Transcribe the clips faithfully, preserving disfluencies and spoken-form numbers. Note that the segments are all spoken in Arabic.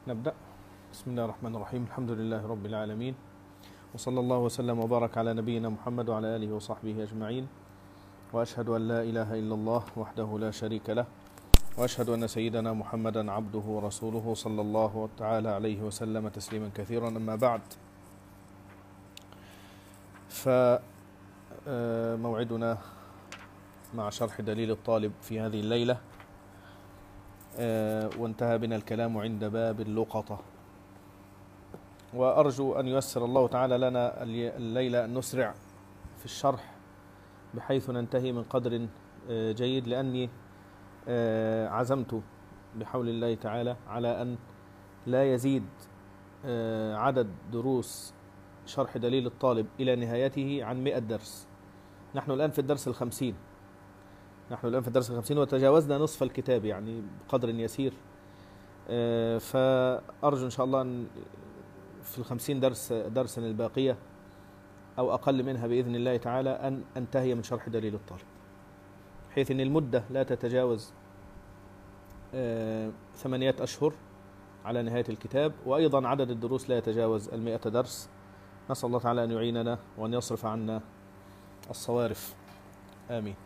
نبدأ. بسم الله الرحمن الرحيم. الحمد لله رب العالمين، وصلى الله وسلم وبارك على نبينا محمد وعلى آله وصحبه أجمعين، وأشهد أن لا إله إلا الله وحده لا شريك له، وأشهد أن سيدنا محمدا عبده ورسوله صلى الله تعالى عليه وسلم تسليما كثيرا. أما بعد، فموعدنا مع شرح دليل الطالب في هذه الليلة، وانتهى بنا الكلام عند باب اللقطة، وأرجو أن ييسر الله تعالى لنا الليلة أن نسرع في الشرح بحيث ننتهي من قدر جيد، لأني عزمت بحول الله تعالى على أن لا يزيد عدد دروس شرح دليل الطالب إلى نهايته عن مئة درس. نحن الآن في الدرس الخمسين نحن الآن في الدرس الخمسين وتجاوزنا نصف الكتاب يعني بقدر يسير، فأرجو إن شاء الله أن في الخمسين درس درسا الباقية أو أقل منها بإذن الله تعالى أن أنتهي من شرح دليل الطالب، حيث أن المدة لا تتجاوز ثمانية أشهر على نهاية الكتاب، وأيضا عدد الدروس لا يتجاوز المئة درس. نسأل الله تعالى أن يعيننا وأن يصرف عنا الصوارف، آمين.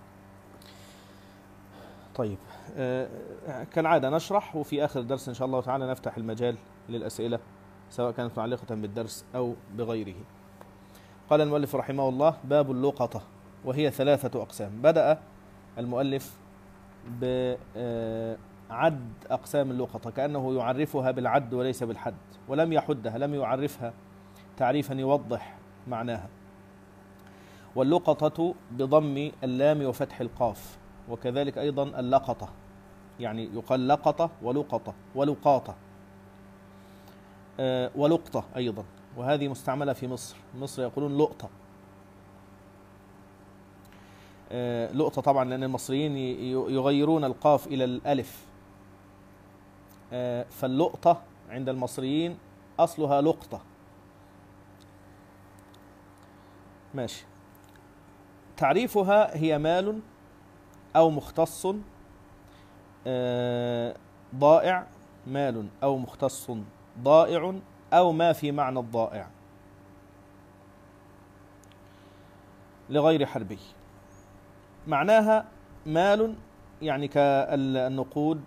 طيب، كالعادة نشرح، وفي آخر الدرس إن شاء الله تعالى نفتح المجال للأسئلة سواء كانت متعلقة بالدرس أو بغيره. قال المؤلف رحمه الله: باب اللقطة، وهي ثلاثة أقسام. بدأ المؤلف بعد أقسام اللقطة كأنه يعرفها بالعد وليس بالحد، ولم يحدها، لم يعرفها تعريفا يوضح معناها. واللقطة بضم اللام وفتح القاف، وكذلك أيضا اللقطة، يعني يقال لقطة ولقطة ولقاطة أه ولقطة أيضا، وهذه مستعملة في مصر. مصر يقولون لقطة أه لقطة طبعا، لأن المصريين يغيرون القاف إلى الألف، أه فاللقطة عند المصريين أصلها لقطة. ماشي. تعريفها: هي مال أو مختص أه ضائع، مال أو مختص ضائع أو ما في معنى الضائع لغير حربي. معناها مال يعني كالنقود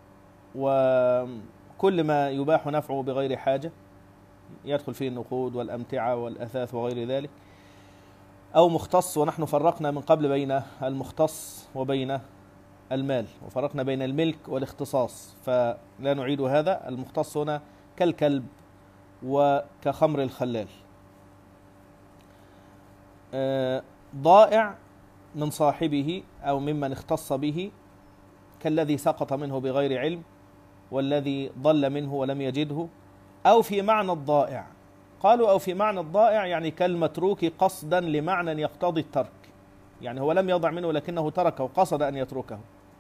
وكل ما يباح نفعه بغير حاجة، يدخل فيه النقود والأمتعة والأثاث وغير ذلك. أو مختص، ونحن فرقنا من قبل بين المختص وبين المال، وفرقنا بين الملك والاختصاص، فلا نعيد هذا. المختص هنا كالكلب وكخمر الخلال. ضائع من صاحبه أو ممن اختص به، كالذي سقط منه بغير علم، والذي ضل منه ولم يجده. أو في معنى الضائع، قالوا أو في معنى الضائع يعني كالمتروك قصدا لمعنى يقتضي الترك، يعني هو لم يضع منه لكنه تركه وقصد أن يتركه.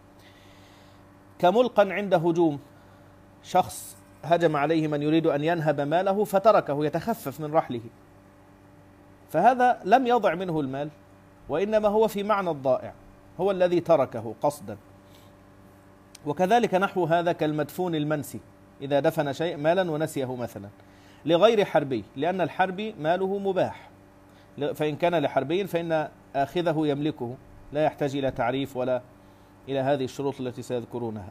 كملقا عند هجوم، شخص هجم عليه من يريد أن ينهب ماله فتركه يتخفف من رحله، فهذا لم يضع منه المال، وإنما هو في معنى الضائع، هو الذي تركه قصدا. وكذلك نحو هذا كالمدفون المنسي، إذا دفن شيء مالا ونسيه مثلا، لغير حربي، لأن الحربي ماله مباح، فإن كان لحربي فإن آخذه يملكه، لا يحتاج إلى تعريف ولا إلى هذه الشروط التي سيذكرونها.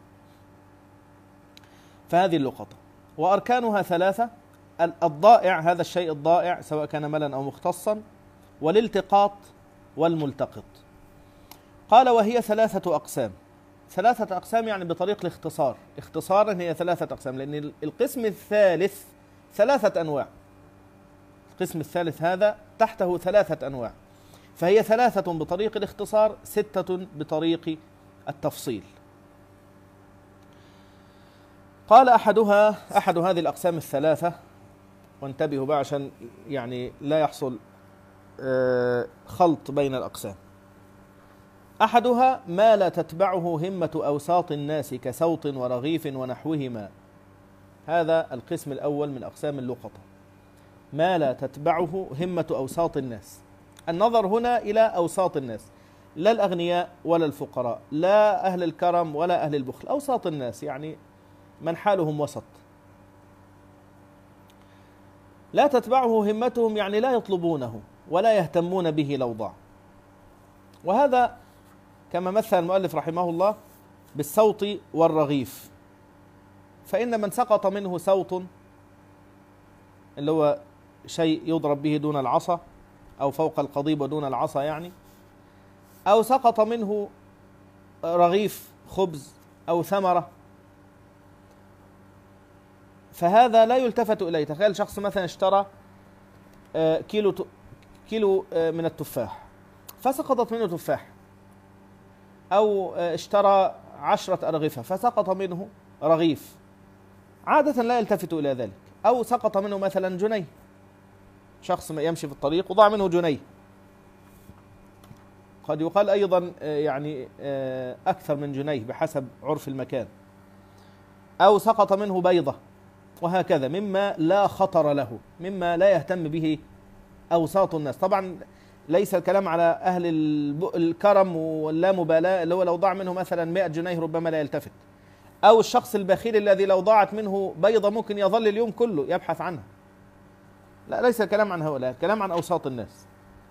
فهذه اللقطة، وأركانها ثلاثة: الضائع، هذا الشيء الضائع سواء كان مالا أو مختصا، والالتقاط والملتقط. قال: وهي ثلاثة أقسام. ثلاثة أقسام يعني بطريق الاختصار، اختصارا هي ثلاثة أقسام، لأن القسم الثالث ثلاثة أنواع. القسم الثالث هذا تحته ثلاثة أنواع، فهي ثلاثة بطريق الاختصار، ستة بطريق التفصيل. قال: أحدها أحد هذه الأقسام الثلاثة، وانتبهوا بقى عشان يعني لا يحصل خلط بين الأقسام. أحدها ما لا تتبعه همة أوساط الناس كسوط ورغيف ونحوهما. هذا القسم الأول من أقسام اللقطة، ما لا تتبعه همة أوساط الناس. النظر هنا إلى أوساط الناس، لا الأغنياء ولا الفقراء، لا أهل الكرم ولا أهل البخل، أوساط الناس يعني من حالهم وسط. لا تتبعه همتهم يعني لا يطلبونه ولا يهتمون به لو ضاع. وهذا كما مثل المؤلف رحمه الله بالسوط والرغيف، فإن من سقط منه سوط اللي هو شيء يضرب به دون العصا أو فوق القضيب ودون العصا يعني، أو سقط منه رغيف خبز أو ثمرة، فهذا لا يلتفت إليه. تخيل شخص مثلا اشترى كيلو كيلو من التفاح فسقطت منه تفاح، أو اشترى عشرة أرغفة فسقط منه رغيف، عادة لا يلتفت إلى ذلك. أو سقط منه مثلا جنيه، شخص يمشي في الطريق وضاع منه جنيه، قد يقال أيضا يعني أكثر من جنيه بحسب عرف المكان. أو سقط منه بيضة، وهكذا مما لا خطر له، مما لا يهتم به أوساط الناس. طبعا ليس الكلام على أهل الكرم واللامبالاة اللي هو لو ضاع منه مثلا مئة جنيه ربما لا يلتفت، أو الشخص البخيل الذي لو ضاعت منه بيضة ممكن يظل اليوم كله يبحث عنها. لا، ليس الكلام عن هؤلاء، الكلام عن أوساط الناس.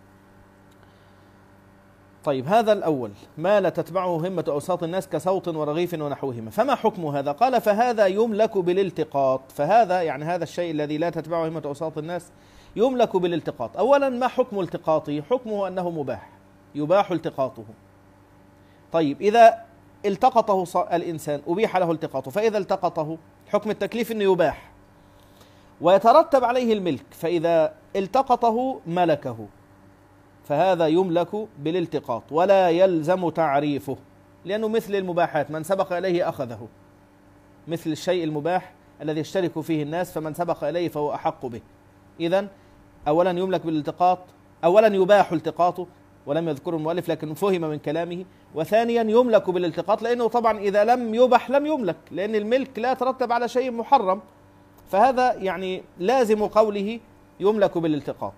طيب، هذا الأول ما لا تتبعه همة أوساط الناس كصوت ورغيف ونحوهما. فما حكم هذا؟ قال فهذا يملك بالالتقاط. فهذا يعني هذا الشيء الذي لا تتبعه همة أوساط الناس يملك بالالتقاط. أولا، ما حكم التقاطه؟ حكمه أنه مباح، يباح التقاطه. طيب، إذا التقطه الإنسان أبيح له التقاطه، فإذا التقطه حكم التكليف أنه يباح ويترتب عليه الملك، فإذا التقطه ملكه، فهذا يملك بالالتقاط ولا يلزم تعريفه، لأنه مثل المباحات، من سبق إليه أخذه، مثل الشيء المباح الذي يشترك فيه الناس، فمن سبق إليه فهو أحق به. إذن أولا يملك بالالتقاط، أولا يباح التقاطه ولم يذكر المؤلف لكن فهم من كلامه، وثانيا يملك بالالتقاط، لأنه طبعا إذا لم يبح لم يملك، لأن الملك لا يترتب على شيء محرم، فهذا يعني لازم قوله يملك بالالتقاط.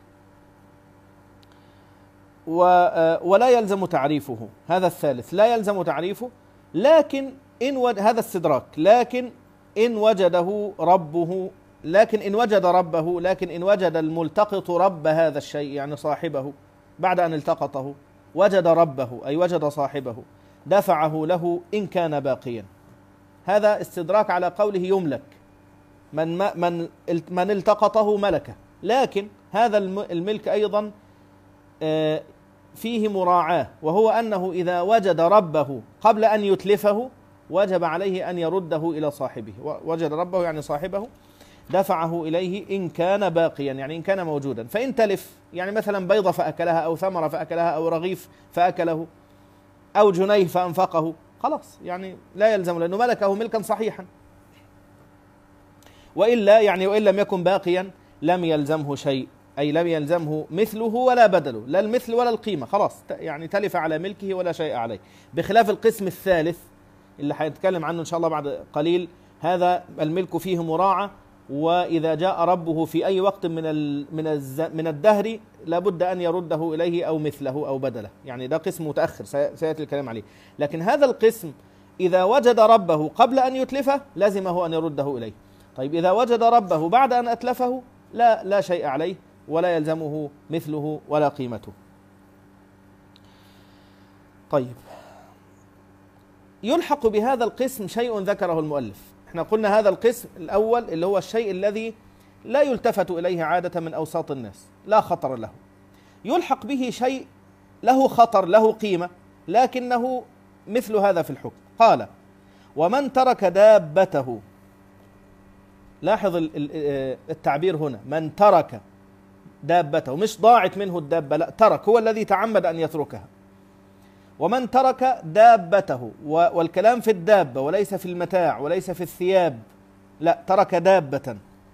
ولا يلزم تعريفه، هذا الثالث لا يلزم تعريفه، لكن إن وجد هذا استدراك، لكن إن وجده ربه، لكن إن وجد ربه، لكن إن وجد الملتقط رب هذا الشيء يعني صاحبه بعد أن التقطه، وجد ربه أي وجد صاحبه، دفعه له إن كان باقيا. هذا استدراك على قوله يملك، من من من التقطه ملكه، لكن هذا الملك أيضا فيه مراعاة، وهو أنه إذا وجد ربه قبل أن يتلفه وجب عليه أن يرده إلى صاحبه. وجد ربه يعني صاحبه، دفعه إليه إن كان باقيا يعني إن كان موجودا. فإن تلف يعني مثلا بيضة فأكلها، أو ثمرة فأكلها، أو رغيف فأكله، أو جنيه فأنفقه، خلاص يعني لا يلزم، لأنه ملكه ملكا صحيحا. وإلا يعني وإن لم يكن باقيا لم يلزمه شيء، أي لم يلزمه مثله ولا بدله، لا المثل ولا القيمة، خلاص يعني تلف على ملكه ولا شيء عليه. بخلاف القسم الثالث اللي حيتكلم عنه إن شاء الله بعد قليل، هذا الملك فيه مراعاة، وإذا جاء ربه في أي وقت من من من الدهر لابد أن يرده إليه أو مثله أو بدله، يعني ده قسم متأخر سيأتي الكلام عليه. لكن هذا القسم إذا وجد ربه قبل أن يتلفه لازمه أن يرده إليه. طيب، إذا وجد ربه بعد أن أتلفه لا لا شيء عليه ولا يلزمه مثله ولا قيمته. طيب، يلحق بهذا القسم شيء ذكره المؤلف. احنا قلنا هذا القسم الأول اللي هو الشيء الذي لا يلتفت إليه عادة من أوساط الناس، لا خطر له. يلحق به شيء له خطر، له قيمة، لكنه مثل هذا في الحكم. قال ومن ترك دابته، لاحظ التعبير هنا، من ترك دابته، مش ضاعت منه الدابة، لا، ترك، هو الذي تعمد أن يتركها. ومن ترك دابته، والكلام في الدابة وليس في المتاع وليس في الثياب، لا، ترك دابة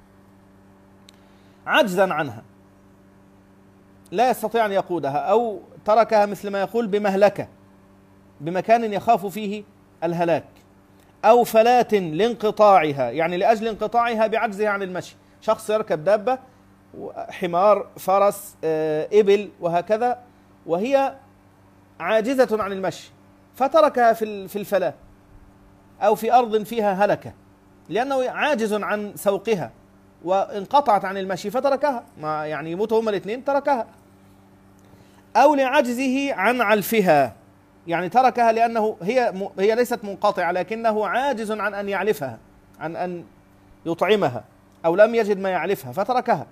عجزا عنها لا يستطيع أن يقودها، أو تركها مثل ما يقول بمهلكة، بمكان يخاف فيه الهلاك، أو فلات لانقطاعها، يعني لأجل انقطاعها بعجزها عن المشي. شخص يركب دابة، حمار، فرس، إبل وهكذا، وهي عاجزة عن المشي، فتركها في في الفلاة أو في أرض فيها هلكة، لأنه عاجز عن سوقها وانقطعت عن المشي فتركها، ما يعني يموتوا هما الاثنين تركها. أو لعجزه عن علفها، يعني تركها لأنه هي هي ليست منقطعة لكنه عاجز عن أن يعلفها، عن أن يطعمها، أو لم يجد ما يعلفها فتركها.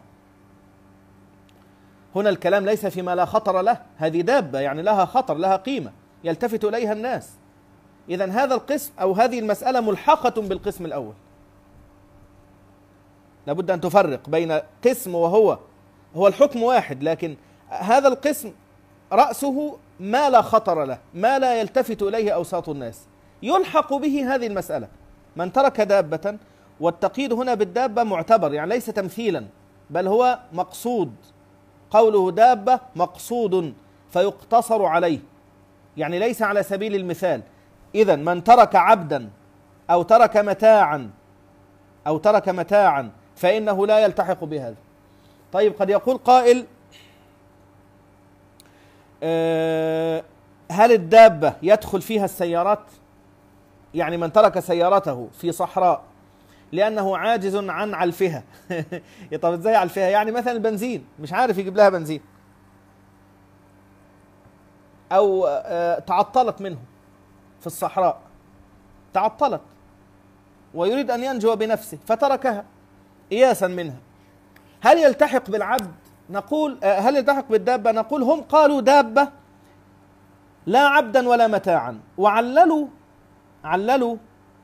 هنا الكلام ليس فيما لا خطر له، هذه دابة يعني لها خطر، لها قيمة يلتفت إليها الناس. إذن هذا القسم أو هذه المسألة ملحقة بالقسم الأول. لابد أن تفرق بين قسم وهو هو الحكم واحد، لكن هذا القسم رأسه ما لا خطر له، ما لا يلتفت إليه أوساط الناس، يلحق به هذه المسألة. من ترك دابة، والتقييد هنا بالدابة معتبر، يعني ليس تمثيلا بل هو مقصود. قوله دابة مقصود فيقتصر عليه، يعني ليس على سبيل المثال. إذن من ترك عبدا أو ترك متاعا أو ترك متاعا فإنه لا يلتحق بهذا. طيب قد يقول قائل هل الدابة يدخل فيها السيارات؟ يعني من ترك سيارته في صحراء لأنه عاجز عن علفها طب ازاي علفها؟ يعني مثلا البنزين مش عارف يجيب لها بنزين، أو تعطلت منه في الصحراء، تعطلت ويريد أن ينجو بنفسه فتركها إياسا منها. هل يلتحق بالعبد؟ نقول هل يلتحق بالدابة؟ نقول هم قالوا دابة لا عبدا ولا متاعا، وعللوا عللوا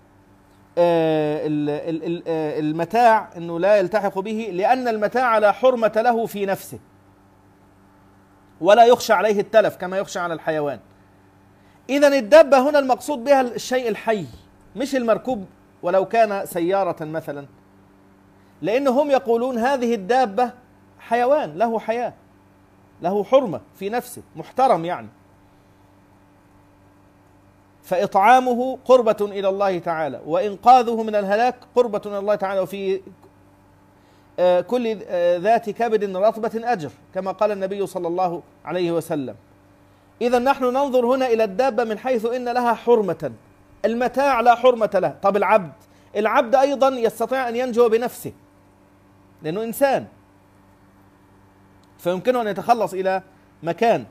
المتاع أنه لا يلتحق به لأن المتاع لا حرمة له في نفسه ولا يخشى عليه التلف كما يخشى على الحيوان. إذن الدابة هنا المقصود بها الشيء الحي مش المركوب ولو كان سيارة مثلا، لأنهم يقولون هذه الدابة حيوان له حياة، له حرمة في نفسه، محترم يعني، فإطعامه قربة إلى الله تعالى، وإنقاذه من الهلاك قربة إلى الله تعالى، وفي كل ذات كبد رطبة أجر كما قال النبي صلى الله عليه وسلم. إذا نحن ننظر هنا إلى الدابة من حيث إن لها حرمة، المتاع لا حرمة له. طب العبد العبد أيضا يستطيع أن ينجو بنفسه لأنه إنسان، فيمكنه أن يتخلص إلى مكان.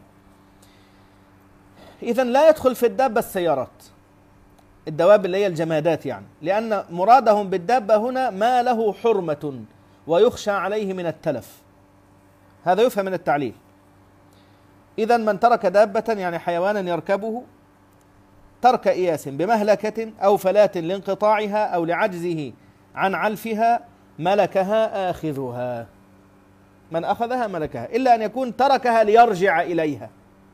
إذن لا يدخل في الدابة السيارات، الدواب اللي هي الجمادات يعني، لأن مرادهم بالدابة هنا ما له حرمة ويخشى عليه من التلف، هذا يفهم من التعليل. إذن من ترك دابة يعني حيوانا يركبه ترك إياس بمهلكة أو فلاة لانقطاعها أو لعجزه عن علفها ملكها آخذها، من أخذها ملكها، إلا أن يكون تركها ليرجع إليها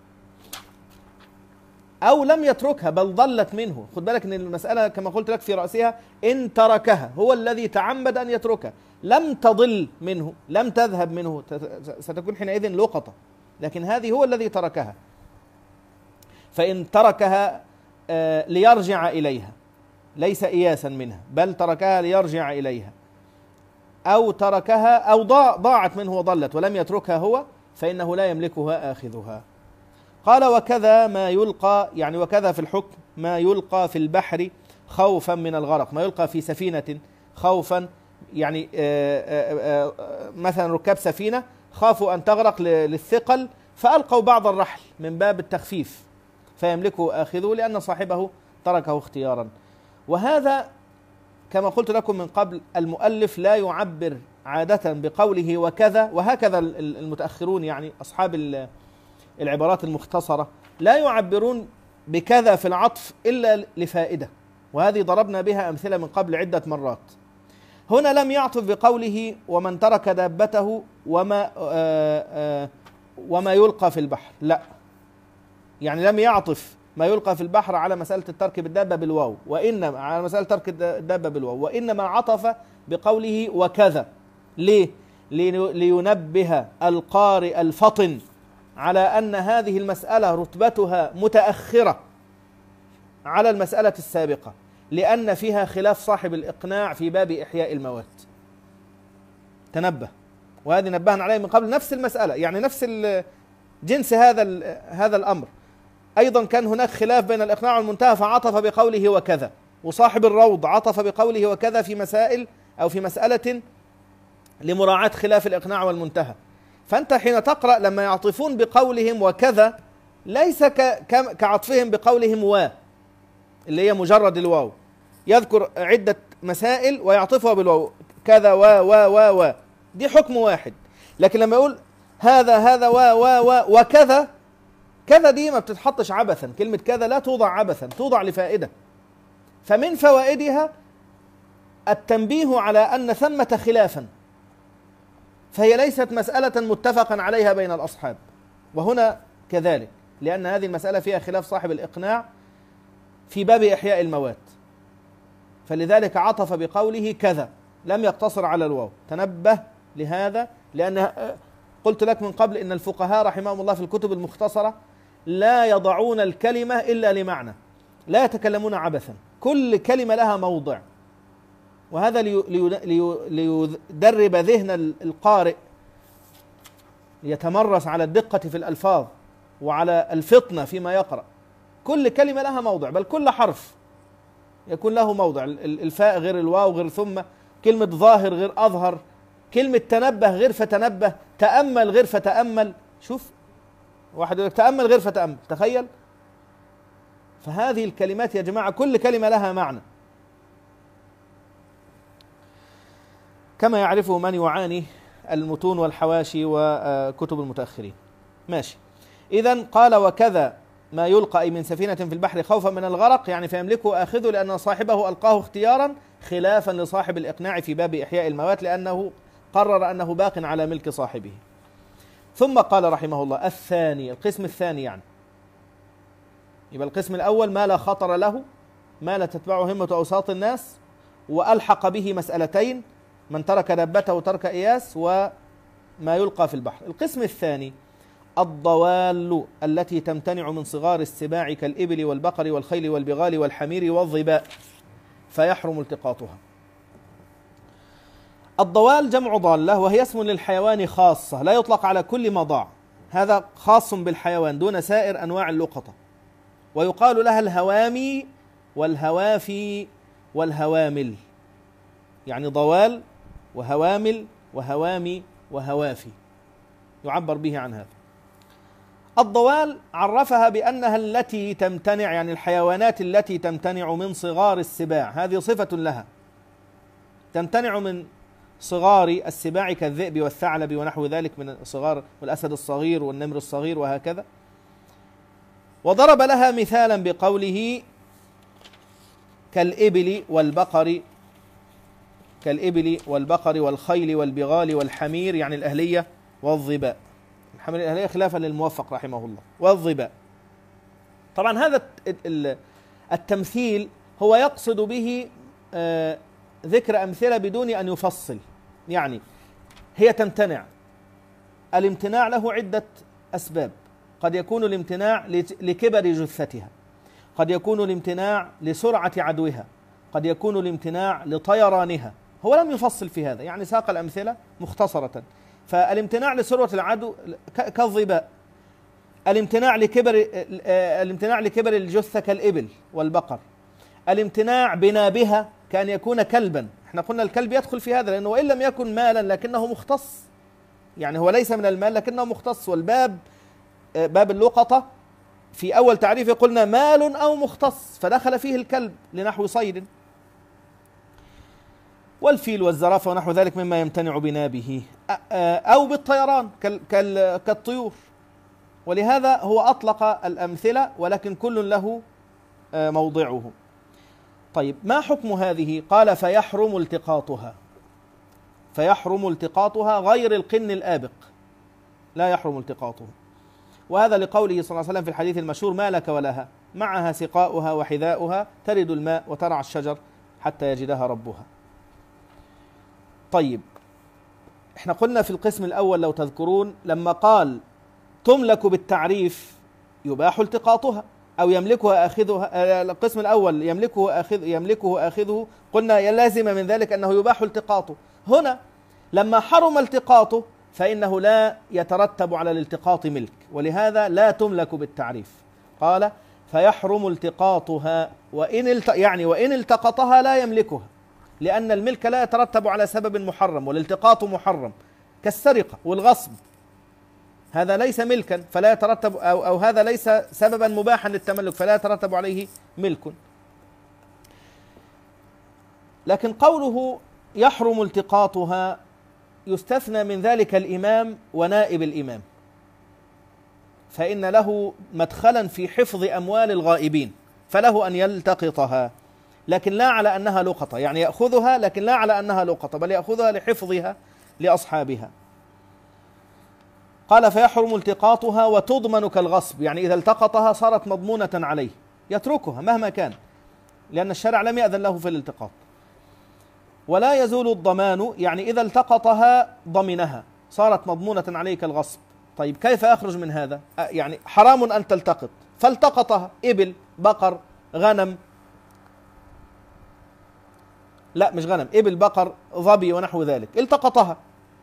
أو لم يتركها بل ضلت منه. خد بالك أن المسألة كما قلت لك في رأسها إن تركها، هو الذي تعمد أن يتركها، لم تضل منه، لم تذهب منه، ستكون حينئذ لقطة، لكن هذه هو الذي تركها. فإن تركها ليرجع إليها ليس إياسا منها بل تركها ليرجع إليها، أو تركها أو ضاعت منه وضلت ولم يتركها هو فإنه لا يملكها آخذها. قال وكذا ما يلقى، يعني وكذا في الحكم ما يلقى في البحر خوفا من الغرق، ما يلقى في سفينة خوفا، يعني آآ آآ مثلا ركاب سفينة خافوا أن تغرق للثقل فألقوا بعض الرحل من باب التخفيف فيملكه آخذه لأن صاحبه تركه اختيارا. وهذا كما قلت لكم من قبل المؤلف لا يعبر عادة بقوله وكذا، وهكذا المتأخرون يعني أصحاب العبارات المختصرة لا يعبرون بكذا في العطف إلا لفائدة، وهذه ضربنا بها أمثلة من قبل عدة مرات. هنا لم يعطف بقوله ومن ترك دابته وما آآ آآ وما يلقى في البحر، لا، يعني لم يعطف ما يلقى في البحر على مسألة الترك بالدابة بالواو، وإنما على مسألة ترك الدابة بالواو، وإنما عطف بقوله وكذا. ليه؟ لينبه القارئ الفطن على أن هذه المسألة رتبتها متأخرة على المسألة السابقة، لأن فيها خلاف صاحب الإقناع في باب إحياء الموات. تنبه، وهذه نبهنا عليه من قبل، نفس المسألة يعني نفس جنس هذا هذا الأمر. أيضا كان هناك خلاف بين الإقناع والمنتهى فعطف بقوله وكذا، وصاحب الروض عطف بقوله وكذا في مسائل أو في مسألة لمراعاة خلاف الإقناع والمنتهى. فأنت حين تقرأ لما يعطفون بقولهم وكذا ليس كعطفهم بقولهم و اللي هي مجرد الواو، يذكر عدة مسائل ويعطفها بالواو، كذا و و و و دي حكم واحد. لكن لما يقول هذا هذا و و و وكذا، كذا دي ما بتتحطش عبثا، كلمة كذا لا توضع عبثا، توضع لفائدة. فمن فوائدها التنبيه على أن ثمة خلافا، فهي ليست مسألة متفقا عليها بين الأصحاب، وهنا كذلك، لأن هذه المسألة فيها خلاف صاحب الإقناع في باب إحياء الموات، فلذلك عطف بقوله كذا، لم يقتصر على الواو. تنبه لهذا، لأن قلت لك من قبل إن الفقهاء رحمهم الله في الكتب المختصرة لا يضعون الكلمة إلا لمعنى، لا يتكلمون عبثا، كل كلمة لها موضع. وهذا ليدرب ذهن القارئ، يتمرس على الدقة في الألفاظ وعلى الفطنة فيما يقرأ. كل كلمة لها موضع، بل كل حرف يكون له موضع، الفاء غير الواو غير ثم، كلمة ظاهر غير أظهر، كلمة تنبه غير فتنبه، تأمل غير فتأمل. شوف واحد يقول لك تأمل غير فتأمل، تخيل. فهذه الكلمات يا جماعة كل كلمة لها معنى، كما يعرفه من يعاني المتون والحواشي وكتب المتأخرين. ماشي. إذن قال وكذا ما يلقى من سفينة في البحر خوفا من الغرق، يعني فيملكه آخذه لأن صاحبه ألقاه اختيارا، خلافا لصاحب الإقناع في باب إحياء الموات لأنه قرر أنه باق على ملك صاحبه. ثم قال رحمه الله الثاني، القسم الثاني يعني، يبقى القسم الأول ما لا خطر له، ما لا تتبعه همة أوساط الناس، وألحق به مسألتين، من ترك دبته وترك إياس، وما يلقى في البحر. القسم الثاني الضوال التي تمتنع من صغار السباع كالإبل والبقر والخيل والبغال والحمير والظباء، فيحرم التقاطها. الضوال جمع ضالة، وهي اسم للحيوان خاصة، لا يطلق على كل ما ضاع، هذا خاص بالحيوان دون سائر أنواع اللقطة. ويقال لها الهوامي والهوافي والهوامل، يعني ضوال وهوامل وهوامي وهوافي يعبر به عن هذا. الضوال عرفها بأنها التي تمتنع، يعني الحيوانات التي تمتنع من صغار السباع، هذه صفة لها، تمتنع من صغار السباع كالذئب والثعلب ونحو ذلك من صغار، والأسد الصغير والنمر الصغير وهكذا. وضرب لها مثالا بقوله كالإبل والبقر، كالإبل والبقر والخيل والبغال والحمير، يعني الأهلية والظباء، الحمير الأهلية خلافا للموفق رحمه الله، والظباء. طبعا هذا التمثيل هو يقصد به ذكر أمثلة بدون أن يفصل، يعني هي تمتنع، الامتناع له عدة أسباب، قد يكون الامتناع لكبر جثتها، قد يكون الامتناع لسرعة عدوها، قد يكون الامتناع لطيرانها، هو لم يفصل في هذا، يعني ساق الأمثلة مختصرة. فالامتناع لسرعة العدو كالظباء، الامتناع لكبر الامتناع لكبر الجثة كالإبل والبقر، الامتناع بنابها كأن يكون كلبا، احنا قلنا الكلب يدخل في هذا لأنه وإن لم يكن مالا لكنه مختص، يعني هو ليس من المال لكنه مختص. والباب باب اللقطة في أول تعريف قلنا مال أو مختص، فدخل فيه الكلب لنحو صيد، والفيل والزرافة ونحو ذلك مما يمتنع بنابه، أو بالطيران كالطيور. ولهذا هو أطلق الأمثلة، ولكن كل له موضعه. طيب ما حكم هذه؟ قال فيحرم التقاطها، فيحرم التقاطها غير القن الآبق، لا يحرم التقاطها. وهذا لقوله صلى الله عليه وسلم في الحديث المشهور ما لك ولها، معها سقاؤها وحذاؤها، ترد الماء وترعى الشجر حتى يجدها ربها. طيب احنا قلنا في القسم الأول لو تذكرون لما قال تملك بالتعريف يباح التقاطها أو يملكها آخذها، القسم الأول يملكه آخذ يملكه آخذه، قلنا لازم من ذلك أنه يباح التقاطه. هنا لما حرم التقاطه فإنه لا يترتب على الالتقاط ملك، ولهذا لا تملك بالتعريف. قال فيحرم التقاطها، وإن الت... يعني وإن التقطها لا يملكها، لأن الملك لا يترتب على سبب محرم، والالتقاط محرم كالسرقة والغصب، هذا ليس ملكا فلا يترتب، أو, أو هذا ليس سببا مباحا للتملك فلا يترتب عليه ملك. لكن قوله يحرم التقاطها يستثنى من ذلك الإمام ونائب الإمام، فإن له مدخلا في حفظ أموال الغائبين فله أن يلتقطها، لكن لا على أنها لقطة، يعني يأخذها لكن لا على أنها لقطة، بل يأخذها لحفظها لأصحابها. قال فيحرم التقاطها وتضمن كالغصب، يعني إذا التقطها صارت مضمونة عليه يتركها مهما كان، لأن الشرع لم يأذن له في الالتقاط. ولا يزول الضمان، يعني إذا التقطها ضمنها صارت مضمونة عليه كالغصب. طيب كيف يخرج من هذا؟ يعني حرام أن تلتقط، فالتقطها إبل، بقر، غنم، لا مش غنم، إبل، بقر، ظبي ونحو ذلك، التقطها،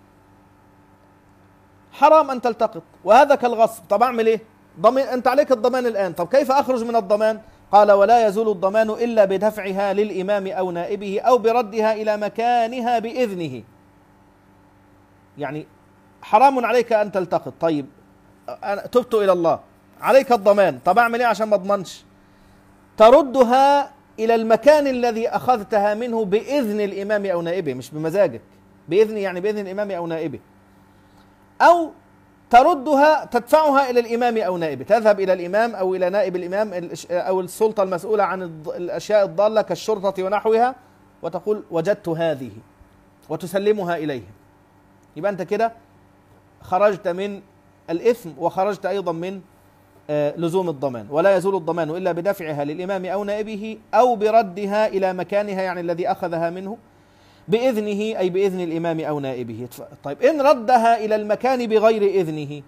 حرام أن تلتقط، وهذا كالغصب. طب أعمل إيه؟ ضمن، أنت عليك الضمان الآن، طب كيف أخرج من الضمان؟ قال ولا يزول الضمان إلا بدفعها للإمام أو نائبه أو بردها إلى مكانها بإذنه. يعني حرام عليك أن تلتقط، طيب أنا تبت إلى الله، عليك الضمان، طب أعمل إيه عشان ما أضمنش؟ تردها إلى المكان الذي أخذتها منه بإذن الإمام أو نائبه، مش بمزاجك، بإذن يعني بإذن الإمام أو نائبه، أو تردها تدفعها إلى الإمام أو نائبه، تذهب إلى الإمام أو إلى نائب الإمام أو السلطة المسؤولة عن الأشياء الضالة كالشرطة ونحوها، وتقول وجدت هذه وتسلمها إليهم. يبقى أنت كده خرجت من الإثم وخرجت أيضا من لزوم الضمان. ولا يزول الضمان إلا بدفعها للإمام أو نائبه أو بردها إلى مكانها، يعني الذي أخذها منه، بإذنه أي بإذن الإمام أو نائبه. طيب إن ردها إلى المكان بغير إذنه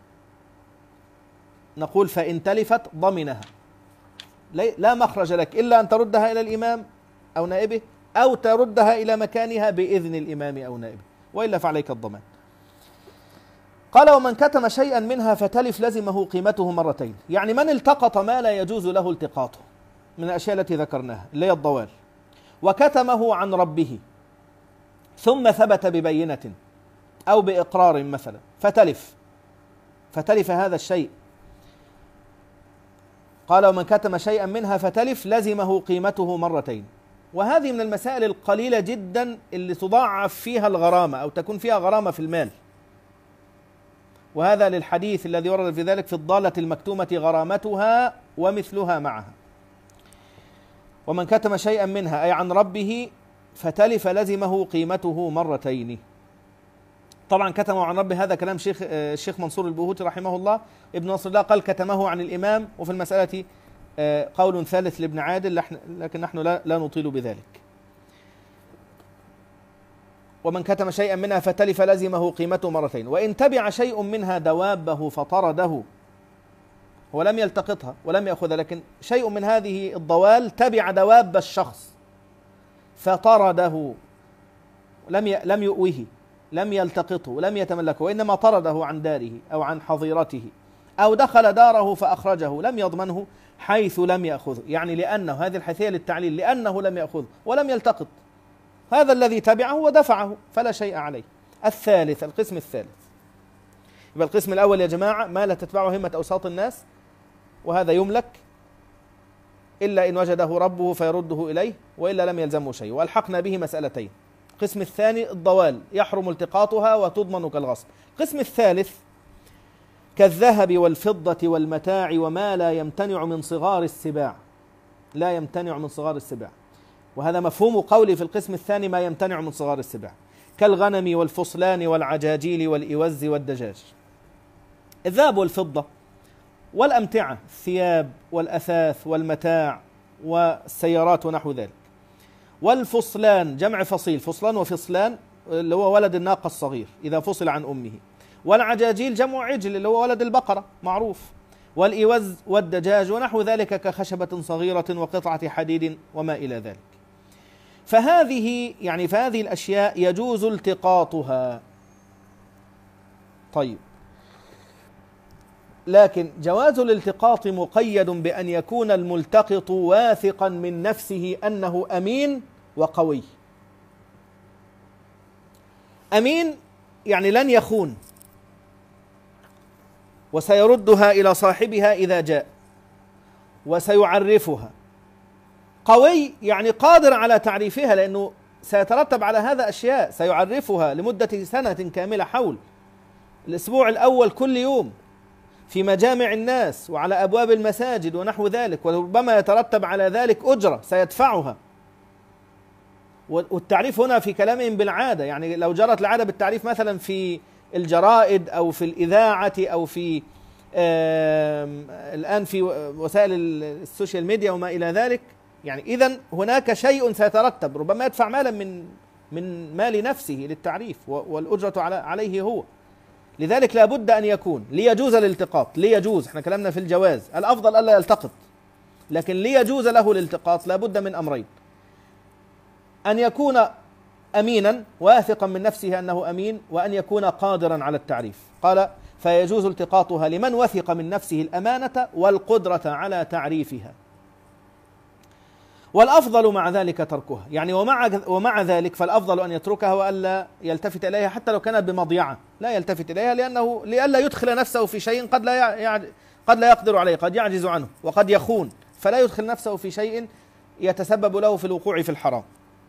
نقول فإن تلفت ضمنها، لا مخرج لك إلا أن تردها إلى الإمام أو نائبه أو تردها إلى مكانها بإذن الإمام أو نائبه، وإلا فعليك الضمان. قال ومن كتم شيئا منها فتلف لزمه قيمته مرتين، يعني من التقط ما لا يجوز له التقاطه من الأشياء التي ذكرناها اللي هي الضوال، وكتمه عن ربه ثم ثبت ببينة أو بإقرار مثلا فتلف، فتلف هذا الشيء. قال ومن كتم شيئا منها فتلف لزمه قيمته مرتين. وهذه من المسائل القليلة جدا اللي تضاعف فيها الغرامة أو تكون فيها غرامة في المال، وهذا للحديث الذي ورد في ذلك في الضالة المكتومة غرامتها ومثلها معها. ومن كتم شيئا منها أي عن ربه فتلف لزمه قيمته مرتين. طبعا كتمه عن ربه هذا كلام شيخ الشيخ منصور البهوتي رحمه الله. ابن نصر الله قال كتمه عن الإمام، وفي المسألة قول ثالث لابن عادل، لكن نحن لا, لا نطيل بذلك. ومن كتم شيئا منها فتلف لزمه قيمته مرتين. وإن تبع شيء منها دوابه فطرده، هو لم يلتقطها ولم يأخذها، لكن شيء من هذه الضوال تبع دواب الشخص فطرده، لم ي... لم يؤوه، لم يلتقطه، لم يتملكه، وإنما طرده عن داره أو عن حظيرته، أو دخل داره فأخرجه، لم يضمنه حيث لم يأخذه، يعني لأنه، هذه الحيثية للتعليل، لأنه لم يأخذه ولم يلتقط، هذا الذي تبعه ودفعه فلا شيء عليه. الثالث، القسم الثالث، يبقى القسم الأول يا جماعة ما لا تتبعه همة أوساط الناس، وهذا يملك إلا إن وجده ربه فيرده إليه، وإلا لم يلزمه شيء. وألحقنا به مسألتين. القسم الثاني الضوال يحرم التقاطها وتضمن كالغصب. القسم الثالث كالذهب والفضة والمتاع وما لا يمتنع من صغار السباع، لا يمتنع من صغار السباع، وهذا مفهوم قولي في القسم الثاني ما يمتنع من صغار السباع، كالغنم والفصلان والعجاجيل والإوز والدجاج. الذهب والفضة والأمتعة، الثياب والأثاث والمتاع والسيارات ونحو ذلك. والفصلان جمع فصيل، فصلان وفصلان اللي هو ولد الناقة الصغير إذا فصل عن أمه. والعجاجيل جمع عجل اللي هو ولد البقرة معروف. والإوز والدجاج ونحو ذلك كخشبة صغيرة وقطعة حديد وما إلى ذلك. فهذه يعني فهذه الأشياء يجوز التقاطها. طيب، لكن جواز الالتقاط مقيد بأن يكون الملتقط واثقا من نفسه أنه أمين وقوي، أمين يعني لن يخون، وسيردها إلى صاحبها إذا جاء، وسيعرفها. قوي يعني قادر على تعريفها، لأنه سيترتب على هذا أشياء، سيعرفها لمدة سنة كاملة حول الأسبوع الأول كل يوم في مجامع الناس وعلى أبواب المساجد ونحو ذلك، وربما يترتب على ذلك أجرة سيدفعها. والتعريف هنا في كلامهم بالعادة، يعني لو جرت العادة بالتعريف مثلا في الجرائد أو في الإذاعة أو في الآن في وسائل السوشيال ميديا وما إلى ذلك، يعني إذن هناك شيء سيترتب، ربما يدفع مالا من من مال نفسه للتعريف، والأجرة عليه هو. لذلك لا بد أن يكون ليجوز الالتقاط، ليجوز، احنا كلامنا في الجواز، الأفضل ألا يلتقط، لكن ليجوز له الالتقاط لا بد من أمرين: أن يكون أمينا واثقا من نفسه أنه أمين، وأن يكون قادرا على التعريف. قال: فيجوز التقاطها لمن وثق من نفسه الأمانة والقدرة على تعريفها، والأفضل مع ذلك تركها. يعني ومع ومع ذلك فالأفضل أن يتركها وألا يلتفت إليها، حتى لو كانت بمضيعة لا يلتفت إليها، لأنه لئلا يدخل نفسه في شيء قد لا يع... قد لا يقدر عليه، قد يعجز عنه، وقد يخون، فلا يدخل نفسه في شيء يتسبب له في الوقوع في الحرام.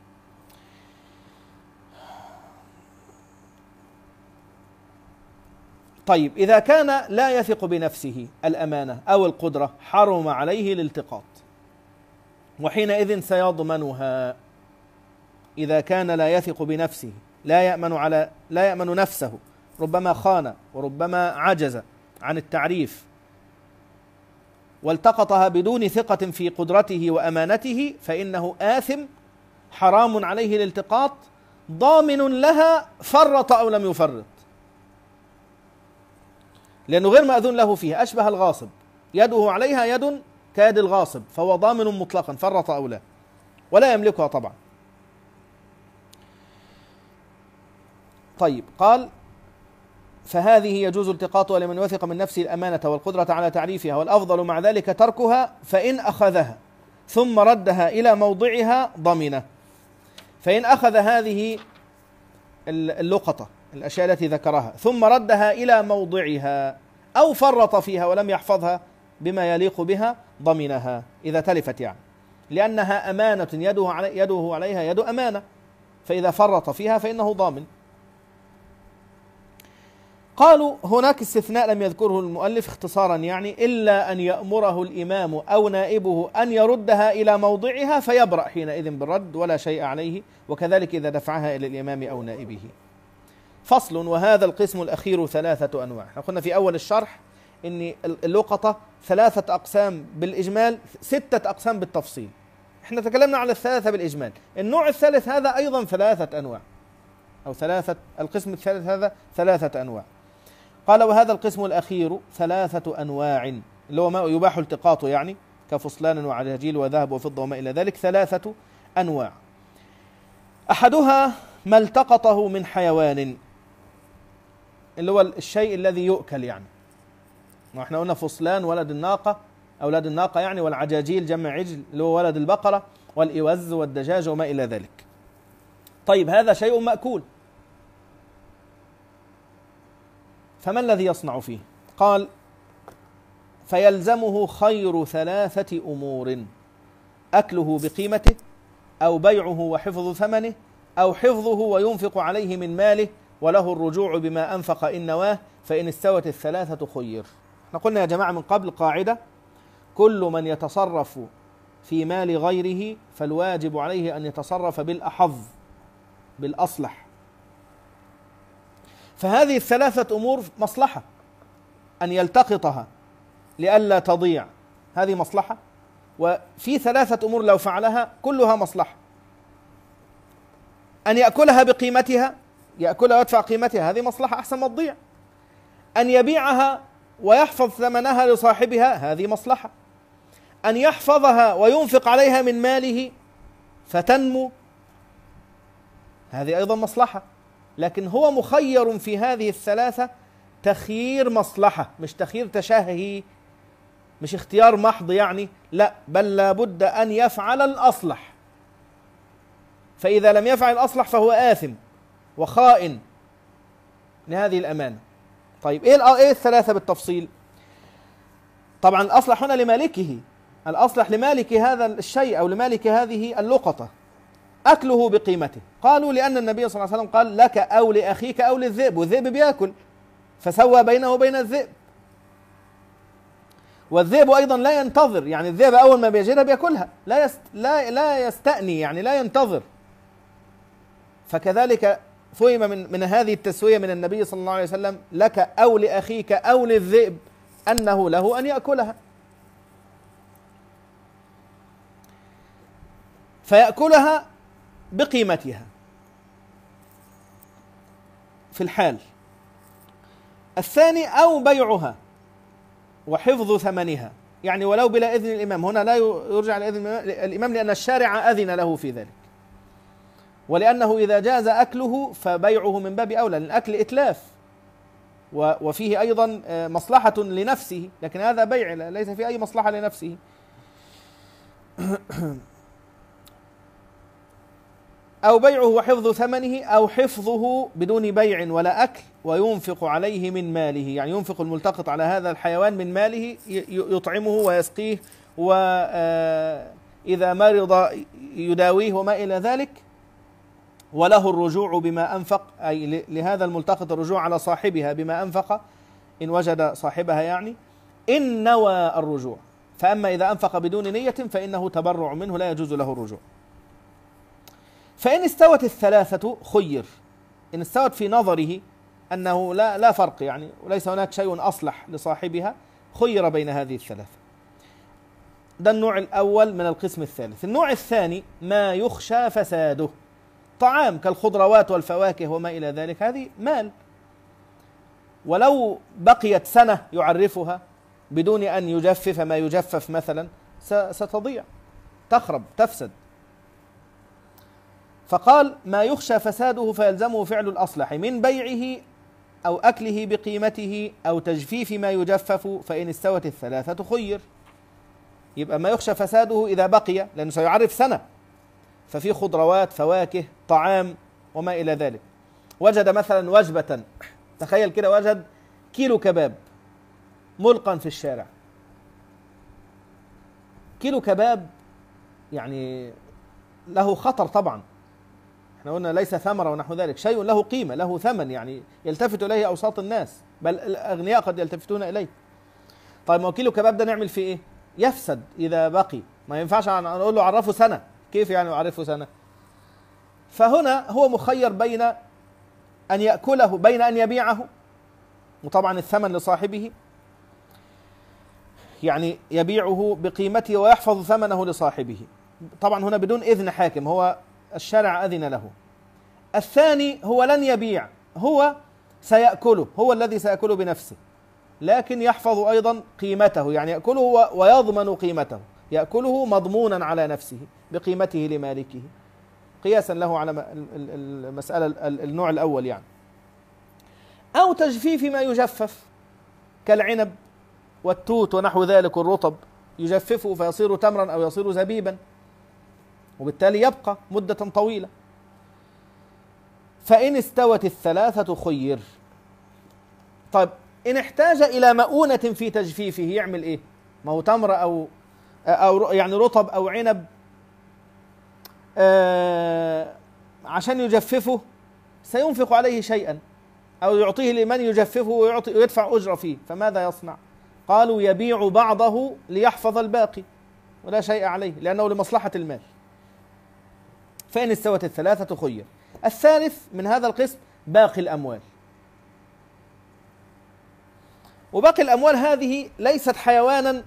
طيب، إذا كان لا يثق بنفسه الأمانة أو القدرة حرم عليه الالتقاط، وحينئذ سيضمنها. إذا كان لا يثق بنفسه، لا يأمن على لا يأمن نفسه، ربما خان وربما عجز عن التعريف، والتقطها بدون ثقة في قدرته وأمانته، فإنه آثم حرام عليه الالتقاط، ضامن لها فرط أو لم يفرط، لأنه غير مأذون له فيها، أشبه الغاصب، يده عليها يد كيد الغاصب، فهو ضامن مطلقا فرط أو لا، ولا يملكها طبعا. طيب، قال: فهذه يجوز التقاطها لمن وثق من نفسه الأمانة والقدرة على تعريفها، والأفضل مع ذلك تركها، فإن أخذها ثم ردها إلى موضعها ضمنه. فإن أخذ هذه اللقطة، الأشياء التي ذكرها، ثم ردها إلى موضعها أو فرط فيها ولم يحفظها بما يليق بها، ضمنها إذا تلفت، يعني لأنها أمانة يده, علي يده عليها يد أمانة، فإذا فرط فيها فإنه ضامن. قالوا هناك استثناء لم يذكره المؤلف اختصارا، يعني إلا أن يأمره الإمام أو نائبه أن يردها إلى موضعها فيبرأ حينئذ بالرد ولا شيء عليه، وكذلك إذا دفعها إلى الإمام أو نائبه. فصل: وهذا القسم الأخير ثلاثة أنواع. احنا قلنا في أول الشرح إن اللقطة ثلاثة أقسام بالإجمال، ستة أقسام بالتفصيل. احنا تكلمنا على الثلاثة بالإجمال. النوع الثالث هذا أيضا ثلاثة أنواع، أو ثلاثة القسم الثالث هذا ثلاثة أنواع. قال: وهذا القسم الأخير ثلاثة أنواع، اللي هو ما يباح التقاطه، يعني كفصلان وعجاجيل وذهب وفضة وما إلى ذلك، ثلاثة أنواع. أحدها ما التقطه من حيوان، اللي هو الشيء الذي يؤكل، يعني واحنا قلنا فصلان ولد الناقة، أولاد الناقة يعني، والعجاجيل جمع عجل اللي هو ولد البقرة، والإوز والدجاج وما إلى ذلك. طيب، هذا شيء مأكول، فما الذي يصنع فيه؟ قال: فيلزمه خير ثلاثة أمور: أكله بقيمته، أو بيعه وحفظ ثمنه، أو حفظه وينفق عليه من ماله، وله الرجوع بما أنفق إن نواه، فإن استوت الثلاثة خير. احنا قلنا يا جماعة من قبل قاعدة: كل من يتصرف في مال غيره فالواجب عليه أن يتصرف بالأحظ، بالأصلح. فهذه الثلاثة أمور مصلحة، أن يلتقطها لئلا تضيع، هذه مصلحة. وفي ثلاثة أمور لو فعلها كلها مصلحة: أن يأكلها بقيمتها، يأكلها ويدفع قيمتها، هذه مصلحة أحسن ما تضيع. أن يبيعها ويحفظ ثمنها لصاحبها، هذه مصلحة. أن يحفظها وينفق عليها من ماله فتنمو، هذه أيضا مصلحة. لكن هو مخير في هذه الثلاثة تخيير مصلحة، مش تخيير تشهي، مش اختيار محض يعني، لا، بل لابد أن يفعل الأصلح. فإذا لم يفعل الأصلح فهو آثم وخائن لهذه الأمانة. طيب إيه إيه الثلاثة بالتفصيل؟ طبعا الأصلح هنا لمالكه، الأصلح لمالك هذا الشيء أو لمالك هذه اللقطة أكله بقيمته. قالوا لأن النبي صلى الله عليه وسلم قال لك أو لأخيك أو للذئب، والذئب بيأكل فسوى بينه وبين الذئب. والذئب أيضا لا ينتظر، يعني الذئب أول ما بيجدها بيأكلها، لا يست لا لا يستأني، يعني لا ينتظر. فكذلك فهم من من هذه التسوية من النبي صلى الله عليه وسلم لك أو لأخيك أو للذئب أنه له أن يأكلها، فيأكلها بقيمتها في الحال. الثاني أو بيعها وحفظ ثمنها، يعني ولو بلا إذن الإمام. هنا لا يرجع لإذن الإمام لأن الشارع أذن له في ذلك، ولأنه إذا جاز أكله فبيعه من باب أولى، لأن الأكل إتلاف وفيه أيضا مصلحة لنفسه، لكن هذا بيع ليس فيه أي مصلحة لنفسه. أو بيعه وحفظ ثمنه، أو حفظه بدون بيع ولا أكل وينفق عليه من ماله، يعني ينفق الملتقط على هذا الحيوان من ماله، يطعمه ويسقيه، وإذا مرض يداويه وما إلى ذلك، وله الرجوع بما أنفق، أي لهذا الملتقط الرجوع على صاحبها بما أنفق إن وجد صاحبها، يعني إن نوى الرجوع. فأما إذا أنفق بدون نية فإنه تبرع منه لا يجوز له الرجوع. فإن استوت الثلاثة خير، إن استوت في نظره أنه لا لا فرق، يعني وليس هناك شيء أصلح لصاحبها، خير بين هذه الثلاثة. ده النوع الأول من القسم الثالث. النوع الثاني ما يخشى فساده، طعام كالخضروات والفواكه وما إلى ذلك، هذه مال، ولو بقيت سنة يعرفها بدون أن يجفف ما يجفف مثلا ستضيع، تخرب، تفسد. فقال ما يخشى فساده فيلزمه فعل الأصلح من بيعه أو أكله بقيمته أو تجفيف ما يجفف، فإن استوت الثلاثة خير. يبقى ما يخشى فساده إذا بقي، لأنه سيعرف سنة، ففي خضروات، فواكه، طعام وما إلى ذلك. وجد مثلا وجبة، تخيل كده، وجد كيلو كباب ملقا في الشارع. كيلو كباب يعني له خطر طبعا، احنا قلنا ليس ثمرة ونحو ذلك، شيء له قيمة، له ثمن، يعني يلتفت إليه أوساط الناس، بل الأغنياء قد يلتفتون إليه. طيب ما كيلو كباب ده نعمل فيه إيه؟ يفسد إذا بقي، ما ينفعش نقول له عرفه سنة، كيف يعني يعرفه سنة؟ فهنا هو مخير بين أن يأكله، بين أن يبيعه، وطبعا الثمن لصاحبه، يعني يبيعه بقيمته ويحفظ ثمنه لصاحبه، طبعا هنا بدون إذن حاكم، هو الشارع أذن له. الثاني هو لن يبيع، هو سيأكله، هو الذي سيأكله بنفسه، لكن يحفظ أيضا قيمته، يعني يأكله ويضمن قيمته، يأكله مضمونا على نفسه بقيمته لمالكه، قياسا له على المسألة النوع الأول يعني. أو تجفيف ما يجفف كالعنب والتوت ونحو ذلك، الرطب يجففه فيصير تمرا أو يصير زبيبا، وبالتالي يبقى مدة طويلة. فإن استوت الثلاثة خير. طيب إن احتاج إلى مؤونة في تجفيفه يعمل إيه؟ ما هو تمر أو أو يعني رطب أو عنب، آه عشان يجففه سينفق عليه شيئا، أو يعطيه لمن يجففه ويعطي ويدفع أجرة فيه، فماذا يصنع؟ قالوا يبيع بعضه ليحفظ الباقي ولا شيء عليه، لأنه لمصلحة المال. فإن استوت الثلاثة خير. الثالث من هذا القسم باقي الأموال. وباقي الأموال هذه ليست حيوانا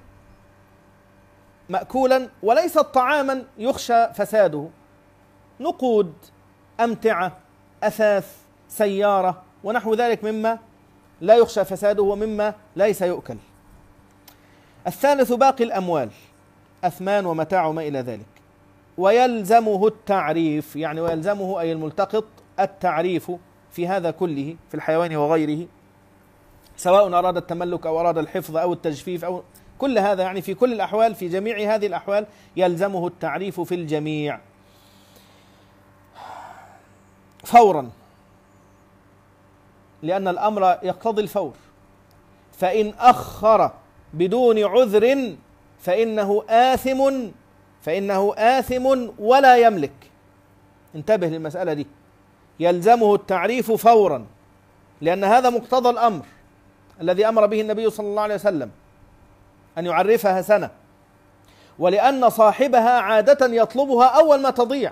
مأكولا وليست طعاما يخشى فساده، نقود، أمتعة، أثاث، سيارة ونحو ذلك مما لا يخشى فساده ومما ليس يؤكل. الثالث باقي الأموال، أثمان ومتاع وما إلى ذلك. ويلزمه التعريف، يعني ويلزمه أي الملتقط التعريف في هذا كله، في الحيوان وغيره، سواء أراد التملك أو أراد الحفظ أو التجفيف أو كل هذا، يعني في كل الأحوال، في جميع هذه الأحوال يلزمه التعريف في الجميع فورا. لأن الأمر يقتضي الفور. فإن أخر بدون عذر فإنه آثم فإنه آثم ولا يملك. انتبه للمسألة دي، يلزمه التعريف فورا، لأن هذا مقتضى الأمر الذي أمر به النبي صلى الله عليه وسلم أن يعرفها سنة، ولأن صاحبها عادة يطلبها أول ما تضيع.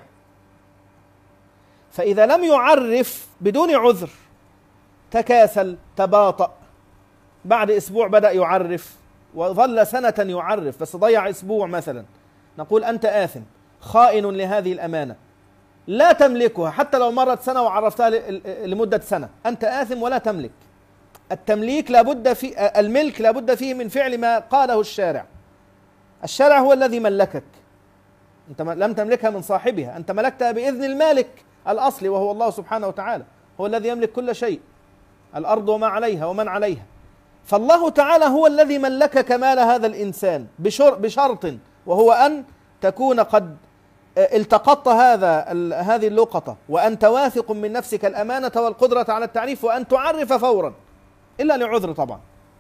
فإذا لم يعرف بدون عذر، تكاسل، تباطأ، بعد أسبوع بدأ يعرف وظل سنة يعرف بس ضيع أسبوع مثلا، نقول أنت آثم خائن لهذه الأمانة، لا تملكها حتى لو مرت سنة وعرفتها لمدة سنة، أنت آثم ولا تملك. التمليك لابد في الملك لابد فيه من فعل ما قاله الشارع. الشارع هو الذي ملكك، أنت لم تملكها من صاحبها، أنت ملكتها بإذن المالك الأصلي وهو الله سبحانه وتعالى، هو الذي يملك كل شيء، الأرض وما عليها ومن عليها. فالله تعالى هو الذي ملكك مال هذا الإنسان بشرط، وهو أن تكون قد التقطت هذا هذه اللقطة، وأنت واثق من نفسك الأمانة والقدرة على التعريف، وأن تعرف فورا إلا لعذر طبعا.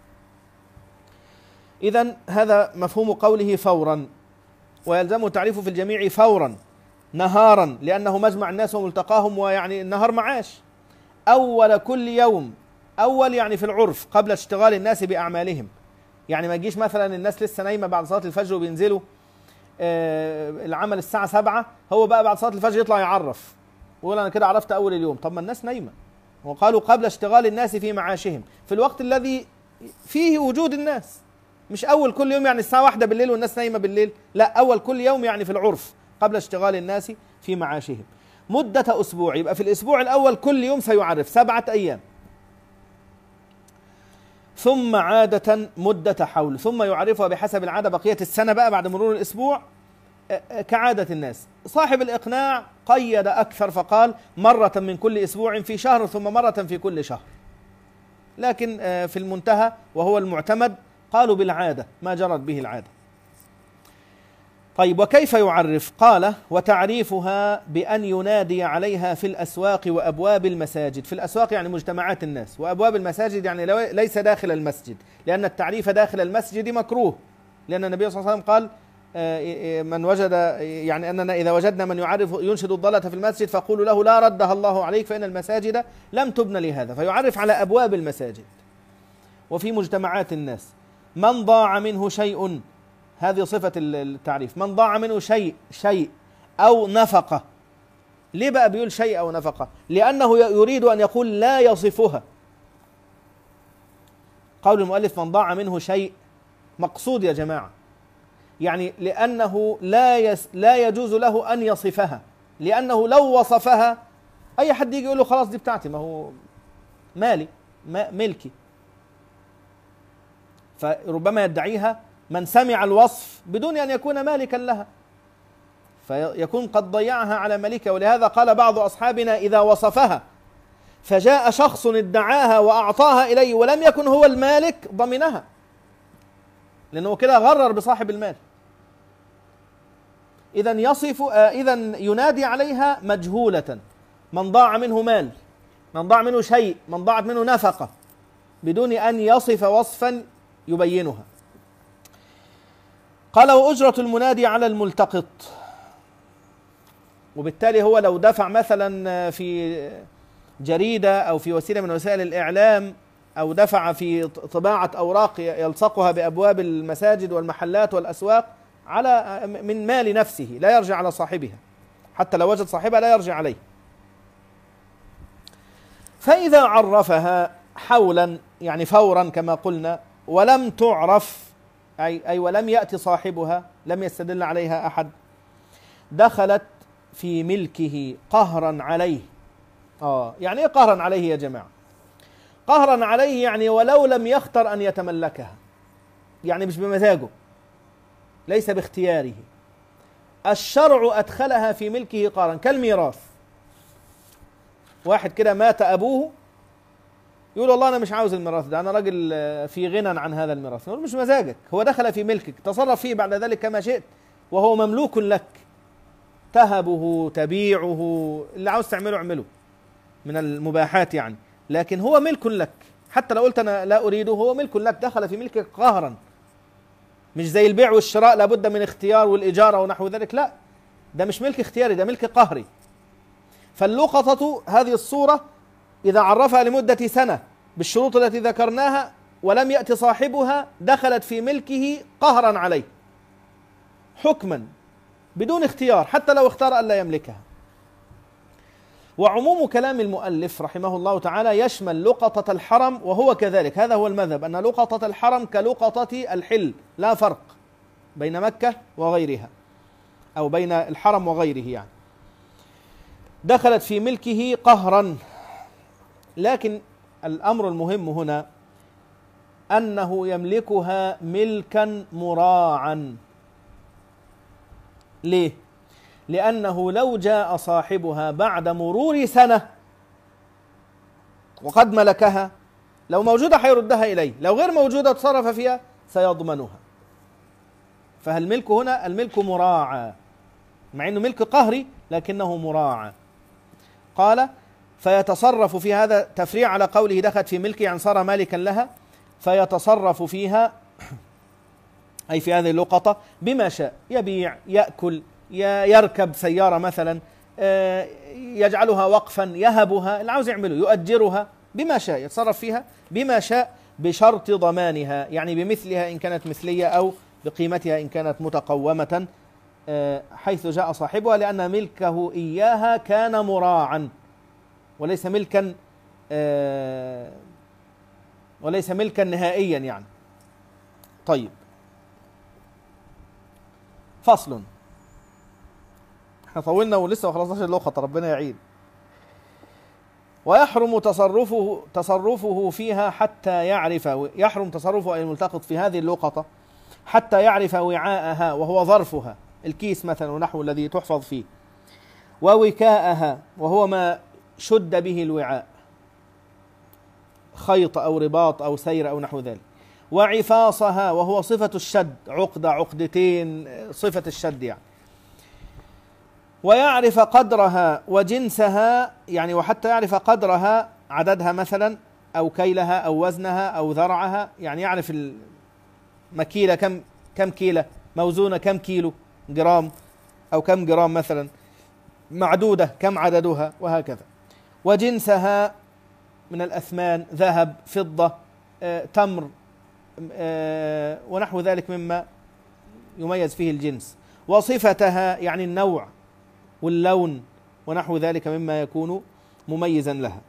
إذن هذا مفهوم قوله فورا، ويلزمه تعريفه في الجميع فورا نهارا، لأنه مجمع الناس وملتقاهم، ويعني النهار معاش. أول كل يوم، أول يعني في العرف قبل اشتغال الناس بأعمالهم، يعني ما يجيش مثلا الناس لسه نايمة بعد صلاة الفجر وبينزلوا آه العمل الساعة سبعة، هو بقى بعد صلاة الفجر يطلع يعرف ويقول أنا كده عرفت أول اليوم. طب ما الناس نايمة، وقالوا قبل اشتغال الناس في معاشهم، في الوقت الذي فيه وجود الناس، مش أول كل يوم يعني الساعة واحدة بالليل والناس نايمة بالليل، لا، أول كل يوم يعني في العرف قبل اشتغال الناس في معاشهم مدة أسبوع. يبقى في الأسبوع الأول كل يوم سيعرف سبعة أيام، ثم عادة مدة حول، ثم يعرفها بحسب العادة بقية السنة بقى بعد مرور الأسبوع كعادة الناس. صاحب الإقناع قيد أكثر فقال مرة من كل أسبوع في شهر، ثم مرة في كل شهر، لكن في المنتهى وهو المعتمد قالوا بالعادة، ما جرت به العادة. طيب، وكيف يعرف؟ قال وتعريفها بأن ينادي عليها في الأسواق وأبواب المساجد. في الأسواق يعني مجتمعات الناس، وأبواب المساجد يعني ليس داخل المسجد، لأن التعريف داخل المسجد مكروه، لأن النبي صلى الله عليه وسلم قال من وجد يعني أننا إذا وجدنا من يعرف ينشد الضالة في المسجد فقولوا له لا ردها الله عليك فإن المساجد لم تبن لهذا. فيعرف على أبواب المساجد وفي مجتمعات الناس. من ضاع منه شيء، هذه صفة التعريف، من ضاع منه شيء شيء أو نفقة. ليه بقى بيقول شيء أو نفقة؟ لأنه يريد أن يقول لا يصفها. قول المؤلف من ضاع منه شيء مقصود يا جماعة، يعني لأنه لا يس لا يجوز له أن يصفها، لأنه لو وصفها أي حد يجي يقول له خلاص دي بتاعتي، ما هو مالي ملكي. فربما يدعيها من سمع الوصف بدون أن يكون مالكا لها، فيكون قد ضيعها على ملكه. ولهذا قال بعض أصحابنا إذا وصفها فجاء شخص ادعاها وأعطاها إليه ولم يكن هو المالك ضمنها، لأنه كده غرر بصاحب المال. إذن يصف إذن ينادي عليها مجهولة، من ضاع منه مال، من ضاع منه شيء، من ضاعت منه نفقة، بدون أن يصف وصفا يبينها. قال وأجرة المنادي على الملتقط. وبالتالي هو لو دفع مثلا في جريدة أو في وسيلة من وسائل الإعلام، أو دفع في طباعة أوراق يلصقها بأبواب المساجد والمحلات والأسواق على من مال نفسه، لا يرجع على صاحبها، حتى لو وجد صاحبها لا يرجع عليه. فإذا عرفها حولا يعني فورا كما قلنا، ولم تعرف أي, أي ولم يأتي صاحبها، لم يستدل عليها أحد، دخلت في ملكه قهرا عليه. آه يعني إيه قهرا عليه يا جماعة؟ قهرا عليه يعني ولو لم يختر أن يتملكها، يعني مش بمزاجه، ليس باختياره، الشرع أدخلها في ملكه قهرا، كالميراث. واحد كده مات أبوه يقول والله أنا مش عاوز الميراث ده، أنا راجل في غنى عن هذا الميراث. يقول مش مزاجك، هو دخل في ملكك، تصرف فيه بعد ذلك كما شئت، وهو مملوك لك، تهبه، تبيعه، اللي عاوز تعمله اعمله من المباحات يعني، لكن هو ملك لك، حتى لو قلت أنا لا أريده هو ملك لك، دخل في ملكك قهرا. مش زي البيع والشراء لابد من اختيار والإجارة ونحو ذلك، لا، ده مش ملك اختياري، ده ملك قهري. فاللقطة هذه الصورة إذا عرفها لمدة سنة بالشروط التي ذكرناها ولم يأتي صاحبها دخلت في ملكه قهرا عليه حكما بدون اختيار، حتى لو اختار ألا يملكها. وعموم كلام المؤلف رحمه الله تعالى يشمل لقطة الحرم، وهو كذلك، هذا هو المذهب، أن لقطة الحرم كلقطة الحل، لا فرق بين مكة وغيرها، أو بين الحرم وغيره يعني، دخلت في ملكه قهرا. لكن الأمر المهم هنا أنه يملكها ملكا مراعا. ليه؟ لأنه لو جاء صاحبها بعد مرور سنة وقد ملكها، لو موجودة حيردها إليه، لو غير موجودة تصرف فيها سيضمنها. فالملك هنا الملك مراعى، مع أنه ملك قهري لكنه مراعى. قال فيتصرف في هذا تفريع على قوله دخلت في ملكه، يعني صار مالكا لها، فيتصرف فيها أي في هذه اللقطة بما شاء، يبيع، يأكل، يركب سيارة مثلا، يجعلها وقفا، يهبها، اللي عاوز يعمله، يؤجرها بما شاء، يتصرف فيها بما شاء بشرط ضمانها، يعني بمثلها إن كانت مثلية أو بقيمتها إن كانت متقومة حيث جاء صاحبها، لأن ملكه إياها كان مراعا وليس ملكا وليس ملكا نهائيا يعني. طيب، فصل. احنا طولنا ولسه ما خلصناش اللقطة، ربنا يعين. ويحرم تصرفه تصرفه فيها حتى يعرف، يحرم تصرفه أي الملتقط في هذه اللقطة حتى يعرف وعاءها، وهو ظرفها، الكيس مثلا ونحو الذي تحفظ فيه، ووكاءها، وهو ما شد به الوعاء، خيط أو رباط أو سير أو نحو ذلك، وعفاصها، وهو صفة الشد، عقدة، عقدتين، صفة الشد يعني، ويعرف قدرها وجنسها، يعني وحتى يعرف قدرها، عددها مثلا أو كيلها أو وزنها أو ذرعها، يعني يعرف المكيلة كم كم كيلة، موزونة كم كيلو جرام أو كم جرام مثلا، معدودة كم عددها، وهكذا. وجنسها من الأثمان، ذهب، فضة، آه، تمر، آه، ونحو ذلك مما يميز فيه الجنس. وصفتها يعني النوع واللون ونحو ذلك مما يكون مميزا لها.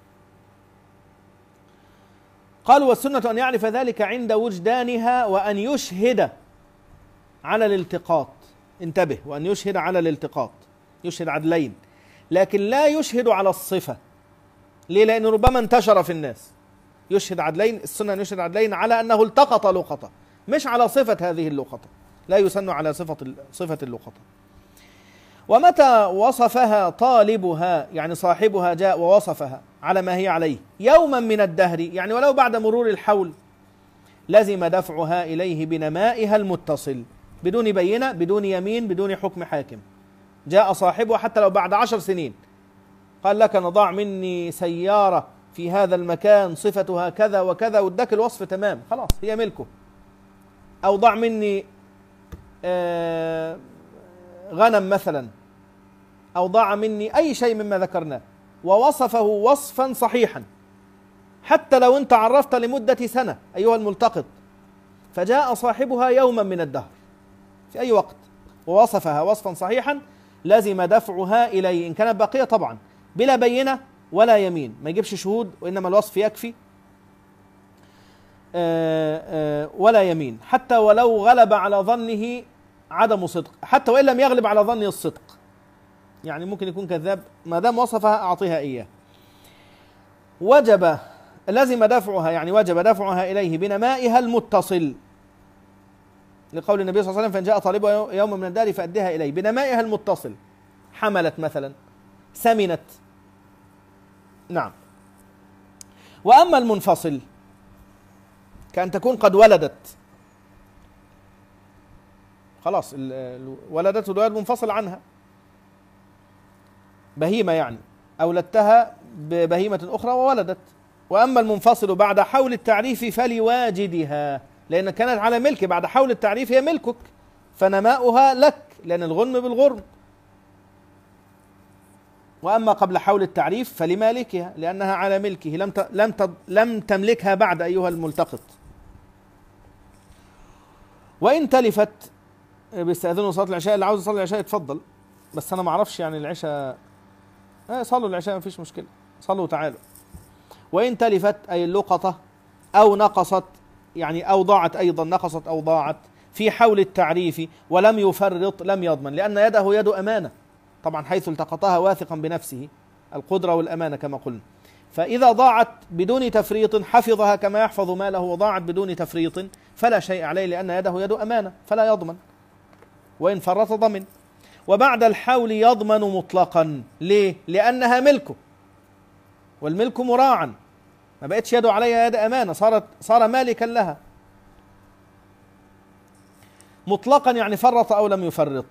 قالوا والسنة أن يعرف ذلك عند وجدانها، وأن يشهد على الالتقاط، انتبه، وأن يشهد على الالتقاط، يشهد عدلين، لكن لا يشهد على الصفة. ليه؟ لأنه ربما انتشر في الناس. يشهد عدلين، السنة أن يشهد عدلين على أنه التقط لقطة، مش على صفة هذه اللقطة، لا يسن على صفة صفة اللقطة. ومتى وصفها طالبها، يعني صاحبها جاء ووصفها على ما هي عليه يوما من الدهر، يعني ولو بعد مرور الحول، لزم دفعها إليه بنمائها المتصل، بدون بينة، بدون يمين، بدون حكم حاكم. جاء صاحبها حتى لو بعد عشر سنين قال لك أنا ضاع مني سيارة في هذا المكان صفتها كذا وكذا، واداك الوصف تمام، خلاص هي ملكه. أو ضاع مني آه غنم مثلا، أو ضاع مني أي شيء مما ذكرناه، ووصفه وصفا صحيحا، حتى لو أنت عرفت لمدة سنة أيها الملتقط، فجاء صاحبها يوما من الدهر في أي وقت ووصفها وصفا صحيحا، لازم دفعها إليه إن كانت باقية طبعا، بلا بينة ولا يمين، ما يجيبش شهود، وإنما الوصف يكفي، آآ آآ ولا يمين، حتى ولو غلب على ظنه عدم صدق، حتى وإن لم يغلب على ظنه الصدق، يعني ممكن يكون كذاب، ما دام وصفها أعطيها إياه. وجب لازم دفعها، يعني وجب دفعها إليه بنمائها المتصل، لقول النبي صلى الله عليه وسلم فإن جاء طالبها يوم من الدار فأدها إليه، بنمائها المتصل، حملت مثلا، سمنت، نعم. وأما المنفصل كأن تكون قد ولدت، خلاص ولدت الولد منفصل عنها، بهيمة يعني، أولدتها ببهيمة أخرى وولدت، وأما المنفصل بعد حول التعريف فلواجدها، لأن كانت على ملك، بعد حول التعريف هي ملكك فنماؤها لك، لأن الغنم بالغرم. وأما قبل حول التعريف فلمالكها، لأنها على ملكه، لم ت... لم ت... لم تملكها بعد أيها الملتقط. وإن تلفت، بيستأذنوا صلاة العشاء، اللي عاوز يصلي العشاء يتفضل، بس أنا ما أعرفش يعني العشاء، آه صلوا العشاء مفيش مشكلة، صلوا تعالوا. وإن تلفت أي اللقطة أو نقصت، يعني أو ضاعت أيضا، نقصت أو ضاعت في حول التعريف ولم يفرط لم يضمن، لأن يده يد أمانة طبعا، حيث التقطها واثقا بنفسه، القدرة والأمانة كما قلنا. فإذا ضاعت بدون تفريط حفظها كما يحفظ ماله، وضاعت بدون تفريط فلا شيء عليه، لأن يده يد أمانة فلا يضمن، وإن فرط ضمن. وبعد الحول يضمن مطلقا، ليه؟ لأنها ملكه، والملك مراعا، ما بقتش يده عليها يد أمانة، صارت صار مالكا لها. مطلقا يعني فرط أو لم يفرط.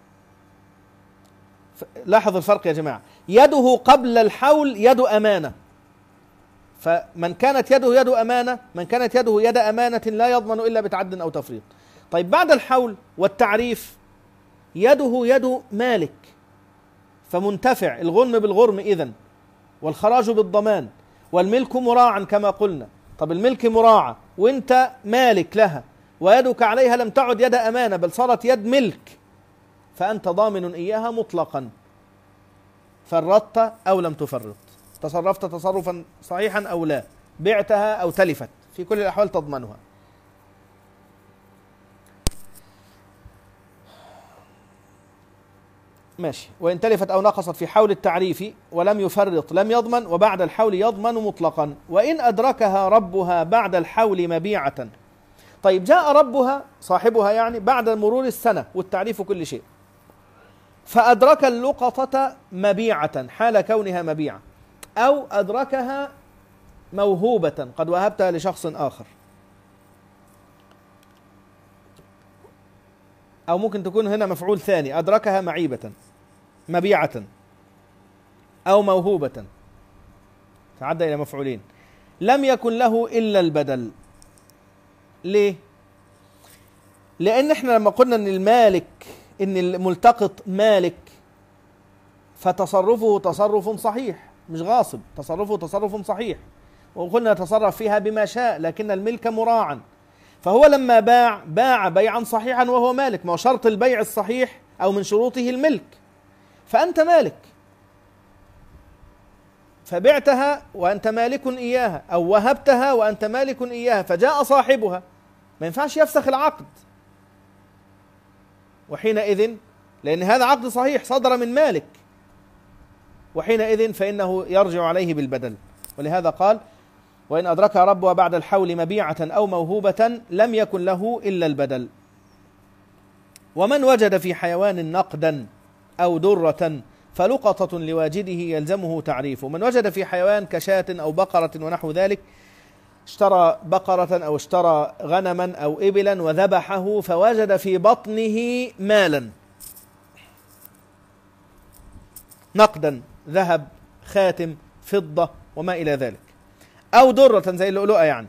لاحظ الفرق يا جماعة، يده قبل الحول يد أمانة، فمن كانت يده يد أمانة، من كانت يده يد أمانة لا يضمن إلا بتعد أو تفريط. طيب بعد الحول والتعريف يده يد مالك، فمنتفع، الغنم بالغرم إذن، والخراج بالضمان، والملك مراعا كما قلنا. طب الملك مراعى وانت مالك لها، ويدك عليها لم تعد يد أمانة بل صارت يد ملك، فأنت ضامن إياها مطلقا، فرطت أو لم تفرط، تصرفت تصرفا صحيحا أو لا، بعتها أو تلفت، في كل الأحوال تضمنها. ماشي. وإن تلفت أو نقصت في حول التعريف ولم يفرط لم يضمن، وبعد الحول يضمن مطلقا. وإن أدركها ربها بعد الحول مبيعة. طيب جاء ربها صاحبها يعني بعد مرور السنة والتعريف كل شيء، فأدرك اللقطة مبيعة حال كونها مبيعة، أو أدركها موهوبة قد وهبتها لشخص آخر، أو ممكن تكون هنا مفعول ثاني، أدركها معيبة مبيعة أو موهوبة، تعدى إلى مفعولين. لم يكن له إلا البدل. ليه؟ لأن احنا لما قلنا أن المالك، أن الملتقط مالك، فتصرفه تصرف صحيح مش غاصب، تصرفه تصرف صحيح، وقلنا يتصرف فيها بما شاء، لكن الملك مراعا. فهو لما باع باع بيعا صحيحا وهو مالك، ما هو شرط البيع الصحيح أو من شروطه الملك، فأنت مالك، فبعتها وأنت مالك إياها، أو وهبتها وأنت مالك إياها، فجاء صاحبها، ما ينفعش يفسخ العقد، وحينئذ لأن هذا عقد صحيح صدر من مالك، وحينئذ فإنه يرجع عليه بالبدل. ولهذا قال: وإن أدركها ربها بعد الحول مبيعة أو موهوبة لم يكن له إلا البدل. ومن وجد في حيوان نقدا أو درة فلقطة لواجده يلزمه تعريفه. من وجد في حيوان كشاة أو بقرة ونحو ذلك، اشترى بقرة أو اشترى غنما أو إبلا وذبحه، فوجد في بطنه مالا نقدا، ذهب، خاتم، فضة وما إلى ذلك، أو درة زي اللؤلؤة يعني،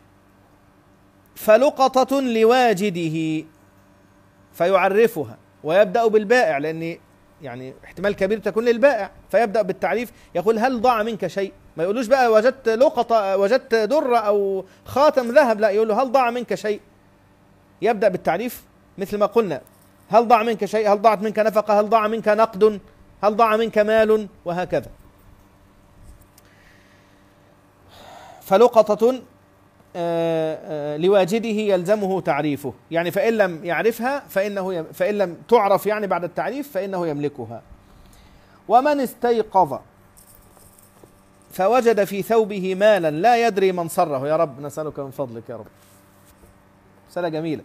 فلقطة لواجده فيعرفها ويبدأ بالبائع، لأن يعني احتمال كبير تكون للبائع، فيبدأ بالتعريف، يقول: هل ضاع منك شيء؟ ما يقولوش بقى وجدت لقطة، وجدت درة أو خاتم ذهب، لا، يقول له: هل ضاع منك شيء؟ يبدأ بالتعريف مثل ما قلنا: هل ضاع منك شيء؟ هل ضاعت منك نفقة؟ هل ضاع منك نقد؟ هل ضاع منك مال؟ وهكذا. فلقطة لواجده يلزمه تعريفه، يعني فإن لم يعرفها فإنه فإن لم تعرف يعني بعد التعريف فإنه يملكها. ومن استيقظ فوجد في ثوبه مالا لا يدري من صره، يا رب نسألك من فضلك يا رب، مسألة جميلة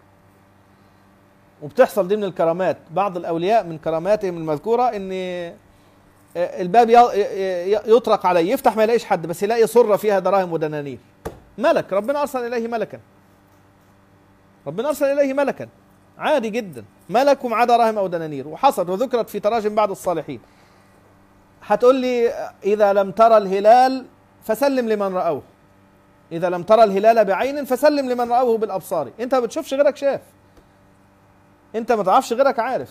وبتحصل ضمن الكرامات. بعض الأولياء من كراماتهم المذكورة إن الباب يطرق عليه، يفتح ما يلاقيش حد، بس يلاقي صرة فيها دراهم ودنانير، ملك، ربنا أرسل إليه ملكا، ربنا أرسل إليه ملكا عادي جدا، ملك ومعاه دراهم أو دنانير. وحصل وذكرت في تراجم بعض الصالحين. هتقول لي: إذا لم ترى الهلال فسلم لمن رأوه، إذا لم ترى الهلال بعين فسلم لمن رأوه بالأبصار. أنت ما بتشوفش غيرك شاف، أنت ما تعرفش غيرك عارف.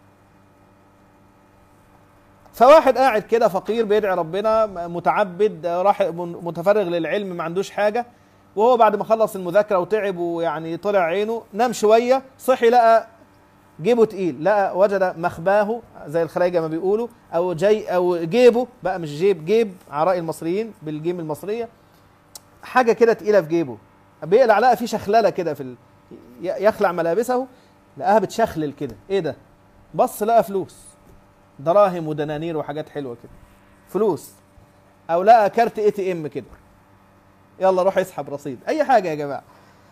فواحد قاعد كده فقير بيدعي ربنا متعبد راح متفرغ للعلم ما عندوش حاجة، وهو بعد ما خلص المذاكرة وتعب ويعني طلع عينه نام شوية، صحي لقى جيبه تقيل، لقى وجد مخباه زي الخلايجة ما بيقولوا، أو جي أو جيبه بقى، مش جيب، جيب عراء المصريين بالجيم المصرية، حاجة كده تقيلة في جيبه، بيقلع لقى في شخللة كده في ال... يخلع ملابسه لقاها بتشخلل كده، ايه ده؟ بص لقى فلوس، دراهم ودنانير وحاجات حلوة كده، فلوس، او لقى كارت اي تي ام كده، يلا روح يسحب رصيد، اي حاجة يا جماعة.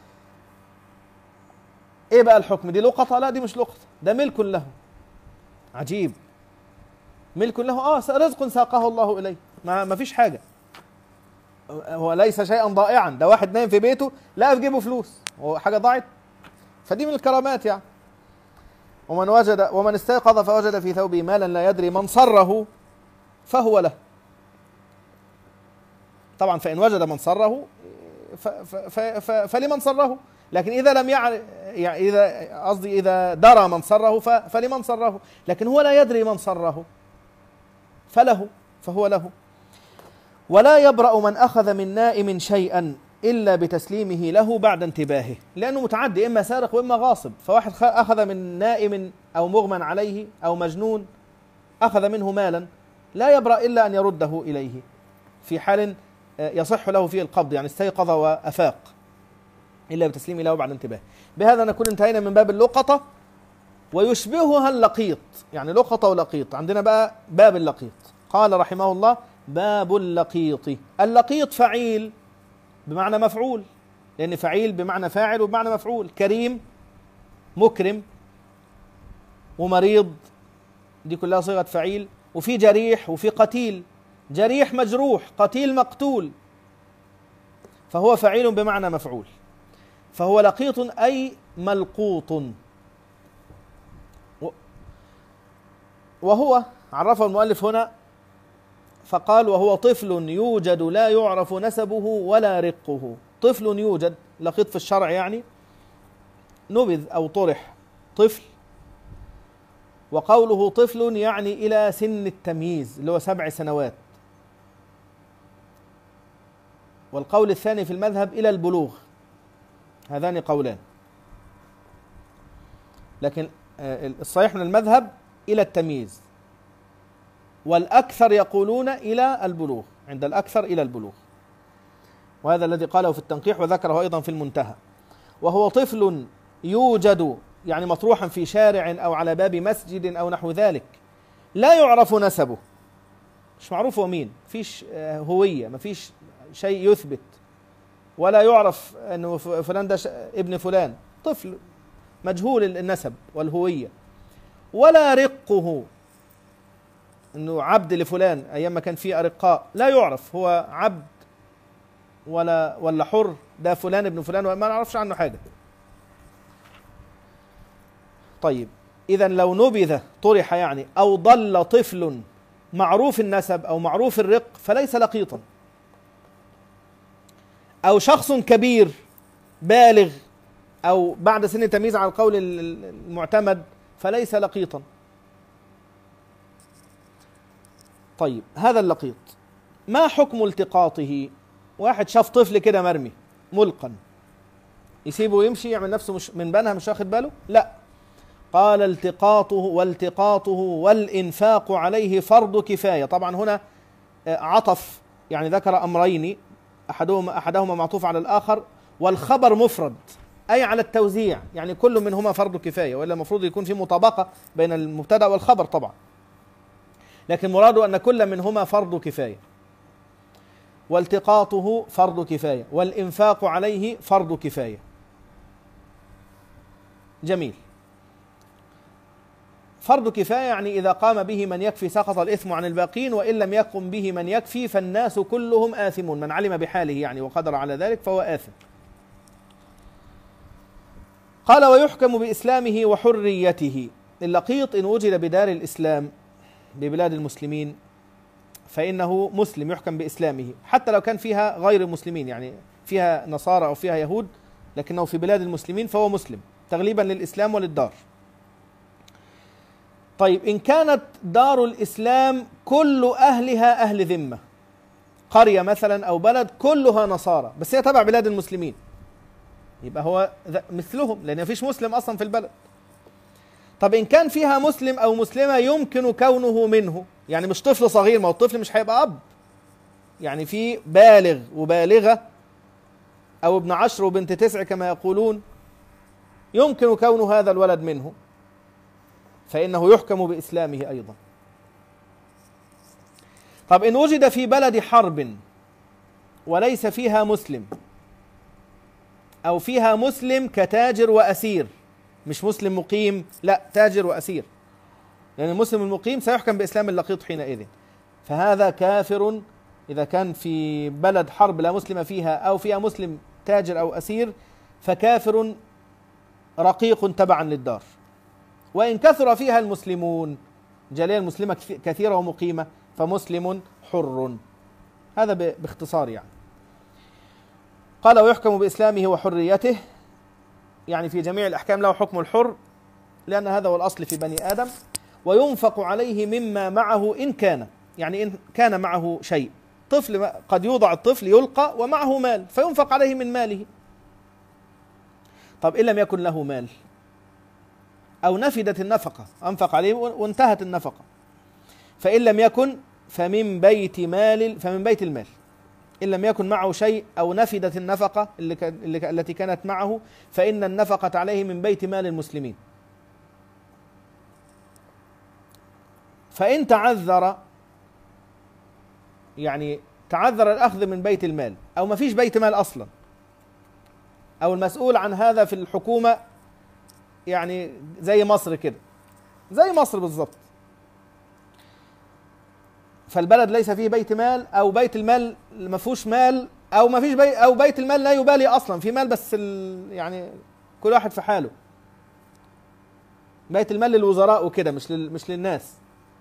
ايه بقى الحكم؟ دي لقطة؟ لا دي مش لقطة، ده ملك له. عجيب، ملك له، اه رزق ساقه الله اليه، ما ما فيش حاجة، هو ليس شيئا ضائعا، ده واحد نايم في بيته لقى في جيبه فلوس، هو حاجة ضاعت؟ فدي من الكرامات يعني. ومن وجد ومن استيقظ فوجد في ثوبه مالا لا يدري من صره فهو له. طبعا فإن وجد من صره ف ف ف ف فلمن صره، لكن إذا لم يعرف، يعني إذا قصدي إذا درى من صره فلمن صره، لكن هو لا يدري من صره فله، فهو له. ولا يبرأ من أخذ من نائم شيئا إلا بتسليمه له بعد انتباهه، لأنه متعدي، إما سارق وإما غاصب. فواحد أخذ من نائم أو مغمى عليه أو مجنون، أخذ منه مالا، لا يبرأ إلا أن يرده إليه في حال يصح له فيه القبض، يعني استيقظ وأفاق، إلا بتسليمه له بعد انتباهه. بهذا نكون انتهينا من باب اللقطة، ويشبهها اللقيط، يعني لقطة ولقيط. عندنا بقى باب اللقيط. قال رحمه الله: باب اللقيط. اللقيط فعيل بمعنى مفعول، لأن فعيل بمعنى فاعل وبمعنى مفعول. كريم، مكرم، ومريض، دي كلها صيغة فعيل. وفي جريح وفي قتيل، جريح مجروح، قتيل مقتول، فهو فعيل بمعنى مفعول. فهو لقيط أي ملقوط. وهو عرفه المؤلف هنا فقال: وهو طفل يوجد لا يعرف نسبه ولا رقه. طفل يوجد، لقيط في الشرع يعني نبذ أو طرح، طفل. وقوله طفل يعني إلى سن التمييز اللي هو سبع سنوات. والقول الثاني في المذهب إلى البلوغ. هذان قولان، لكن الصحيح من المذهب إلى التمييز، والأكثر يقولون إلى البلوغ، عند الأكثر إلى البلوغ، وهذا الذي قاله في التنقيح وذكره أيضا في المنتهى. وهو طفل يوجد يعني مطروحا في شارع أو على باب مسجد أو نحو ذلك، لا يعرف نسبه، مش معروف هو مين، فيش هوية، ما فيش شيء يثبت، ولا يعرف أنه فلان ده ابن فلان، طفل مجهول النسب والهوية. ولا رقه، أنه عبد لفلان، أيام ما كان فيه أرقاء، لا يعرف هو عبد ولا ولا حر، ده فلان ابن فلان، وما نعرفش عنه حاجة. طيب، إذا لو نبذ طرح يعني أو ضل طفل معروف النسب أو معروف الرق فليس لقيطا. أو شخص كبير بالغ أو بعد سن تمييز على القول المعتمد فليس لقيطا. طيب، هذا اللقيط ما حكم التقاطه؟ واحد شاف طفل كده مرمي ملقا، يسيبه ويمشي يعمل نفسه مش من بنها مش واخد باله؟ لا. قال: التقاطه والتقاطه والإنفاق عليه فرض كفاية. طبعا هنا عطف، يعني ذكر أمرين، أحدهما أحدهما معطوف على الآخر، والخبر مفرد أي على التوزيع، يعني كل منهما فرض كفاية، وإلا المفروض يكون في مطابقة بين المبتدأ والخبر طبعا، لكن مراده أن كل منهما فرض كفاية. والتقاطه فرض كفاية، والإنفاق عليه فرض كفاية. جميل. فرض كفاية يعني إذا قام به من يكفي سقط الإثم عن الباقين، وإن لم يقم به من يكفي فالناس كلهم آثمون. من علم بحاله يعني وقدر على ذلك فهو آثم. قال: ويحكم بإسلامه وحريته. اللقيط إن وجد بدار الإسلام ببلاد المسلمين فإنه مسلم يحكم بإسلامه، حتى لو كان فيها غير مسلمين، يعني فيها نصارى أو فيها يهود، لكنه في بلاد المسلمين فهو مسلم تغليبا للإسلام وللدار. طيب إن كانت دار الإسلام كل أهلها أهل ذمة، قرية مثلا أو بلد كلها نصارى بس هي تبع بلاد المسلمين، يبقى هو مثلهم لأن مفيش مسلم أصلا في البلد. طب إن كان فيها مسلم أو مسلمة يمكن كونه منه، يعني مش طفل صغير، ما هو الطفل مش هيبقى أب، يعني في بالغ وبالغة أو ابن عشر وبنت تسع كما يقولون، يمكن كون هذا الولد منه، فإنه يحكم بإسلامه أيضا. طب إن وجد في بلد حرب وليس فيها مسلم، أو فيها مسلم كتاجر وأسير، مش مسلم مقيم، لا تاجر وأسير، لأن يعني المسلم المقيم سيحكم بإسلام اللقيط حينئذ، فهذا كافر. إذا كان في بلد حرب لا مسلم فيها أو فيها مسلم تاجر أو أسير فكافر رقيق تبعا للدار. وإن كثر فيها المسلمون، جالية المسلمة كثيرة ومقيمة، فمسلم حر. هذا باختصار يعني. قال ويحكم بإسلامه وحريته، يعني في جميع الأحكام له حكم الحر، لأن هذا هو الأصل في بني آدم. وينفق عليه مما معه إن كان، يعني إن كان معه شيء، طفل قد يوضع الطفل يلقى ومعه مال فينفق عليه من ماله. طب إن لم يكن له مال أو نفدت النفقة، أنفق عليه وانتهت النفقة، فإن لم يكن فمن بيت مال فمن بيت المال. إن لم يكن معه شيء أو نفدت النفقة اللي ك... اللي... التي كانت معه، فإن النفقة عليه من بيت مال المسلمين. فإن تعذر، يعني تعذر الأخذ من بيت المال أو ما فيش بيت مال أصلا، أو المسؤول عن هذا في الحكومة يعني زي مصر كده، زي مصر بالضبط، فالبلد ليس فيه بيت مال، أو بيت المال ما فيهوش مال، أو ما فيش بي أو بيت المال لا يبالي أصلا، في مال بس ال... يعني كل واحد في حاله، بيت المال للوزراء وكده، مش لل... مش للناس.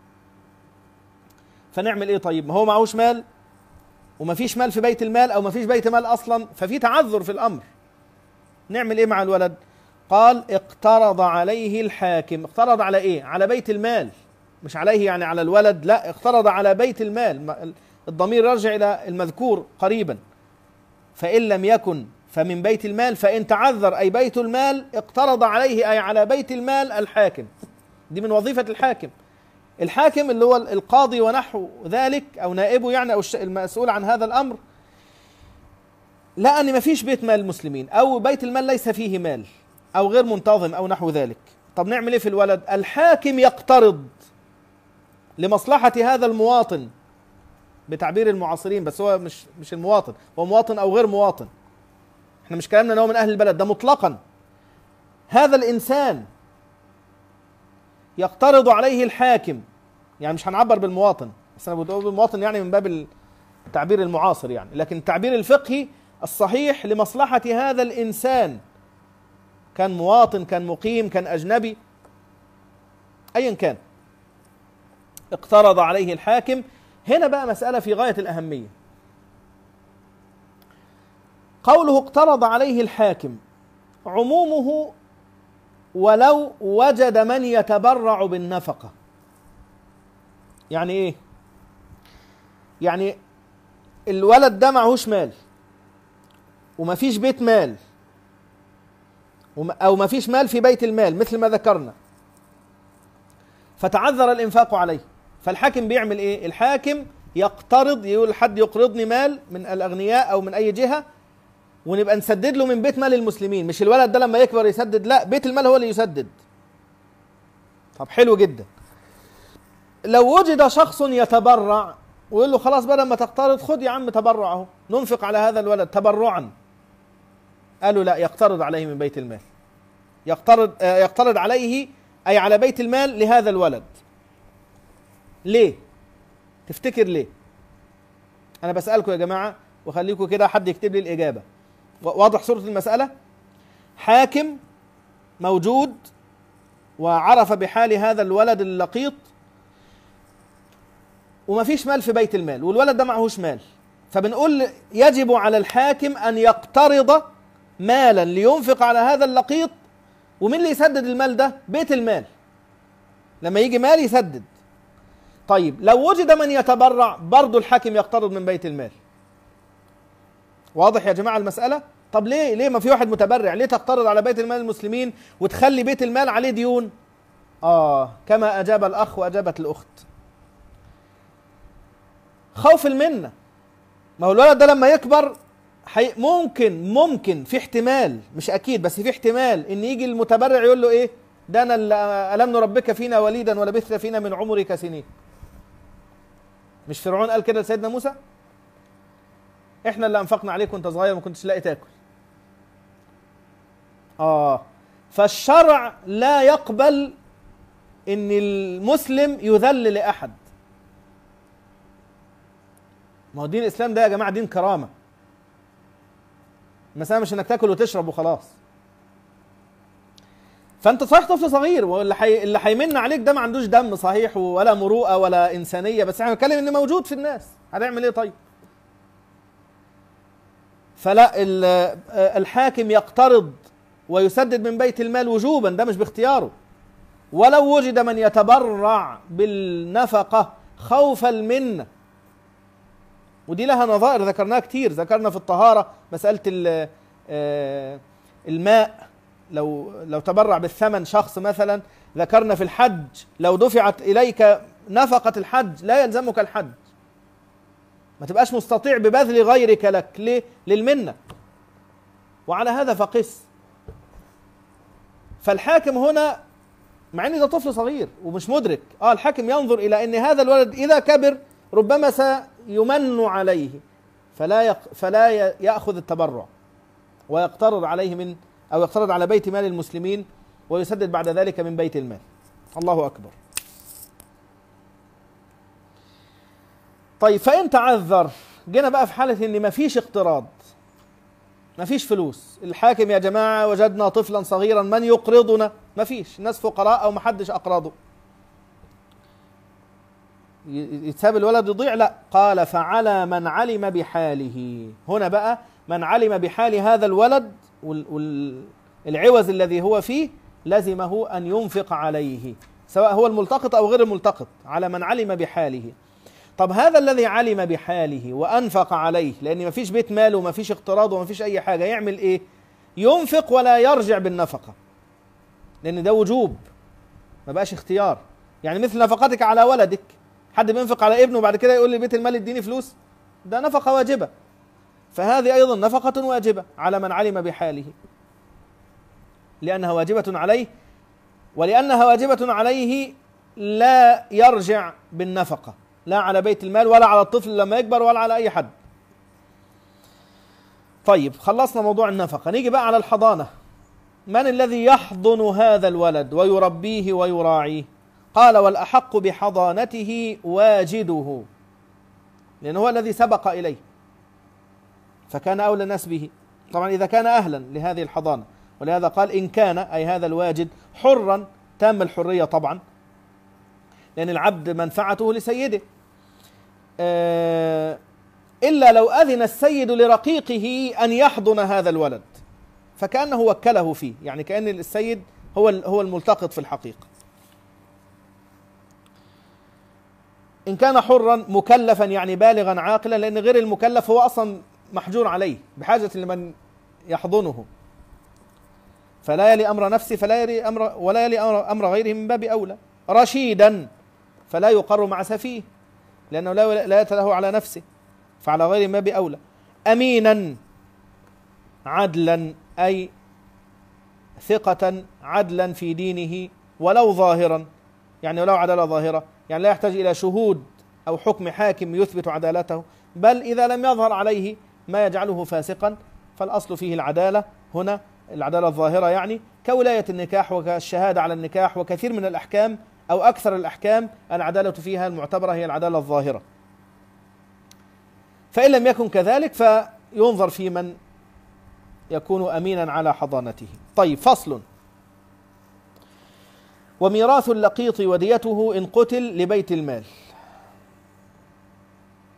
فنعمل إيه طيب؟ ما هو معهوش مال وما فيش مال في بيت المال، أو ما فيش بيت مال أصلا، ففي تعذر في الأمر. نعمل إيه مع الولد؟ قال اقترض عليه الحاكم. اقترض على إيه؟ على بيت المال، مش عليه يعني على الولد، لا، اقترض على بيت المال. الضمير يرجع إلى المذكور قريبا. فإن لم يكن فمن بيت المال، فإن تعذر أي بيت المال اقترض عليه أي على بيت المال الحاكم. دي من وظيفة الحاكم. الحاكم اللي هو القاضي ونحو ذلك، أو نائبه يعني، أو المسؤول عن هذا الأمر، لا، أن ما فيش بيت مال المسلمين، أو بيت المال ليس فيه مال، أو غير منتظم أو نحو ذلك. طب نعمل إيه في الولد؟ الحاكم يقترض لمصلحة هذا المواطن بتعبير المعاصرين، بس هو مش مش المواطن، هو مواطن أو غير مواطن. احنا مش كلامنا أنه من أهل البلد، ده مطلقا. هذا الإنسان يقترض عليه الحاكم، يعني مش هنعبر بالمواطن، بس أنا بقول بالمواطن يعني من باب التعبير المعاصر يعني، لكن التعبير الفقهي الصحيح لمصلحة هذا الإنسان، كان مواطن، كان مقيم، كان أجنبي، أيا كان، اقترض عليه الحاكم. هنا بقى مسألة في غاية الأهمية. قوله اقترض عليه الحاكم عمومه ولو وجد من يتبرع بالنفقة. يعني ايه؟ يعني الولد ده معهوش مال ومفيش بيت مال، أو مفيش مال في بيت المال مثل ما ذكرنا، فتعذر الإنفاق عليه، فالحاكم بيعمل ايه؟ الحاكم يقترض، يقول حد يقرضني مال من الأغنياء أو من أي جهة، ونبقى نسدد له من بيت مال المسلمين، مش الولد ده لما يكبر يسدد، لا، بيت المال هو اللي يسدد. طب حلو جدا. لو وجد شخص يتبرع ويقول له خلاص بدل ما تقترض خد يا عم تبرع اهو، ننفق على هذا الولد تبرعا، قالوا لا، يقترض عليه من بيت المال، يقترض يقترض عليه أي على بيت المال لهذا الولد. ليه؟ تفتكر ليه؟ أنا بسألكم يا جماعة، وخليكم كده حد يكتب لي الإجابة. واضح صورة المسألة؟ حاكم موجود وعرف بحال هذا الولد اللقيط، ومفيش مال في بيت المال والولد ده معهوش مال، فبنقول يجب على الحاكم أن يقترض مالا لينفق على هذا اللقيط. ومين اللي يسدد المال ده؟ بيت المال. لما يجي مال يسدد. طيب لو وجد من يتبرع برضو الحاكم يقترض من بيت المال. واضح يا جماعة المسألة؟ طب ليه ليه ما في واحد متبرع؟ ليه تقترض على بيت المال المسلمين وتخلي بيت المال عليه ديون؟ آه كما أجاب الأخ وأجابت الأخت، خوف المنة. ما هو الولد ده لما يكبر حي... ممكن ممكن في احتمال، مش أكيد بس في احتمال إن يجي المتبرع يقول له إيه؟ ده أنا اللي ألم نربك فينا وليدا ولبثت فينا من عمرك سنين. مش فرعون قال كده لسيدنا موسى؟ إحنا اللي أنفقنا عليك وأنت صغير ما كنتش لاقي تاكل. آه فالشرع لا يقبل إن المسلم يذل لأحد. ما هو دين الإسلام ده يا جماعة دين كرامة. المسألة مش إنك تاكل وتشرب وخلاص. فأنت صحيح طفل صغير، واللي حي... اللي هيمن عليك ده ما عندوش دم صحيح ولا مروءة ولا إنسانية، بس احنا بنتكلم إن موجود في الناس، هنعمل إيه طيب؟ فلا الحاكم يقترض ويسدد من بيت المال وجوبا، ده مش باختياره. ولو وجد من يتبرع بالنفقة خوف المنة، ودي لها نظائر ذكرناها كتير. ذكرنا في الطهارة مسألة الماء، لو لو تبرع بالثمن شخص مثلا. ذكرنا في الحج لو دفعت إليك نفقة الحج لا يلزمك الحج، ما تبقاش مستطيع ببذل غيرك لك. ليه؟ للمنة. وعلى هذا فقس. فالحاكم هنا مع ان ده طفل صغير ومش مدرك، اه الحاكم ينظر الى ان هذا الولد اذا كبر ربما سيمن عليه، فلا يق... فلا ياخذ التبرع ويقترض عليه من او يقترض على بيت مال المسلمين ويسدد بعد ذلك من بيت المال. الله اكبر. طيب فان تعذر، جينا بقى في حاله ان مفيش اقتراض، مفيش فلوس. الحاكم يا جماعة وجدنا طفلا صغيرا من يقرضنا؟ مفيش، الناس فقراء أو محدش أقرضه، يتساب الولد يضيع؟ لا. قال فعلى من علم بحاله. هنا بقى من علم بحال هذا الولد والعوز الذي هو فيه لزمه أن ينفق عليه، سواء هو الملتقط أو غير الملتقط، على من علم بحاله. طب هذا الذي علم بحاله وأنفق عليه، لأن مفيش بيت مال ومفيش اقتراض ومفيش أي حاجة، يعمل إيه؟ ينفق ولا يرجع بالنفقة، لأن ده وجوب ما بقاش اختيار. يعني مثل نفقتك على ولدك، حد بينفق على ابنه وبعد كده يقول لي بيت المال اديني فلوس، ده نفقة واجبة. فهذه أيضا نفقة واجبة على من علم بحاله، لأنها واجبة عليه، ولأنها واجبة عليه لا يرجع بالنفقة، لا على بيت المال ولا على الطفل لما يكبر ولا على أي حد. طيب خلصنا موضوع النفقة، نيجي بقى على الحضانة. من الذي يحضن هذا الولد ويربيه ويراعيه؟ قال والأحق بحضانته واجده، لأنه هو الذي سبق إليه فكان أولى الناس به، طبعا إذا كان أهلا لهذه الحضانة. ولهذا قال إن كان، أي هذا الواجد، حرا تام الحرية طبعا، لأن العبد منفعته لسيده، آه إلا لو أذن السيد لرقيقه أن يحضن هذا الولد فكأنه وكله فيه، يعني كأن السيد هو هو الملتقط في الحقيقة. إن كان حرا مكلفا يعني بالغا عاقلا، لأن غير المكلف هو أصلا محجور عليه بحاجة لمن يحضنه، فلا يلي أمر نفسه فلا يلي أمر ولا يلي أمر, أمر غيره من باب أولى. رشيدا فلا يقر مع سفيه لأنه لا لا يتله على نفسه، فعلى غير ما بأولى. أمينا عدلا أي ثقة عدلا في دينه ولو ظاهرا، يعني ولو عدالة ظاهرة، يعني لا يحتاج إلى شهود أو حكم حاكم يثبت عدالته، بل إذا لم يظهر عليه ما يجعله فاسقا فالأصل فيه العدالة، هنا العدالة الظاهرة، يعني كولاية النكاح وكالشهادة على النكاح وكثير من الأحكام أو أكثر الأحكام العدالة فيها المعتبرة هي العدالة الظاهرة. فإن لم يكن كذلك فينظر في من يكون أمينا على حضانته. طيب فصل. وميراث اللقيط وديته إن قتل لبيت المال.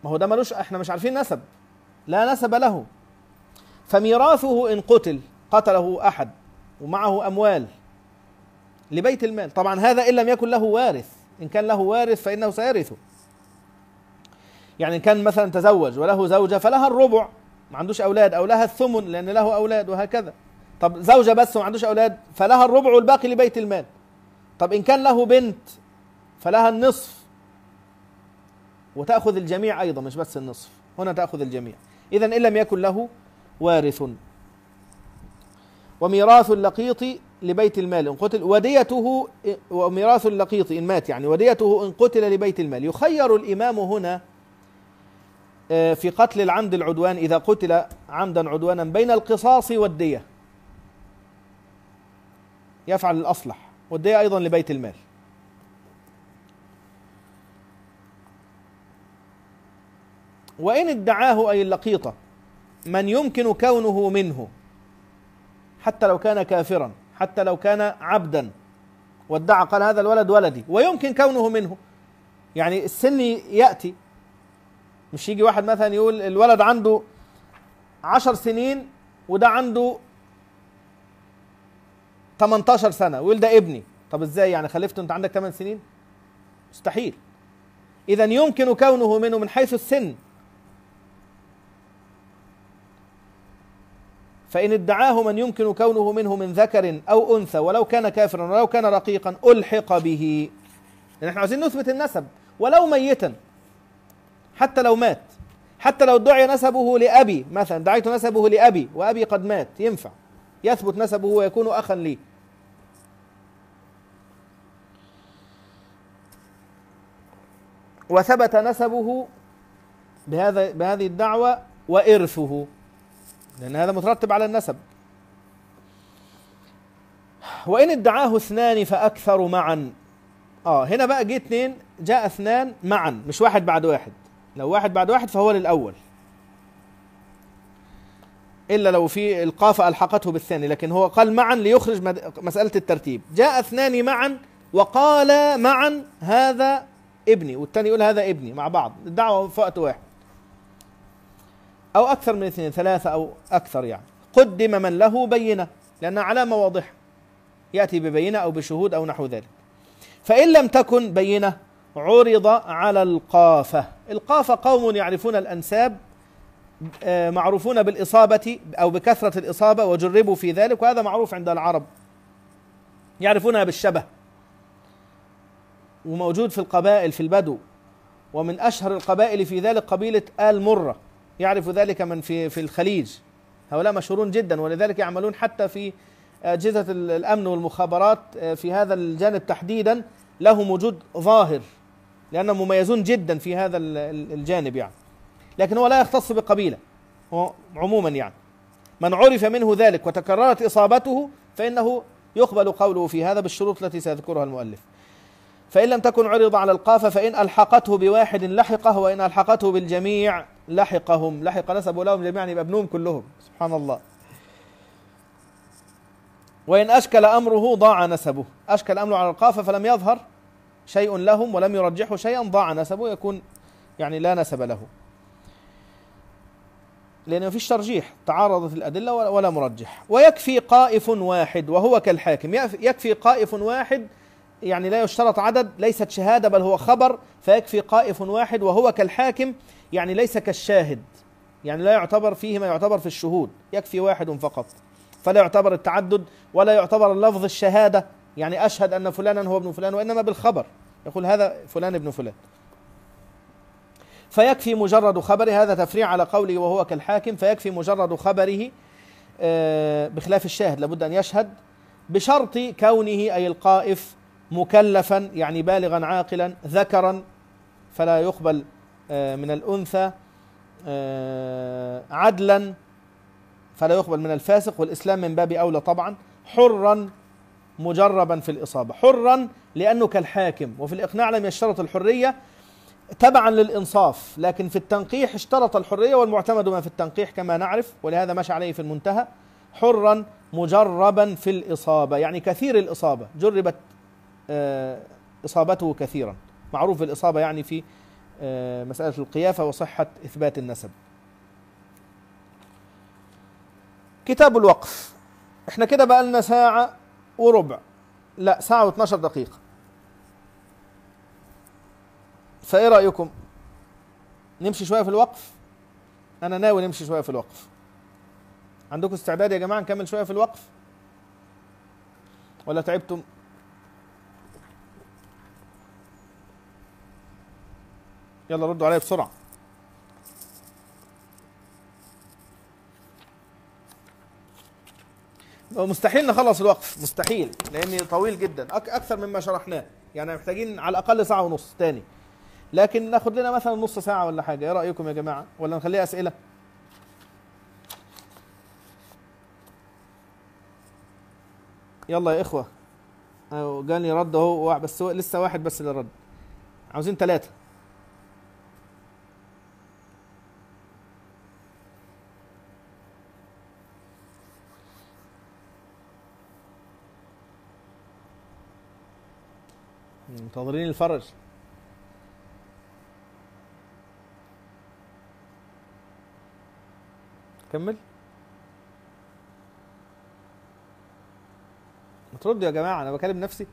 ما هو ده ملوش، احنا مش عارفين نسب، لا نسب له. فميراثه إن قتل، قتله أحد ومعه أموال لبيت المال. طبعا هذا إن لم يكن له وارث، إن كان له وارث فإنه سيرثه. يعني كان مثلا تزوج وله زوجة فلها الربع، ما عندوش أولاد، أو لها الثمن لأن له أولاد، وهكذا. طب زوجة بس وما عندوش أولاد فلها الربع والباقي لبيت المال. طب إن كان له بنت فلها النصف وتأخذ الجميع أيضا، مش بس النصف، هنا تأخذ الجميع. إذن إن لم يكن له وارث. وميراث اللقيط لبيت المال إن قتل، وديته، وميراث اللقيط إن مات يعني، وديته إن قتل لبيت المال. يخير الإمام هنا في قتل العمد العدوان إذا قتل عمدا عدوانا بين القصاص والدية، يفعل الأصلح، والدية أيضا لبيت المال. وإن ادعاه أي اللقيط من يمكن كونه منه، حتى لو كان كافرا، حتى لو كان عبدا، وادعى قال هذا الولد ولدي ويمكن كونه منه، يعني السن يأتي، مش يجي واحد مثلا يقول الولد عنده عشر سنين وده عنده ثمانية عشر سنة ويقول ده ابني. طب ازاي يعني خلفته انت عندك ثمان سنين؟ مستحيل. إذا يمكن كونه منه من حيث السن. فإن ادعاه من يمكن كونه منه من ذكر أو أنثى ولو كان كافرا ولو كان رقيقا ألحق به، لأن احنا عايزين نثبت النسب ولو ميتا، حتى لو مات، حتى لو ادعي نسبه لأبي مثلا، دعيت نسبه لأبي وأبي قد مات، ينفع يثبت نسبه ويكون أخا لي. وثبت نسبه بهذا بهذه الدعوة وإرثه، لأن هذا مترتب على النسب. وإن ادعاه اثنان فأكثر معا، آه هنا بقى جه اثنين، جاء اثنان معا، مش واحد بعد واحد. لو واحد بعد واحد فهو للأول، إلا لو في القافة ألحقته بالثاني، لكن هو قال معا ليخرج مسألة الترتيب. جاء اثنان معا وقال معا هذا ابني، والثاني يقول هذا ابني، مع بعض الدعوة في وقت واحد، أو أكثر من اثنين، ثلاثة أو أكثر يعني. قدم من له بينة، لأنها علامة واضحة، يأتي ببينة أو بشهود أو نحو ذلك. فإن لم تكن بينة عرض على القافة. القافة قوم يعرفون الأنساب، معروفون بالإصابة أو بكثرة الإصابة وجربوا في ذلك، وهذا معروف عند العرب، يعرفونها بالشبه، وموجود في القبائل في البدو. ومن أشهر القبائل في ذلك قبيلة آل مرة، يعرف ذلك من في في الخليج، هؤلاء مشهورون جدا، ولذلك يعملون حتى في أجهزة الأمن والمخابرات في هذا الجانب تحديدا، لهم وجود ظاهر لأنهم مميزون جدا في هذا الجانب يعني. لكن هو لا يختص بقبيلة، هو عموما يعني من عرف منه ذلك وتكررت إصابته فإنه يقبل قوله في هذا بالشروط التي سيذكرها المؤلف. فإن لم تكن عرض على القافة فإن ألحقته بواحد لحقه، وإن ألحقته بالجميع لحقهم، لحق نسبه لهم جميعا، يبقى ابنهم كلهم، سبحان الله. وإن أشكل أمره ضاع نسبه، أشكل أمره على القافة فلم يظهر شيء لهم ولم يرجحوا شيئا، ضاع نسبه، يكون يعني لا نسب له، لأنه فيش ترجيح، تعارضت الأدلة ولا مرجح. ويكفي قائف واحد وهو كالحاكم، يكفي قائف واحد يعني لا يشترط عدد، ليست شهادة بل هو خبر، فيكفي قائف واحد وهو كالحاكم يعني ليس كالشاهد، يعني لا يعتبر فيه ما يعتبر في الشهود، يكفي واحد فقط، فلا يعتبر التعدد ولا يعتبر اللفظ الشهادة، يعني أشهد أن فلانا هو ابن فلان، وإنما بالخبر يقول هذا فلان ابن فلان. فيكفي مجرد خبره، هذا تفريع على قوله وهو كالحاكم، فيكفي مجرد خبره بخلاف الشاهد، لابد أن يشهد، بشرط كونه أي القائف مكلفا يعني بالغا عاقلا، ذكرا فلا يقبل من الأنثى، عدلا فلا يقبل من الفاسق، والإسلام من باب أولى طبعا، حرا مجربا في الإصابة، حرا لأنه كالحاكم، وفي الإقناع لم يشترط الحرية تبعا للإنصاف، لكن في التنقيح اشترط الحرية، والمعتمد ما في التنقيح كما نعرف، ولهذا مشى عليه في المنتهى. حرا مجربا في الإصابة يعني كثير الإصابة، جربت إصابته كثيرا، معروف الإصابة يعني في مسألة القيافة وصحة إثبات النسب. كتاب الوقف، احنا كده بقى لنا ساعة وربع، لا ساعة واثناشر دقيقة، فايه رأيكم نمشي شوية في الوقف؟ انا ناوي نمشي شوية في الوقف. عندكم استعداد يا جماعة نكمل شوية في الوقف ولا تعبتم؟ يلا ردوا عليا بسرعة. مستحيل نخلص الوقف، مستحيل، لأنه طويل جدا أكثر مما شرحناه، يعني محتاجين على الأقل ساعة ونص تاني، لكن ناخد لنا مثلا نص ساعة ولا حاجة. إيه رأيكم يا جماعة؟ ولا نخليها أسئلة؟ يلا يا إخوة، جاني رد أهو، بس هو لسه واحد بس اللي رد، عاوزين ثلاثة. منتظرين الفرج. كمل. ما تردوا يا جماعة، أنا بكلم نفسي.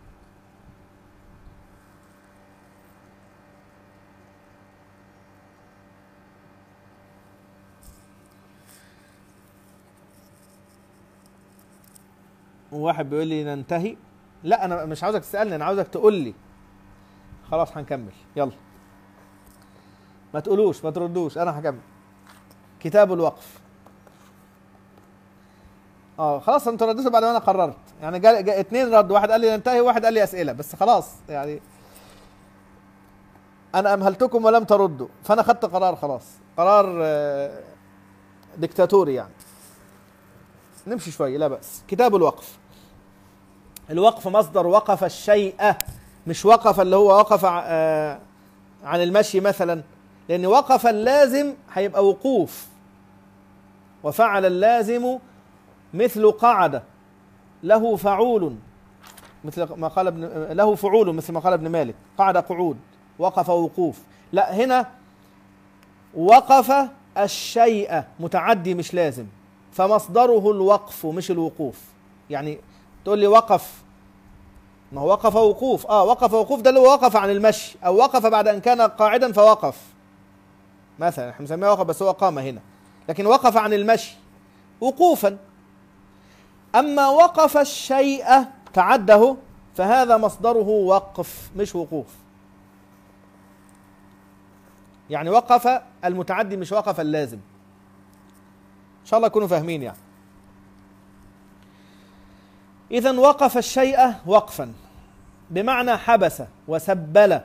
وواحد بيقول لي ننتهي. لا أنا مش عاوزك تسألني، أنا عاوزك تقول لي. خلاص هنكمل، يلا ما تقولوش ما تردوش، أنا هكمل. كتاب الوقف. اه خلاص انتوا رديتوا بعد ما انا قررت، يعني جا, جا اتنين رد، واحد قال لي ننتهي وواحد قال لي اسئله، بس خلاص يعني انا امهلتكم ولم تردوا، فانا خدت قرار، خلاص قرار آه ديكتاتوري يعني. نمشي شويه لا بأس. كتاب الوقف. الوقف مصدر وقف الشيء، مش وقف اللي هو وقف آه عن المشي مثلا، لان وقف اللازم هيبقى وقوف، وفعل اللازم مثل قعد، له فعول مثل ما قال ابن له فعول مثل ما قال ابن مالك، قعد قعود، وقف وقوف. لا هنا وقف الشيء متعدي مش لازم، فمصدره الوقف مش الوقوف. يعني تقول لي وقف، ما هو وقف وقوف، اه وقف وقوف ده اللي هو وقف عن المشي، او وقف بعد ان كان قاعدا فوقف مثلا، احنا بنسميها وقف بس هو قام هنا، لكن وقف عن المشي وقوفا. أما وقف الشيء تعده فهذا مصدره وقف مش وقوف. يعني وقف المتعدي مش وقف اللازم. إن شاء الله تكونوا فاهمين يعني. إذن وقف الشيء وقفا بمعنى حبس وسبل،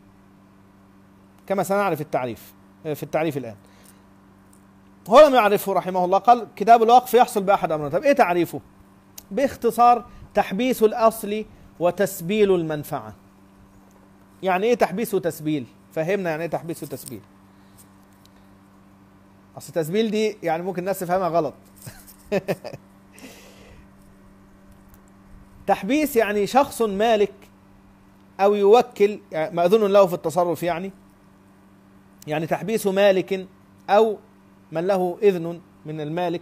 كما سنعرف التعريف في التعريف الآن. هو لم يعرفه رحمه الله، قال كتاب الوقف يحصل بأحد أمرين. طب إيه تعريفه؟ باختصار تحبيس الأصل وتسبيل المنفعة. يعني إيه تحبيس وتسبيل؟ فهمنا يعني إيه تحبيس وتسبيل. أصل تسبيل دي يعني ممكن الناس تفهمها غلط. تحبيس يعني شخص مالك أو يوكل، يعني مأذون له في التصرف، يعني يعني تحبيس مالك أو من له إذن من المالك،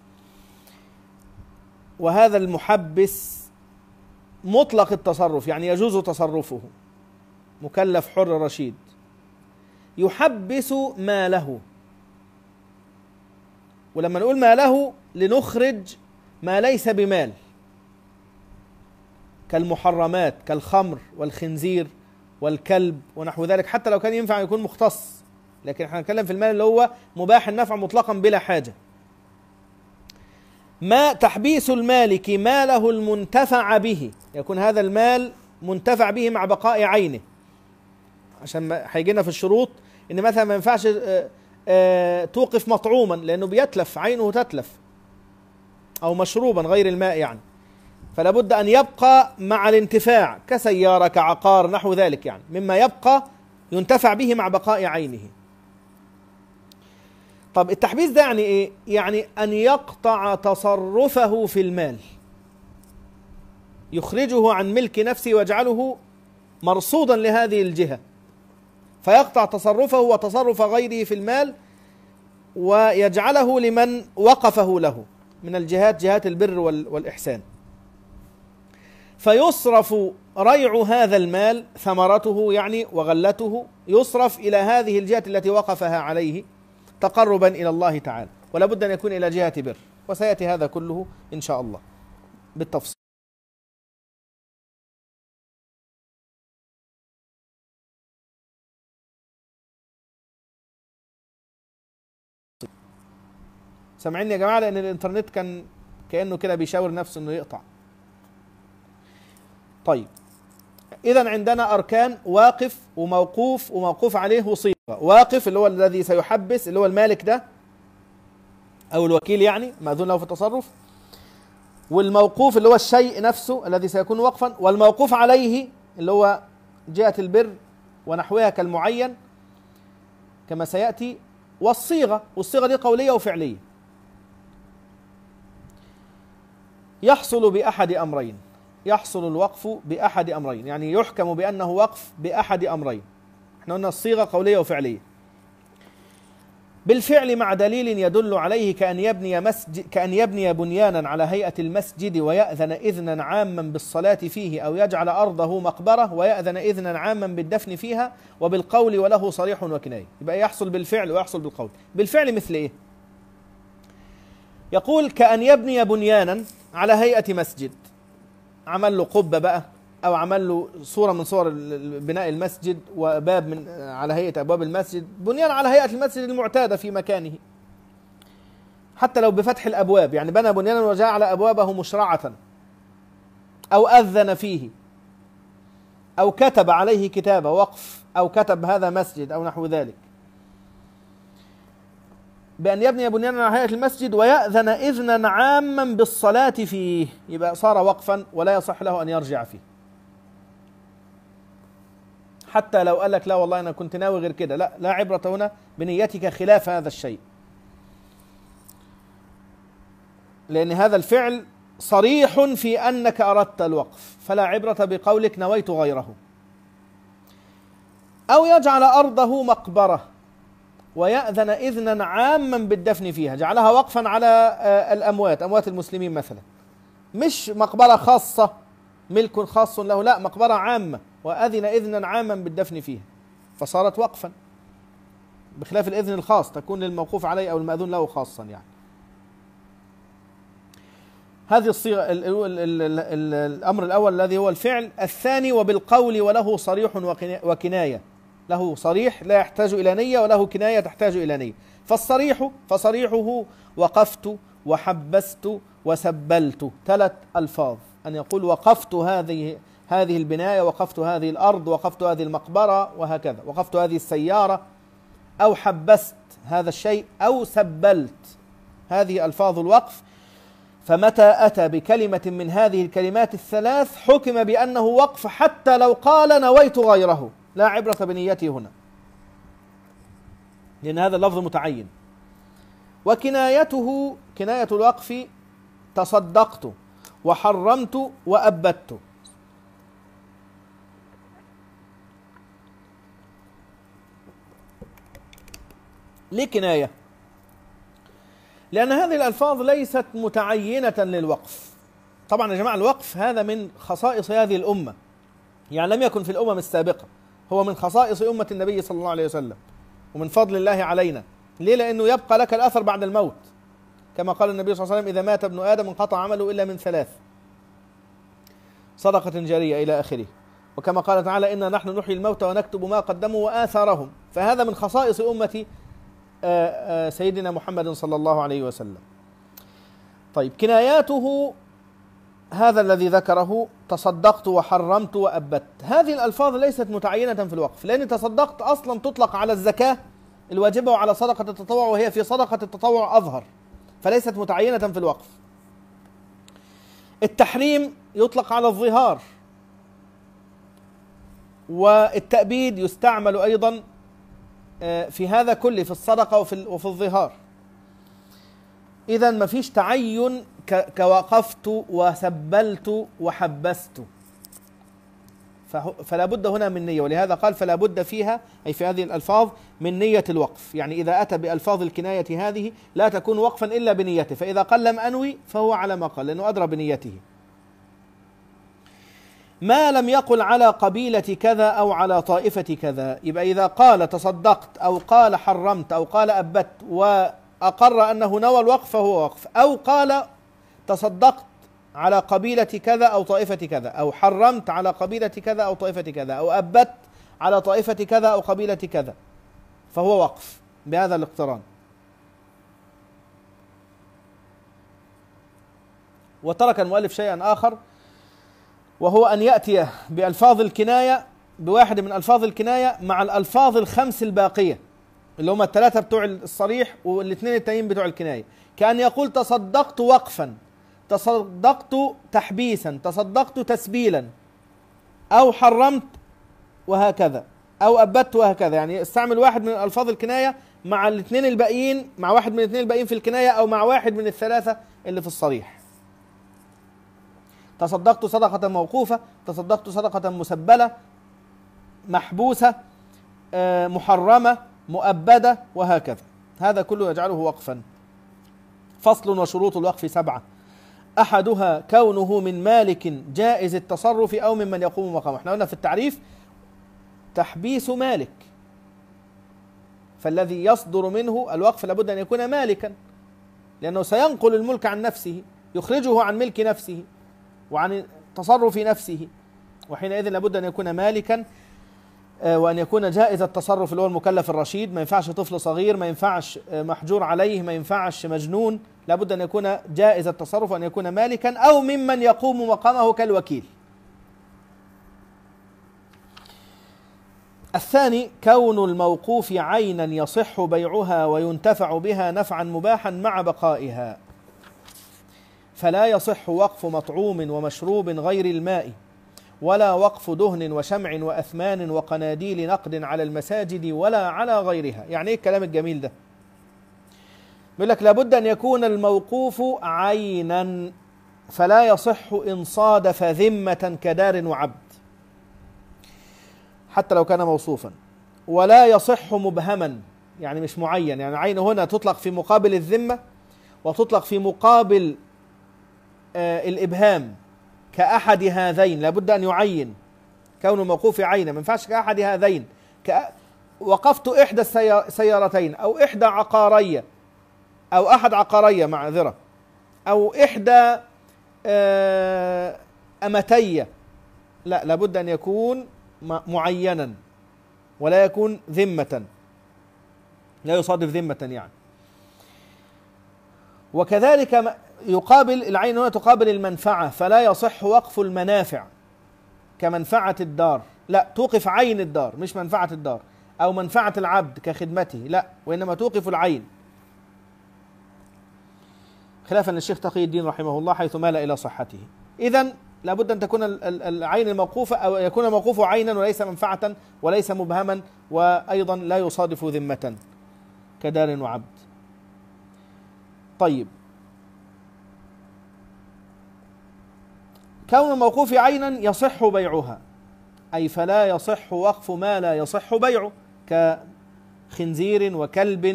وهذا المحبس مطلق التصرف، يعني يجوز تصرفه، مكلف حر رشيد، يحبس ماله. ولما نقول ماله لنخرج ما ليس بمال، كالمحرمات كالخمر والخنزير والكلب ونحو ذلك، حتى لو كان ينفع يكون مختص، لكن احنا نتكلم في المال اللي هو مباح النفع مطلقا بلا حاجة. ما تحبيس المالك ماله المنتفع به، يكون هذا المال منتفع به مع بقاء عينه، عشان هيجينا في الشروط ان مثلا ما ينفعش توقف مطعوما لانه بيتلف، عينه تتلف، او مشروبا غير الماء يعني، فلا بد ان يبقى مع الانتفاع، كسيارة كعقار نحو ذلك، يعني مما يبقى ينتفع به مع بقاء عينه. طب التحبيس ده يعني ايه؟ يعني ان يقطع تصرفه في المال، يخرجه عن ملك نفسه ويجعله مرصودا لهذه الجهة، فيقطع تصرفه وتصرف غيره في المال ويجعله لمن وقفه له من الجهات، جهات البر والإحسان، فيصرف ريع هذا المال، ثمرته يعني وغلته، يصرف إلى هذه الجهة التي وقفها عليه تقربا إلى الله تعالى، ولا بد أن يكون إلى جهة بر، وسيأتي هذا كله إن شاء الله بالتفصيل. سامعيني يا جماعة؟ لأن الإنترنت كان كأنه كده بيشاور نفسه إنه يقطع. طيب، إذن عندنا أركان: واقف وموقوف وموقوف عليه وصيغة. واقف اللي هو الذي سيحبس، اللي هو المالك ده أو الوكيل يعني مأذون له في التصرف، والموقوف اللي هو الشيء نفسه الذي سيكون وقفا، والموقوف عليه اللي هو جهة البر ونحوها كالمعين كما سيأتي، والصيغة، والصيغة دي قولية وفعلية. يحصل بأحد أمرين، يحصل الوقف بأحد أمرين، يعني يحكم بأنه وقف بأحد أمرين. احنا قلنا الصيغة قولية وفعلية. بالفعل مع دليل يدل عليه، كأن يبني مسجد، كأن يبني بنيانا على هيئة المسجد ويأذن إذنا عاما بالصلاة فيه، أو يجعل أرضه مقبرة ويأذن إذنا عاما بالدفن فيها، وبالقول وله صريح وكناية. يبقى يحصل بالفعل ويحصل بالقول. بالفعل مثل إيه؟ يقول كأن يبني بنيانا على هيئة مسجد، عمل له قبة بقى، أو عمل له صورة من صور بناء المسجد وباب من على هيئة أبواب المسجد، بنيان على هيئة المسجد المعتادة في مكانه، حتى لو بفتح الأبواب، يعني بنى بنيانا وجعل أبوابه مشرعة، أو أذن فيه، أو كتب عليه كتابة وقف، أو كتب هذا مسجد أو نحو ذلك. بأن يبني بنيانا على هيئة المسجد ويأذن إذنا عاما بالصلاة فيه، يبقى صار وقفا ولا يصح له أن يرجع فيه. حتى لو قال لك لا والله أنا كنت ناوي غير كده، لا لا عبرة هنا بنيتك خلاف هذا الشيء، لأن هذا الفعل صريح في أنك أردت الوقف، فلا عبرة بقولك نويت غيره. أو يجعل أرضه مقبرة ويأذن إذنا عاما بالدفن فيها، جعلها وقفا على الأموات، أموات المسلمين مثلا، مش مقبرة خاصة ملك خاص له، لا، مقبرة عامة وأذن إذنا عاما بالدفن فيها، فصارت وقفا، بخلاف الإذن الخاص تكون للموقوف عليه أو المأذون له خاصا يعني. هذه الصيغة الأمر الأول الذي هو الفعل. الثاني وبالقول وله صريح وكناية، له صريح لا يحتاج إلى نية، وله كناية تحتاج إلى نية. فالصريح فصريحه وقفت وحبست وسبلت، ثلاث ألفاظ، أن يقول وقفت هذه هذه البناية، وقفت هذه الأرض، وقفت هذه المقبرة، وهكذا، وقفت هذه السيارة، أو حبست هذا الشيء، أو سبلت، هذه ألفاظ الوقف. فمتى أتى بكلمة من هذه الكلمات الثلاث حكم بأنه وقف، حتى لو قال نويت غيره، لا عبرة بنيته هنا، لأن هذا اللفظ متعين. وكنايته، كناية الوقف، تصدقت وحرمت وأبدت. ليه كناية؟ لأن هذه الألفاظ ليست متعينة للوقف. طبعا يا جماعة الوقف هذا من خصائص هذه الأمة، يعني لم يكن في الأمم السابقة، هو من خصائص أمة النبي صلى الله عليه وسلم، ومن فضل الله علينا. ليه؟ لأنه يبقى لك الأثر بعد الموت، كما قال النبي صلى الله عليه وسلم: إذا مات ابن آدم انقطع عمله إلا من ثلاث: صدقة جارية إلى آخره. وكما قال تعالى: إنا نحن نحيي الموتى ونكتب ما قدموا وآثارهم. فهذا من خصائص أمة سيدنا محمد صلى الله عليه وسلم. طيب، كناياته هذا الذي ذكره: تصدقت وحرمت وأبدت. هذه الألفاظ ليست متعينة في الوقف، لأن تصدقت أصلا تطلق على الزكاة الواجبة وعلى صدقة التطوع، وهي في صدقة التطوع أظهر، فليست متعينة في الوقف. التحريم يطلق على الظهار، والتأبيد يستعمل أيضا في هذا كله، في الصدقة وفي وفي الظهار. إذن ما فيش تعين كوقفت وسبلت وحبست، فلا بد هنا من نية، ولهذا قال فلا بد فيها أي في هذه الألفاظ من نية الوقف. يعني إذا أتى بألفاظ الكناية هذه لا تكون وقفا إلا بنيته، فإذا قال لم أنوي فهو على ما قال لأنه أدرى بنيته. ما لم يقل على قبيلة كذا أو على طائفة كذا، يبقى إذا قال تصدقت أو قال حرمت أو قال أبت وأقر أنه نوى الوقف فهو وقف، أو قال تصدقت على قبيلة كذا أو طائفة كذا، أو حرمت على قبيلة كذا أو طائفة كذا، أو أبت على طائفة كذا أو قبيلة كذا، فهو وقف بهذا الاقتران. وترك المؤلف شيئا آخر، وهو أن يأتي بألفاظ الكناية بواحد من ألفاظ الكناية مع الألفاظ الخمس الباقية اللي هم الثلاثة بتوع الصريح والاثنين التانيين بتوع الكناية، كأن يقول تصدقت وقفا، تصدقت تحبيسا، تصدقت تسبيلا، أو حرمت وهكذا، أو أبت وهكذا. يعني استعمل واحد من ألفاظ الكناية مع الاثنين الباقيين، مع واحد من الاثنين الباقيين في الكناية، أو مع واحد من الثلاثة اللي في الصريح. تصدقت صدقة موقوفة، تصدقت صدقة مسبلة، محبوسة، محرمة، مؤبدة، وهكذا. هذا كله يجعله وقفا. فصل. وشروط الوقف سبعة: أحدها كونه من مالك جائز التصرف أو ممن يقوم مقامه. احنا قلنا في التعريف تحبيس مالك، فالذي يصدر منه الوقف لابد أن يكون مالكا، لأنه سينقل الملك عن نفسه، يخرجه عن ملك نفسه وعن تصرف نفسه، وحينئذ لابد أن يكون مالكا، وأن يكون جائز التصرف اللي هو المكلف الرشيد. ما ينفعش طفل صغير، ما ينفعش محجور عليه، ما ينفعش مجنون، لابد أن يكون جائز التصرف وأن يكون مالكا أو ممن يقوم مقامه كالوكيل. الثاني كون الموقوف عينا يصح بيعها وينتفع بها نفعا مباحا مع بقائها، فلا يصح وقف مطعوم ومشروب غير الماء، ولا وقف دهن وشمع وأثمان وقناديل نقد على المساجد ولا على غيرها. يعني ايه الكلام الجميل ده؟ بيقول لك لابد أن يكون الموقوف عينا، فلا يصح إن صادف ذمة كدار وعبد حتى لو كان موصوفا، ولا يصح مبهما، يعني مش معين. يعني عين هنا تطلق في مقابل الذمة وتطلق في مقابل آه الإبهام، كأحد هذين. لابد أن يعين كون الموقوف عينا، ما ينفعش كأحد هذين، كأ... وقفت إحدى السيارتين أو إحدى عقارية أو أحد عقارية معذرة، أو إحدى آه أمتية. لا، لابد أن يكون معينا ولا يكون ذمة، لا يصادف ذمة يعني. وكذلك يقابل العين هنا تقابل المنفعة، فلا يصح وقف المنافع كمنفعة الدار، لا، توقف عين الدار مش منفعة الدار، أو منفعة العبد كخدمته، لا، وإنما توقف العين، خلافا للشيخ تقي الدين رحمه الله حيث مال إلى صحته. إذن لابد أن تكون العين الموقوفة أو يكون الموقوف عينا وليس منفعة وليس مبهما، وأيضا لا يصادف ذمة كدار وعبد. طيب، كون الموقوف عينا يصح بيعها، أي فلا يصح وقف ما لا يصح بيعه، كخنزير وكلب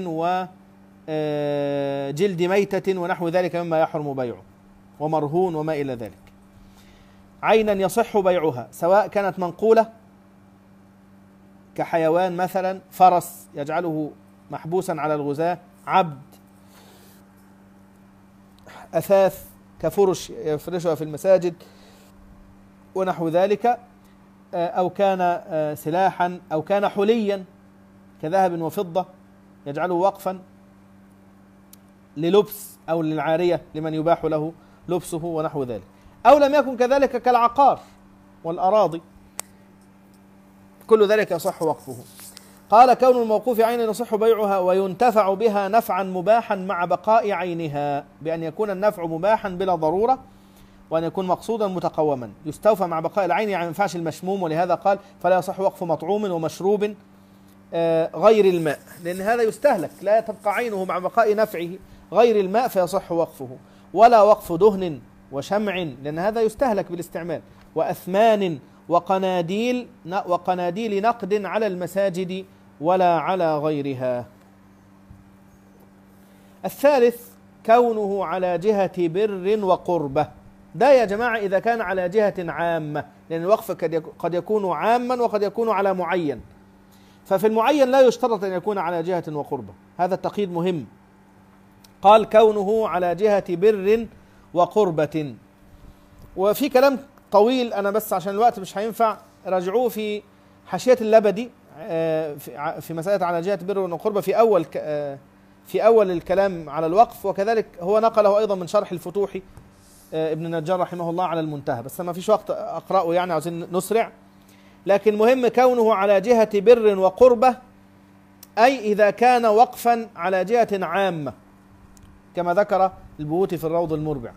وجلد ميتة ونحو ذلك مما يحرم بيعه، ومرهون وما إلى ذلك. عينا يصح بيعها سواء كانت منقولة كحيوان مثلا، فرس يجعله محبوسا على الغزاة، عبد، أثاث كفرش يفرشها في المساجد ونحو ذلك، أو كان سلاحا، أو كان حليا كذهب وفضة يجعله وقفا للبس أو للعارية لمن يباح له لبسه ونحو ذلك، أو لم يكن كذلك كالعقار والأراضي، كل ذلك يصح وقفه. قال كون الموقوف عينا يصح بيعها وينتفع بها نفعا مباحا مع بقاء عينها، بأن يكون النفع مباحا بلا ضرورة، وأن يكون مقصودا متقوما، يستوفى مع بقاء العين، يعني ما ينفعش المشموم، ولهذا قال فلا يصح وقف مطعوم ومشروب غير الماء، لأن هذا يستهلك، لا تبقى عينه مع بقاء نفعه، غير الماء فيصح وقفه. ولا وقف دهن وشمع، لأن هذا يستهلك بالاستعمال، وأثمان وقناديل وقناديل نقد على المساجد ولا على غيرها. الثالث كونه على جهة بر وقربة. ده يا جماعة إذا كان على جهة عامة، لأن الوقف قد يكون عاما وقد يكون على معين، ففي المعين لا يشترط أن يكون على جهة وقربة، هذا التقييد مهم. قال كونه على جهة بر وقربة. وفي كلام طويل أنا بس عشان الوقت مش هينفع، راجعوه في حاشية اللبدي في مسألة على جهة بر وقربة في أول في أول الكلام على الوقف، وكذلك هو نقله أيضا من شرح الفتوحي ابن نجار رحمه الله على المنتهى، بس ما فيش وقت أقرأه يعني عاوزين نسرع. لكن مهم كونه على جهة بر وقربة، أي إذا كان وقفا على جهة عامة كما ذكر البيوتي في الروض المربع.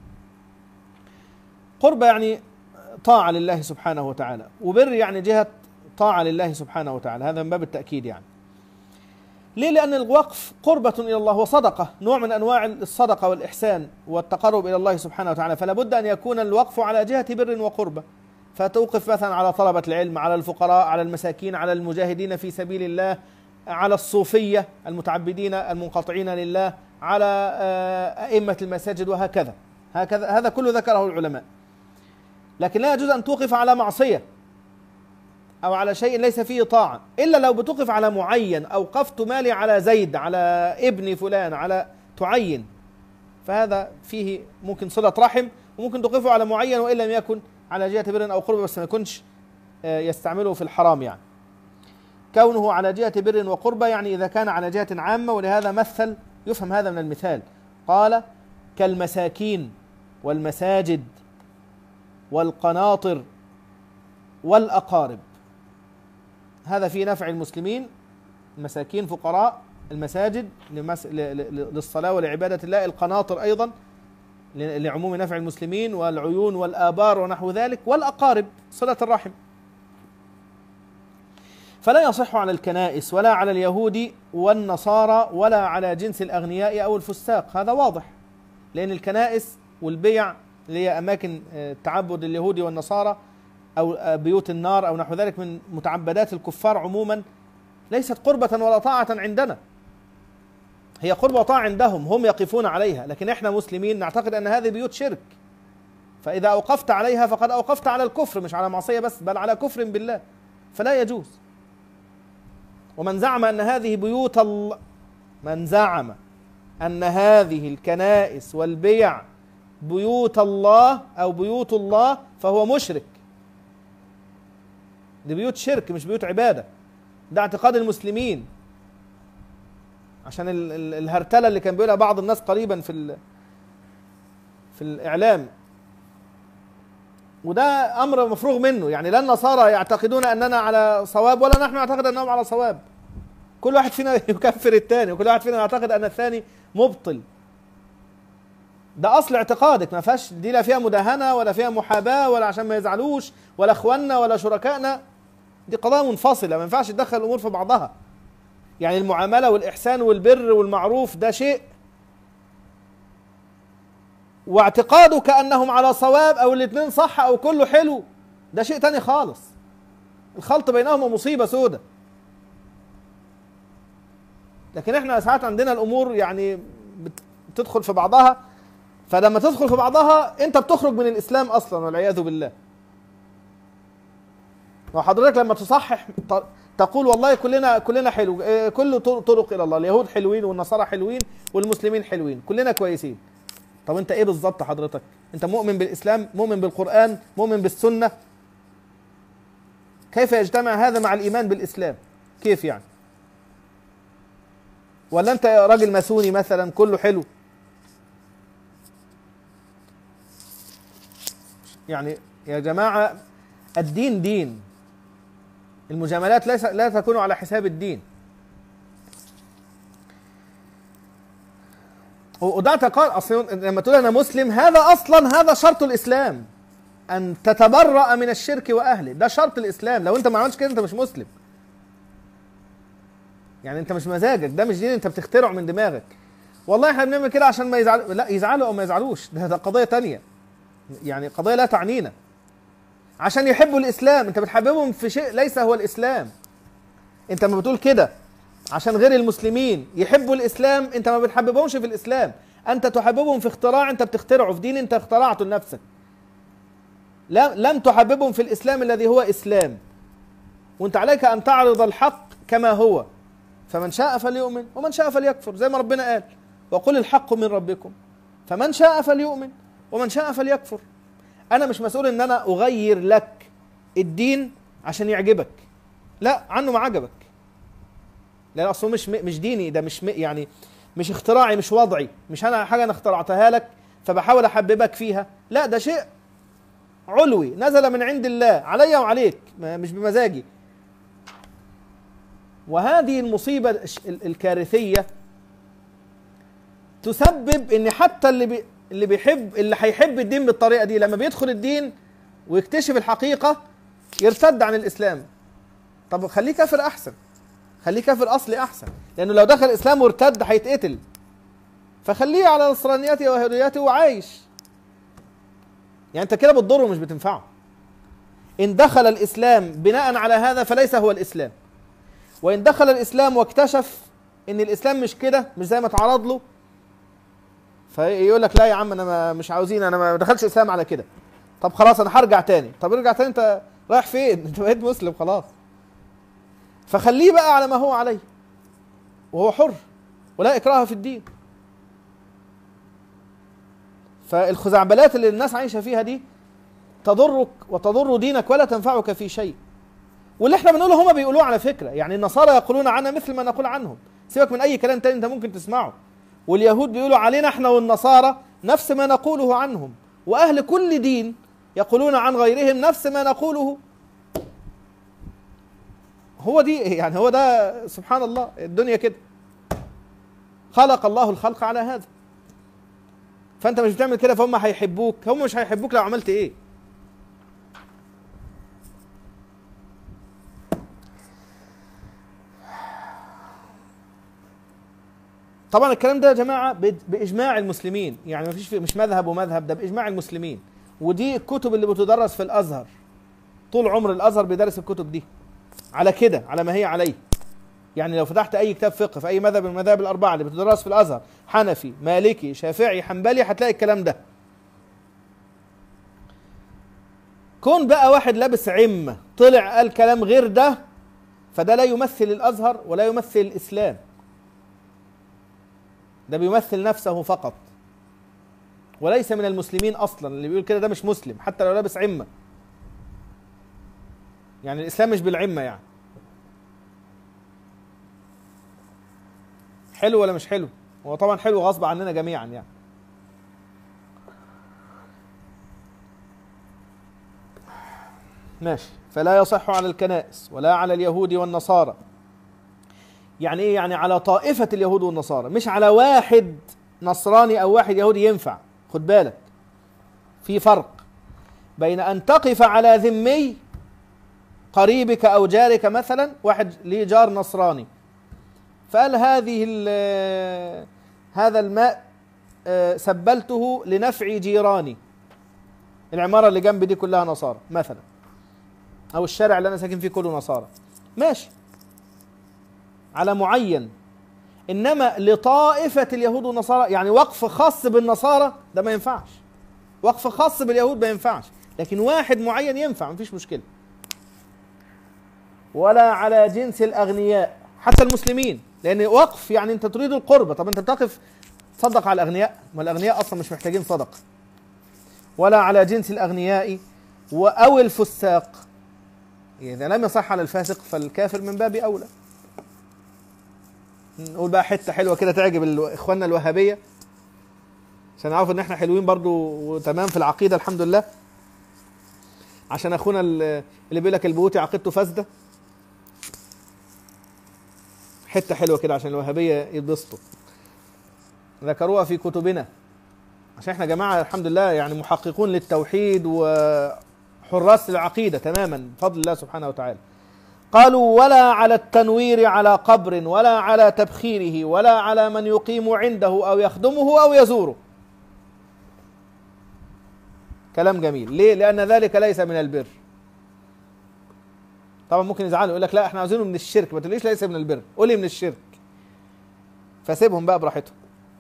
قربة يعني طاعة لله سبحانه وتعالى، وبر يعني جهة طاعة لله سبحانه وتعالى، هذا من باب التأكيد يعني. ليه؟ لأن الوقف قربة إلى الله وصدقة، نوع من أنواع الصدقة والإحسان والتقرب إلى الله سبحانه وتعالى، فلا بد أن يكون الوقف على جهة بر وقربة، فتوقف مثلا على طلبة العلم، على الفقراء، على المساكين، على المجاهدين في سبيل الله، على الصوفية المتعبدين المنقطعين لله، على أئمة المساجد، وهكذا. هكذا هذا كله ذكره العلماء. لكن لا يجوز أن توقف على معصية أو على شيء ليس فيه طاعة، إلا لو بتوقف على معين، أوقفت مالي على زيد، على ابن فلان، على تعين، فهذا فيه ممكن صلة رحم، وممكن توقفه على معين وإن لم يكن على جهة بر أو قربة، بس ما يكونش يستعمله في الحرام يعني. كونه على جهة بر وقربة يعني إذا كان على جهة عامة، ولهذا مثل يفهم هذا من المثال، قال كالمساكين والمساجد والقناطر والأقارب. هذا في نفع المسلمين، المساكين فقراء، المساجد للصلاة ولعبادة الله، القناطر أيضا لعموم نفع المسلمين، والعيون والآبار ونحو ذلك، والأقارب صلة الرحم. فلا يصح على الكنائس ولا على اليهود والنصارى ولا على جنس الأغنياء أو الفساق، هذا واضح، لأن الكنائس والبيع اللي هي أماكن تعبد اليهود والنصارى أو بيوت النار أو نحو ذلك من متعبدات الكفار عموما، ليست قربة ولا طاعة عندنا، هي قربة وطاعة عندهم، هم يقفون عليها، لكن إحنا مسلمين نعتقد أن هذه بيوت شرك، فإذا أوقفت عليها فقد أوقفت على الكفر، مش على معصية بس، بل على كفر بالله، فلا يجوز. ومن زعم أن هذه بيوت الله، من زعم أن هذه الكنائس والبيع بيوت الله أو بيوت الله فهو مشرك. دي بيوت شرك مش بيوت عبادة، ده اعتقاد المسلمين، عشان ال ال الهرتلة اللي كان بيقولها بعض الناس قريبا في في الإعلام، وده أمر مفروغ منه. يعني لا النصارى يعتقدون أننا على صواب ولا نحن نعتقد أنهم على صواب، كل واحد فينا يكفر الثاني، وكل واحد فينا يعتقد أن الثاني مبطل. ده أصل اعتقادك، ما فيهاش دي، لا فيها مداهنة ولا فيها محاباة ولا عشان ما يزعلوش ولا اخواننا ولا شركائنا، دي قضايا منفصلة، ما ينفعش تدخل الأمور في بعضها. يعني المعاملة والإحسان والبر والمعروف ده شيء، واعتقادك أنهم على صواب أو الاثنين صح أو كله حلو ده شيء تاني خالص. الخلط بينهما مصيبة سودة. لكن احنا ساعات عندنا الأمور يعني بتدخل في بعضها، فلما تدخل في بعضها انت بتخرج من الإسلام أصلا والعياذ بالله. وحضرتك لما تصحح تقول والله كلنا كلنا حلو، كل طرق إلى الله، اليهود حلوين والنصارى حلوين والمسلمين حلوين، كلنا كويسين. طب انت ايه بالظبط حضرتك؟ انت مؤمن بالإسلام، مؤمن بالقرآن، مؤمن بالسنة؟ كيف يجتمع هذا مع الإيمان بالإسلام؟ كيف يعني؟ ولا انت راجل ماسوني مثلا كله حلو؟ يعني يا جماعة الدين دين، المجاملات ليس لا تكون على حساب الدين. وده اعتقاد اصلا، لما تقول انا مسلم هذا اصلا هذا شرط الاسلام، ان تتبرأ من الشرك واهله، ده شرط الاسلام. لو انت ما عملتش كده انت مش مسلم. يعني انت مش مزاجك، ده مش دين انت بتخترعه من دماغك. والله احنا بنعمل كده عشان ما يزعلوا، لا يزعلوا او ما يزعلوش ده, ده قضية تانية، يعني قضية لا تعنينا. عشان يحبوا الإسلام. أنت بتحببهم في شيء ليس هو الإسلام. أنت ما بتقول كده عشان غير المسلمين يحبوا الإسلام، أنت ما بتحببهمش في الإسلام، أنت تحببهم في اختراع أنت بتخترعه، في دين أنت اخترعته لنفسك. لم تحببهم في الإسلام الذي هو إسلام. وأنت عليك أن تعرض الحق كما هو، فمن شاء فليؤمن ومن شاء فليكفر، زي ما ربنا قال وقل الحق من ربكم فمن شاء فليؤمن ومن شاء فليكفر. أنا مش مسؤول إن أنا أغير لك الدين عشان يعجبك، لا، عنه ما عجبك، لأن أصله مش مش ديني، ده مش يعني مش اختراعي، مش وضعي، مش أنا حاجة أنا اخترعتها لك فبحاول أحببك فيها، لا، ده شيء علوي نزل من عند الله علي وعليك، مش بمزاجي. وهذه المصيبة الكارثية تسبب ان حتى اللي بي اللي بيحب اللي هيحب الدين بالطريقة دي لما بيدخل الدين ويكتشف الحقيقة يرتد عن الإسلام. طب خليه كافر أحسن، خليه كافر أصلي أحسن، لأنه لو دخل الإسلام وارتد هيتقتل، فخليه على نصرانيته ويهوديته وعايش. يعني أنت كده بتضره مش بتنفعه. إن دخل الإسلام بناء على هذا فليس هو الإسلام، وإن دخل الإسلام واكتشف إن الإسلام مش كده، مش زي ما اتعرض له، فيقول لك لا يا عم أنا ما مش عاوزين، أنا ما دخلش الإسلام على كده، طب خلاص أنا هرجع تاني. طب ارجع تاني، أنت رايح فين؟ أنت بقيت مسلم خلاص. فخليه بقى على ما هو عليه وهو حر ولا إكراه في الدين. فالخزعبلات اللي الناس عايشة فيها دي تضرك وتضر دينك ولا تنفعك في شيء. واللي احنا بنقوله هما بيقولوه على فكرة، يعني النصارى يقولون عنا مثل ما نقول عنهم، سيبك من أي كلام تاني أنت ممكن تسمعه. واليهود بيقولوا علينا احنا والنصارى نفس ما نقوله عنهم، وأهل كل دين يقولون عن غيرهم نفس ما نقوله. هو دي يعني هو ده سبحان الله، الدنيا كده خلق الله الخلق على هذا. فأنت مش بتعمل كده فهم هيحبوك، هم مش هيحبوك لو عملت إيه. طبعا الكلام ده يا جماعة بإجماع المسلمين، يعني ما فيش مش مذهب ومذهب، ده بإجماع المسلمين. ودي الكتب اللي بتدرس في الأزهر، طول عمر الأزهر بيدرس الكتب دي على كده، على ما هي عليه. يعني لو فتحت أي كتاب فقه في أي مذهب من المذاهب الأربعة اللي بتدرس في الأزهر، حنفي مالكي شافعي حنبلي، هتلاقي الكلام ده. كون بقى واحد لابس عمة طلع قال كلام غير ده، فده لا يمثل الأزهر ولا يمثل الإسلام، ده بيمثل نفسه فقط وليس من المسلمين أصلا. اللي بيقول كده ده مش مسلم حتى لو لابس عمة، يعني الإسلام مش بالعمة. يعني حلو ولا مش حلو؟ هو طبعا حلو غصب عننا جميعا يعني. ماشي. فلا يصح على الكنائس ولا على اليهود والنصارى. يعني ايه؟ يعني على طائفة اليهود والنصارى، مش على واحد نصراني او واحد يهودي ينفع. خد بالك في فرق بين ان تقف على ذمي قريبك او جارك. مثلا واحد ليه جار نصراني فقال هذه هذا الماء سبلته لنفع جيراني، العمارة اللي جنب دي كلها نصارى مثلا، او الشارع اللي انا ساكن فيه كله نصارى، ماشي على معين. انما لطائفة اليهود والنصارى، يعني وقف خاص بالنصارى ده ما ينفعش، وقف خاص باليهود ما ينفعش، لكن واحد معين ينفع مفيش مشكلة. ولا على جنس الاغنياء حتى المسلمين، لان وقف يعني انت تريد القربة. طب انت بتقف تصدق على الاغنياء؟ ما الاغنياء اصلا مش محتاجين صدقة. ولا على جنس الاغنياء او الفساق، اذا لم يصح على الفاسق فالكافر من باب اولى. نقول بقى حته حلوه كده تعجب اخواننا الوهابيه عشان نعرف ان احنا حلوين برضو وتمام في العقيده الحمد لله. عشان اخونا اللي بيقول لك البيوتي عقيدته فاسده، حته حلوه كده عشان الوهابيه يتبسطوا. ذكروها في كتبنا عشان احنا جماعه الحمد لله يعني محققون للتوحيد وحراس العقيده تماما بفضل الله سبحانه وتعالى. قالوا ولا على التنوير على قبر ولا على تبخيره ولا على من يقيم عنده أو يخدمه أو يزوره. كلام جميل. ليه؟ لأن ذلك ليس من البر. طبعا ممكن يزعلوا يقول لك لا احنا عاوزينه من الشرك، ما تقوليش ليس من البر، قولي من الشرك، فسيبهم بقى براحتهم.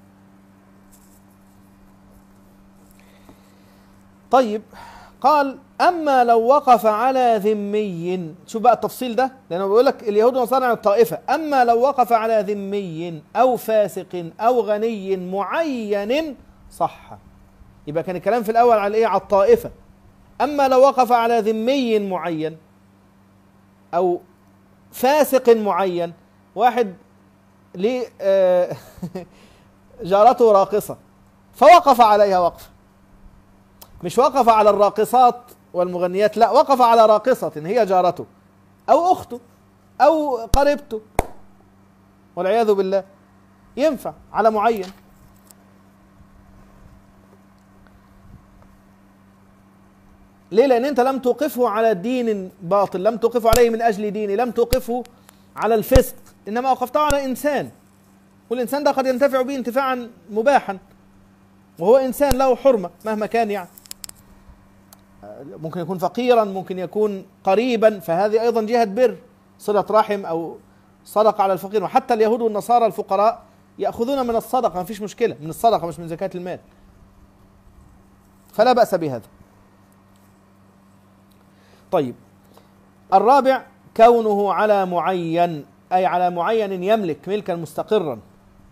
طيب قال أما لو وقف على ذمي، شوف بقى التفصيل ده لأنه بيقول لك اليهود والنصارى عن الطائفة، أما لو وقف على ذمي أو فاسق أو غني معين صح. يبقى كان الكلام في الأول على إيه؟ على الطائفة. أما لو وقف على ذمي معين أو فاسق معين، واحد ليه آه جارته راقصة فوقف عليها وقف، مش وقف على الراقصات والمغنيات، لا وقف على راقصة هي جارته أو أخته أو قريبته والعياذ بالله، ينفع على معين. ليه؟ لأن أنت لم توقفه على دين باطل، لم توقفه عليه من أجل ديني، لم توقفه على الفسق، إنما أوقفته على إنسان، والإنسان ده قد ينتفع به انتفاعا مباحا، وهو إنسان له حرمة مهما كان، يعني ممكن يكون فقيرا، ممكن يكون قريبا، فهذه أيضا جهة بر، صلة رحم أو صدقة على الفقير. وحتى اليهود والنصارى الفقراء يأخذون من الصدقة، ما فيش مشكلة، من الصدقة مش من زكاة المال، فلا بأس بهذا. طيب الرابع كونه على معين، أي على معين يملك ملكا مستقرا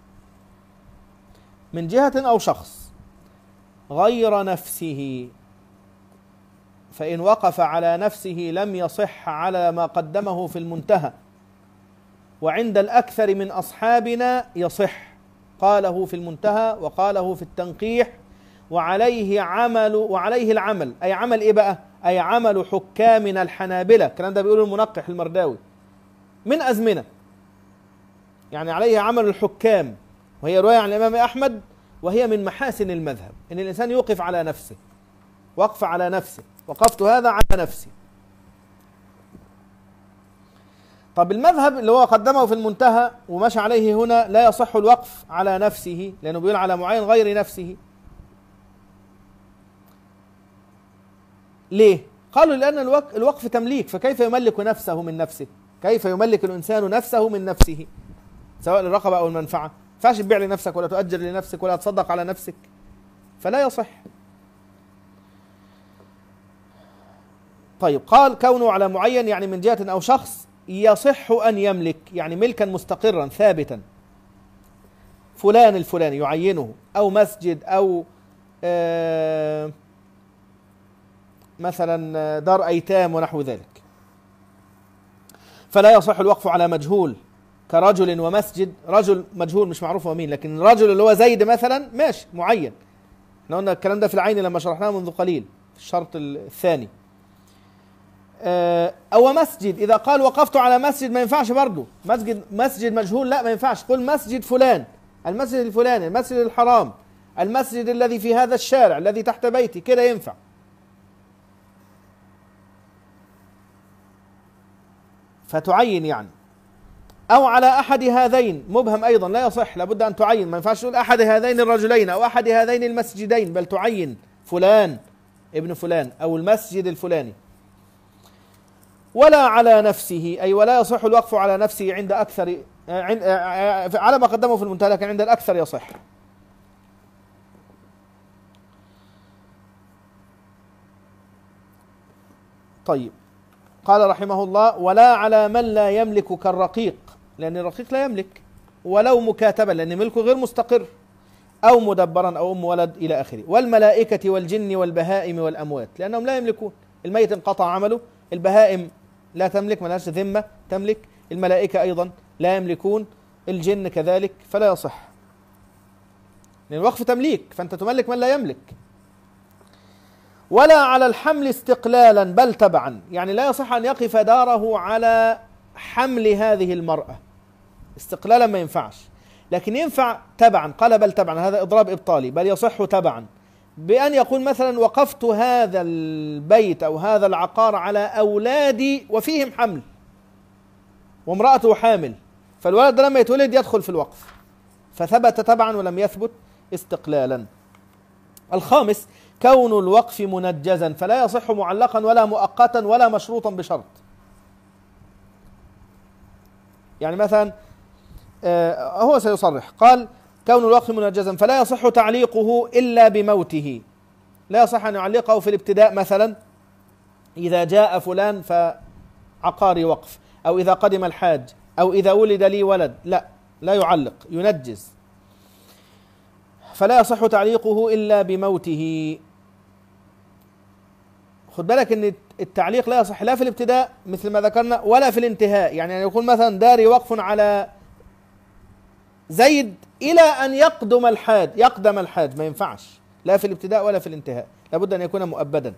من جهة أو شخص غير نفسه، فإن وقف على نفسه لم يصح على ما قدمه في المنتهى، وعند الأكثر من أصحابنا يصح، قاله في المنتهى وقاله في التنقيح، وعليه عمل وعليه العمل، أي عمل إيه بقى؟ أي عمل حكامنا الحنابلة، الكلام ده بيقوله المنقح المرداوي، من أزمنة، يعني عليه عمل الحكام، وهي رواية عن الإمام أحمد، وهي من محاسن المذهب إن الإنسان يوقف على نفسه، وقف على نفسه، وقفت هذا على نفسي. طب المذهب اللي هو قدمه في المنتهى ومشى عليه هنا لا يصح الوقف على نفسه، لأنه بيقول على معين غير نفسه. ليه؟ قالوا لأن الوقف تمليك، فكيف يملك نفسه من نفسه؟ كيف يملك الإنسان نفسه من نفسه، سواء الرقبة أو المنفعة؟ ما ينفعش تبيع لنفسك ولا تؤجر لنفسك ولا تصدق على نفسك، فلا يصح. طيب قال كونه على معين يعني من جهة أو شخص يصح أن يملك، يعني ملكا مستقرا ثابتا، فلان الفلاني يعينه، أو مسجد، أو آه مثلا دار أيتام ونحو ذلك. فلا يصح الوقف على مجهول كرجل ومسجد، رجل مجهول مش معروف هو مين، لكن الرجل اللي هو زيد مثلا ماشي معين، احنا قلنا الكلام ده في العين لما شرحناه منذ قليل في الشرط الثاني. أو مسجد، إذا قال وقفت على مسجد ما ينفعش برضه، مسجد مسجد مجهول لا ما ينفعش، قل مسجد فلان، المسجد الفلاني، المسجد الحرام، المسجد الذي في هذا الشارع الذي تحت بيتي، كده ينفع. فتعين يعني. أو على أحد هذين، مبهم أيضا لا يصح، لابد أن تعين، ما ينفعش تقول أحد هذين الرجلين أو أحد هذين المسجدين، بل تعين فلان ابن فلان أو المسجد الفلاني. ولا على نفسه، أي ولا يصح الوقف على نفسه عند أكثر، على ما قدمه في المنتهى، لكن عند الأكثر يصح. طيب قال رحمه الله ولا على من لا يملك كالرقيق، لأن الرقيق لا يملك، ولو مكاتبا لأن ملكه غير مستقر، أو مدبرا أو أم ولد إلى آخره، والملائكة والجن والبهائم والأموات، لأنهم لا يملكون، الميت انقطع عمله، البهائم لا تملك ملهاش ذمة تملك، الملائكة أيضا لا يملكون، الجن كذلك، فلا يصح، لأن الوقف تمليك فأنت تملك من لا يملك. ولا على الحمل استقلالا بل تبعا، يعني لا يصح أن يقف داره على حمل هذه المرأة، استقلالا ما ينفعش، لكن ينفع تبعا، قال بل تبعا، هذا إضراب إبطالي، بل يصح تبعا، بأن يقول مثلا وقفت هذا البيت أو هذا العقار على أولادي وفيهم حمل وامرأته حامل، فالولد ده لما يتولد يدخل في الوقف، فثبت تبعا ولم يثبت استقلالا. الخامس كون الوقف منجزا، فلا يصح معلقا ولا مؤقتا ولا مشروطا بشرط، يعني مثلا آه هو سيصرح، قال كون الوقف منجزا فلا يصح تعليقه إلا بموته. لا يصح أن يعلقه في الابتداء مثلا إذا جاء فلان فعقاري وقف، أو إذا قدم الحاج، أو إذا ولد لي ولد، لا لا يعلق، ينجز. فلا يصح تعليقه إلا بموته. خد بالك أن التعليق لا يصح لا في الابتداء مثل ما ذكرنا ولا في الانتهاء. يعني أن يكون مثلا داري وقف على زيد إلى أن يقدم الحاج، يقدم الحاج ما ينفعش لا في الابتداء ولا في الانتهاء، لابد أن يكون مؤبدا.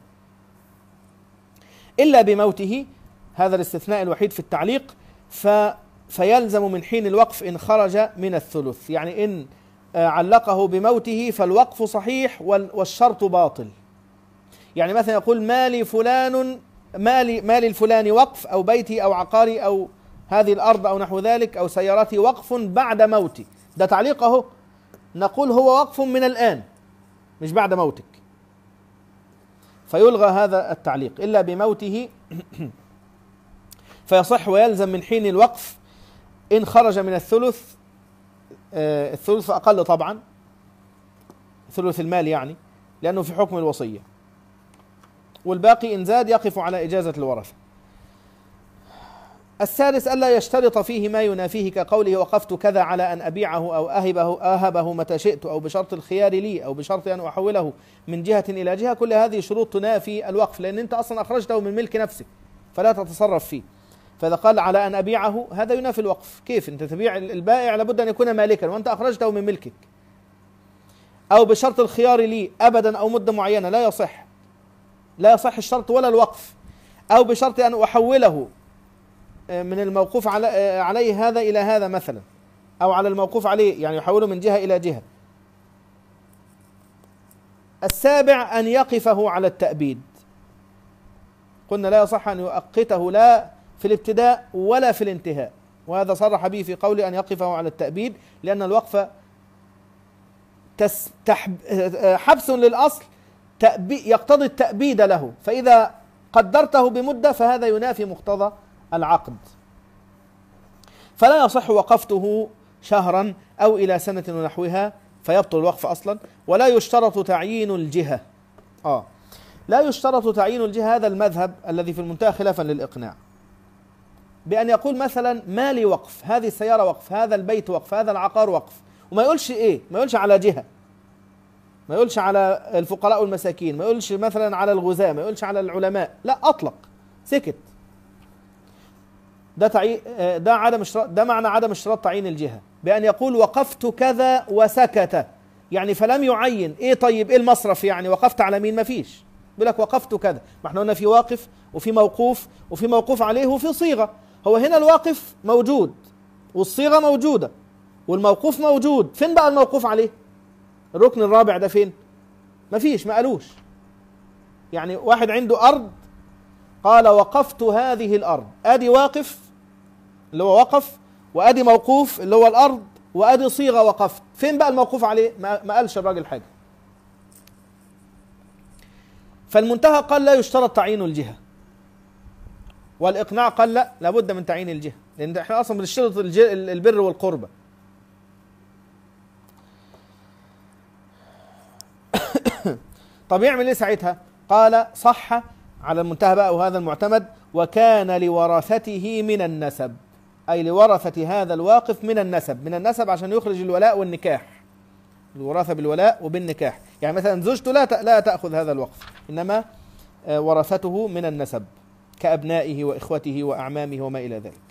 إلا بموته، هذا الاستثناء الوحيد في التعليق. ف فيلزم من حين الوقف إن خرج من الثلث، يعني إن علقه بموته فالوقف صحيح والشرط باطل. يعني مثلا يقول مالي فلان، مالي مالي الفلاني وقف، أو بيتي أو عقاري أو هذه الأرض أو نحو ذلك أو سيارتي وقف بعد موتي، ده تعليقه، نقول هو وقف من الآن مش بعد موتك، فيلغى هذا التعليق إلا بموته. فيصح ويلزم من حين الوقف إن خرج من الثلث، آه الثلث أقل طبعا، ثلث المال يعني، لأنه في حكم الوصية، والباقي إن زاد يقف على إجازة الورثة. السادس ألا يشترط فيه ما ينافيه كقوله وقفت كذا على أن أبيعه أو أهبه أهبه متى شئت، أو بشرط الخيار لي، أو بشرط أن أحوله من جهة إلى جهة. كل هذه شروط تنافي الوقف، لأن أنت أصلا أخرجته من ملك نفسك فلا تتصرف فيه. فإذا قال على أن أبيعه هذا ينافي الوقف. كيف أنت تبيع البائع؟ لابد أن يكون مالكا وأنت أخرجته من ملكك. أو بشرط الخيار لي أبدا أو مدة معينة، لا يصح، لا يصح الشرط ولا الوقف. أو بشرط أن أحوله من الموقوف عليه هذا إلى هذا مثلا، أو على الموقوف عليه، يعني يحوله من جهة إلى جهة. السابع أن يقفه على التأبيد. قلنا لا يصح أن يؤقته لا في الابتداء ولا في الانتهاء، وهذا صرح به في قول أن يقفه على التأبيد، لأن الوقف حبس للأصل يقتضي التأبيد له، فإذا قدرته بمدة فهذا ينافي مقتضى العقد. فلا يصح وقفته شهرا أو إلى سنة ونحوها فيبطل الوقف أصلا. ولا يشترط تعيين الجهة. آه لا يشترط تعيين الجهة، هذا المذهب الذي في المنتهى خلافا للإقناع، بأن يقول مثلا مالي وقف، هذه السيارة وقف، هذا البيت وقف، هذا العقار وقف، وما يقولش إيه، ما يقولش على جهة، ما يقولش على الفقراء والمساكين، ما يقولش مثلا على الغزاة، ما يقولش على العلماء، لا أطلق سكت. ده تعي... ده عدم اشتراط، ده معنى عدم اشتراط تعيين الجهة، بأن يقول وقفت كذا وسكت، يعني فلم يعين ايه. طيب ايه المصرف يعني؟ وقفت على مين؟ ما فيش، بيقول لك وقفت كذا. ما احنا قلنا في واقف وفي موقوف وفي موقوف عليه وفي صيغة. هو هنا الواقف موجود والصيغة موجودة والموقوف موجود، فين بقى الموقوف عليه؟ الركن الرابع ده فين؟ ما فيش، ما قالوش. يعني واحد عنده أرض قال وقفت هذه الأرض، أدي واقف اللي هو وقف، وأدي موقوف اللي هو الأرض، وأدي صيغة وقفت، فين بقى الموقوف عليه؟ ما قالش الراجل حاجة. فالمنتهى قال لا يشترط تعيين الجهة، والإقناع قال لا، لابد من تعيين الجهة، لأن احنا أصلا بنشترط البر والقربة. طب يعمل ايه ساعتها؟ قال صح على المنتهى بقى، وهذا المعتمد، وكان لورثته من النسب، أي لورثة هذا الواقف من النسب. من النسب عشان يخرج الولاء والنكاح، الوراثة بالولاء وبالنكاح. يعني مثلا زوجته لا لا تأخذ هذا الوقف، إنما ورثته من النسب كأبنائه وإخوته وأعمامه وما إلى ذلك.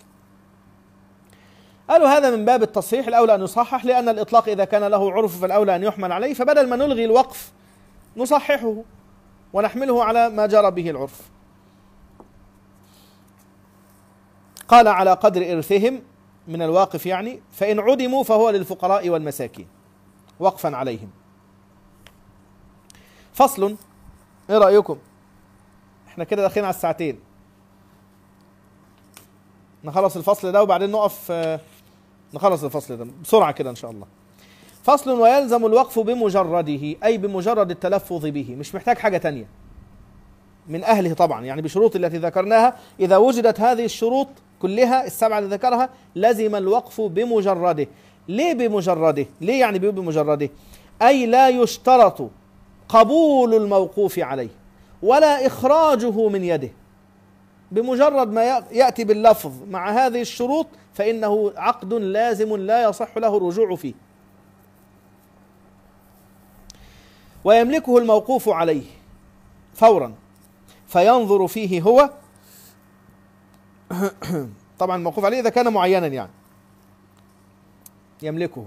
قالوا هذا من باب التصحيح، الأولى أن يصحح، لأن الإطلاق إذا كان له عرف فالأولى أن يحمل عليه، فبدل ما نلغي الوقف نصححه ونحمله على ما جرى به العرف. قال على قدر إرثهم من الواقف، يعني فإن عدموا فهو للفقراء والمساكين وقفا عليهم. فصل، ايه رأيكم؟ احنا كده داخلين على الساعتين، نخلص الفصل ده وبعدين نقف نخلص الفصل ده بسرعة كده إن شاء الله. فصل، ويلزم الوقف بمجرده، أي بمجرد التلفظ به، مش محتاج حاجة تانية من أهله طبعا، يعني بشروط التي ذكرناها. إذا وجدت هذه الشروط كلها السبعة اللي ذكرها لزم الوقف بمجرده. ليه بمجرده؟ ليه يعني بيقول بمجرده؟ أي لا يشترط قبول الموقوف عليه ولا إخراجه من يده، بمجرد ما يأتي باللفظ مع هذه الشروط فإنه عقد لازم لا يصح له الرجوع فيه. ويملكه الموقوف عليه فورا فينظر فيه هو طبعا الموقوف عليه إذا كان معينا يعني يملكه،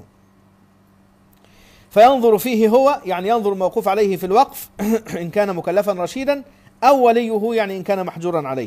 فينظر فيه هو يعني ينظر الموقوف عليه في الوقف إن كان مكلفا رشيدا، أو وليه يعني إن كان محجورا عليه،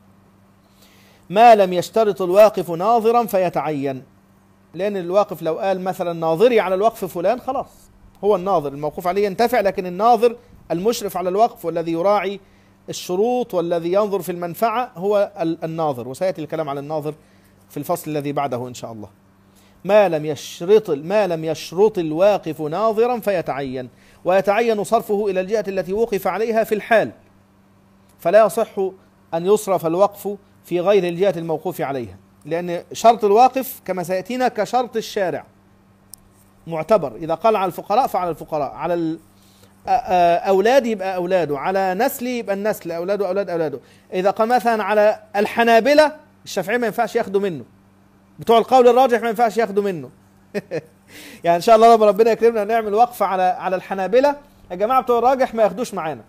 ما لم يشترط الواقف ناظرا فيتعين. لأن الواقف لو قال مثلا ناظري على الوقف فلان خلاص هو الناظر، الموقوف عليه ينتفع، لكن الناظر المشرف على الوقف والذي يراعي الشروط والذي ينظر في المنفعة هو الناظر، وسيأتي الكلام على الناظر في الفصل الذي بعده إن شاء الله. ما لم يشرط ما لم يشرط الواقف ناظرا فيتعين، ويتعين صرفه إلى الجهة التي وقف عليها في الحال، فلا يصح أن يصرف الوقف في غير الجهة الموقوف عليها، لأن شرط الواقف كما سيأتينا كشرط الشارع معتبر، إذا قال على الفقراء فعلى الفقراء، على أولاد يبقى أولاده، على نسل يبقى النسل أولاده أولاد أولاده. إذا قال مثلا على الحنابلة الشافعية ما ينفعش ياخدوا منه، بتوع القول الراجح ما ينفعش ياخدوا منه يعني إن شاء الله لما ربنا يكرمنا نعمل وقفة على على الحنابلة، يا جماعة بتوع الراجح ما ياخدوش معانا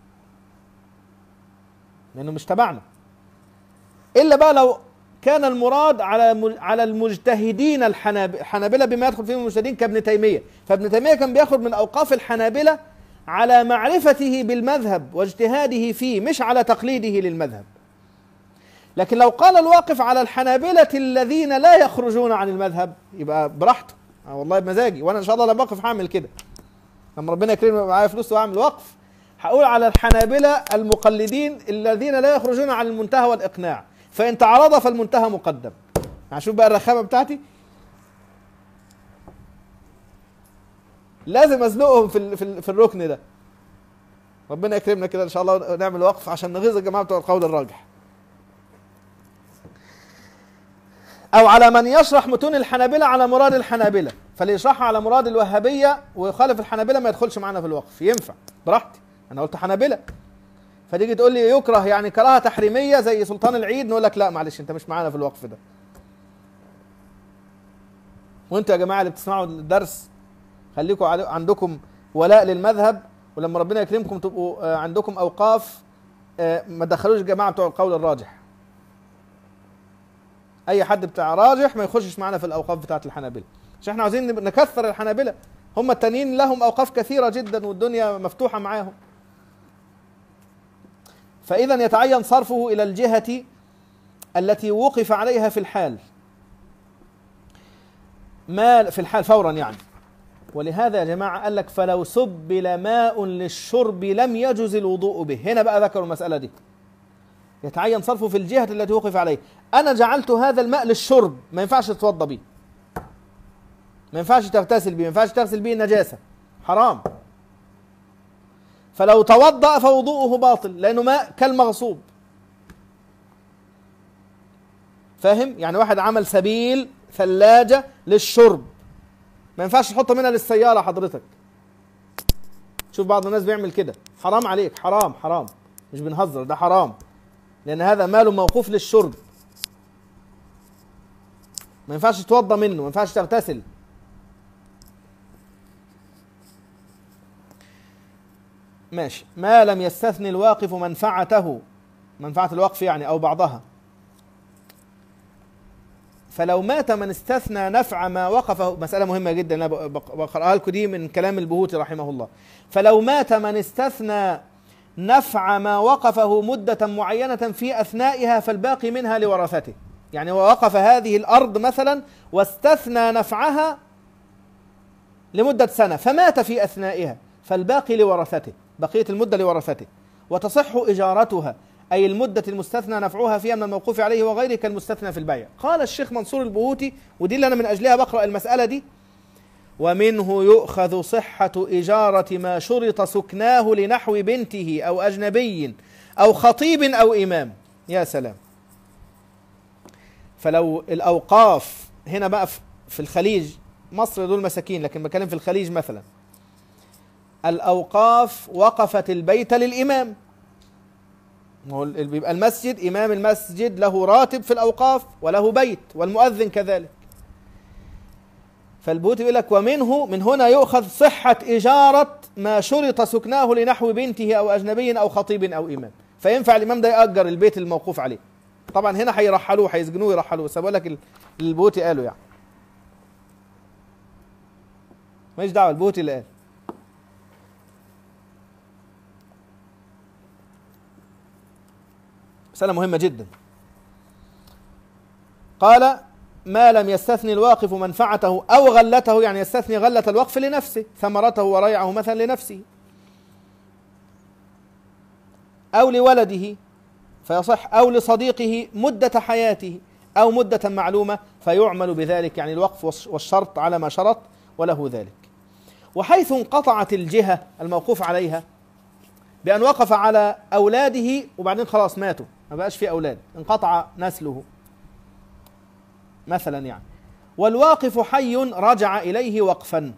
لأنه مش تبعنا، إلا بقى لو كان المراد على على المجتهدين الحنابلة بما يدخل فيهم المجتهدين كابن تيمية، فابن تيمية كان بياخد من أوقاف الحنابلة على معرفته بالمذهب واجتهاده فيه، مش على تقليده للمذهب. لكن لو قال الواقف على الحنابلة الذين لا يخرجون عن المذهب يبقى براحته، آه والله بمزاجي، وانا ان شاء الله لما اقف هعمل كده، لما ربنا يكرمني معايا فلوس واعمل وقف هقول على الحنابلة المقلدين الذين لا يخرجون عن المنتهى والإقناع، فإن تعرض فالمنتهى مقدم. هشوف بقى الرخامة بتاعتي، لازم ازنقهم في في, في الركن ده. ربنا يكرمنا كده ان شاء الله نعمل وقف عشان نغيظ الجماعة بتوع القول الراجح. أو على من يشرح متون الحنابلة على مراد الحنابلة، فاللي يشرحها على مراد الوهابية ويخالف الحنابلة ما يدخلش معنا في الوقف، ينفع براحتي، أنا قلت حنابلة، فتيجي تقول لي يكره يعني كراهة تحريمية زي سلطان العيد، نقول لك لا معلش أنت مش معانا في الوقف ده. وأنتوا يا جماعة اللي بتسمعوا الدرس خليكم عندكم ولاء للمذهب، ولما ربنا يكرمكم تبقوا عندكم أوقاف ما تدخلوش الجماعة بتوع القول الراجح. اي حد بتاع راجح ما يخشش معنا في الاوقاف بتاعه الحنابلة، عشان احنا عايزين نكثر الحنابلة، هم التانيين لهم اوقاف كثيرة جدا والدنيا مفتوحة معاهم. فاذا يتعين صرفه الى الجهة التي وقف عليها في الحال، ما في الحال فورا يعني. ولهذا يا جماعة قال لك فلو سبل ماء للشرب لم يجز الوضوء به، هنا بقى ذكروا المسألة دي، يتعين صرفه في الجهة التي وقف عليه. أنا جعلت هذا الماء للشرب، ما ينفعش تتوضى بيه، ما ينفعش تغتسل بيه، ما ينفعش تغسل بيه النجاسة، حرام. فلو توضأ فوضوءه باطل لأنه ماء كالمغصوب. فاهم؟ يعني واحد عمل سبيل ثلاجة للشرب، ما ينفعش تحط منها للسيارة حضرتك. شوف بعض الناس بيعمل كده، حرام عليك، حرام حرام، مش بنهزر، ده حرام، لأن هذا ماله موقوف للشرب، ما ينفعش تتوضى منه، ما ينفعش تغتسل. ماشي. ما لم يستثني الواقف منفعته، منفعة الوقف يعني أو بعضها، فلو مات من استثنى نفع ما وقفه، مسألة مهمة جدا أنا بقرأها لكم دي من كلام البهوتي رحمه الله، فلو مات من استثنى نفع ما وقفه مدة معينة في أثنائها فالباقي منها لورثته. يعني هو وقف هذه الأرض مثلا واستثنى نفعها لمدة سنة فمات في أثنائها فالباقي لورثته، بقية المدة لورثته، وتصح إجارتها أي المدة المستثنى نفعها فيها من الموقوف عليه وغيره كالمستثنى في البيع. قال الشيخ منصور البهوتي، ودي اللي أنا من أجلها بقرأ المسألة دي، ومنه يؤخذ صحة إجارة ما شرط سكناه لنحو بنته أو أجنبي أو خطيب أو إمام. يا سلام، فلو الأوقاف هنا بقى في الخليج، مصر دول مساكين لكن بتكلم في الخليج مثلا، الأوقاف وقفت البيت للإمام، بيبقى المسجد إمام المسجد له راتب في الأوقاف وله بيت والمؤذن كذلك. فالبيوت يقول لك ومنه من هنا يؤخذ صحة إجارة ما شرط سكناه لنحو بنته أو أجنبي أو خطيب أو إمام، فينفع الإمام ده يأجر البيت الموقوف عليه. طبعا هنا هيرحلوه هيسجنوه يرحلوه، بس بقول لك البيوت قالوا يعني ماليش دعوة، البيوت اللي قال. مسألة مهمة جدا. قال ما لم يستثني الواقف منفعته أو غلته، يعني يستثني غلة الوقف لنفسه، ثمرته وريعه مثلا لنفسه أو لولده فيصح، أو لصديقه مدة حياته أو مدة معلومة فيعمل بذلك، يعني الوقف والشرط على ما شرط وله ذلك. وحيث انقطعت الجهة الموقوف عليها بأن وقف على أولاده وبعدين خلاص ماتوا ما بقاش في أولاد، انقطع نسله مثلا يعني، والواقف حي رجع إليه وقفا،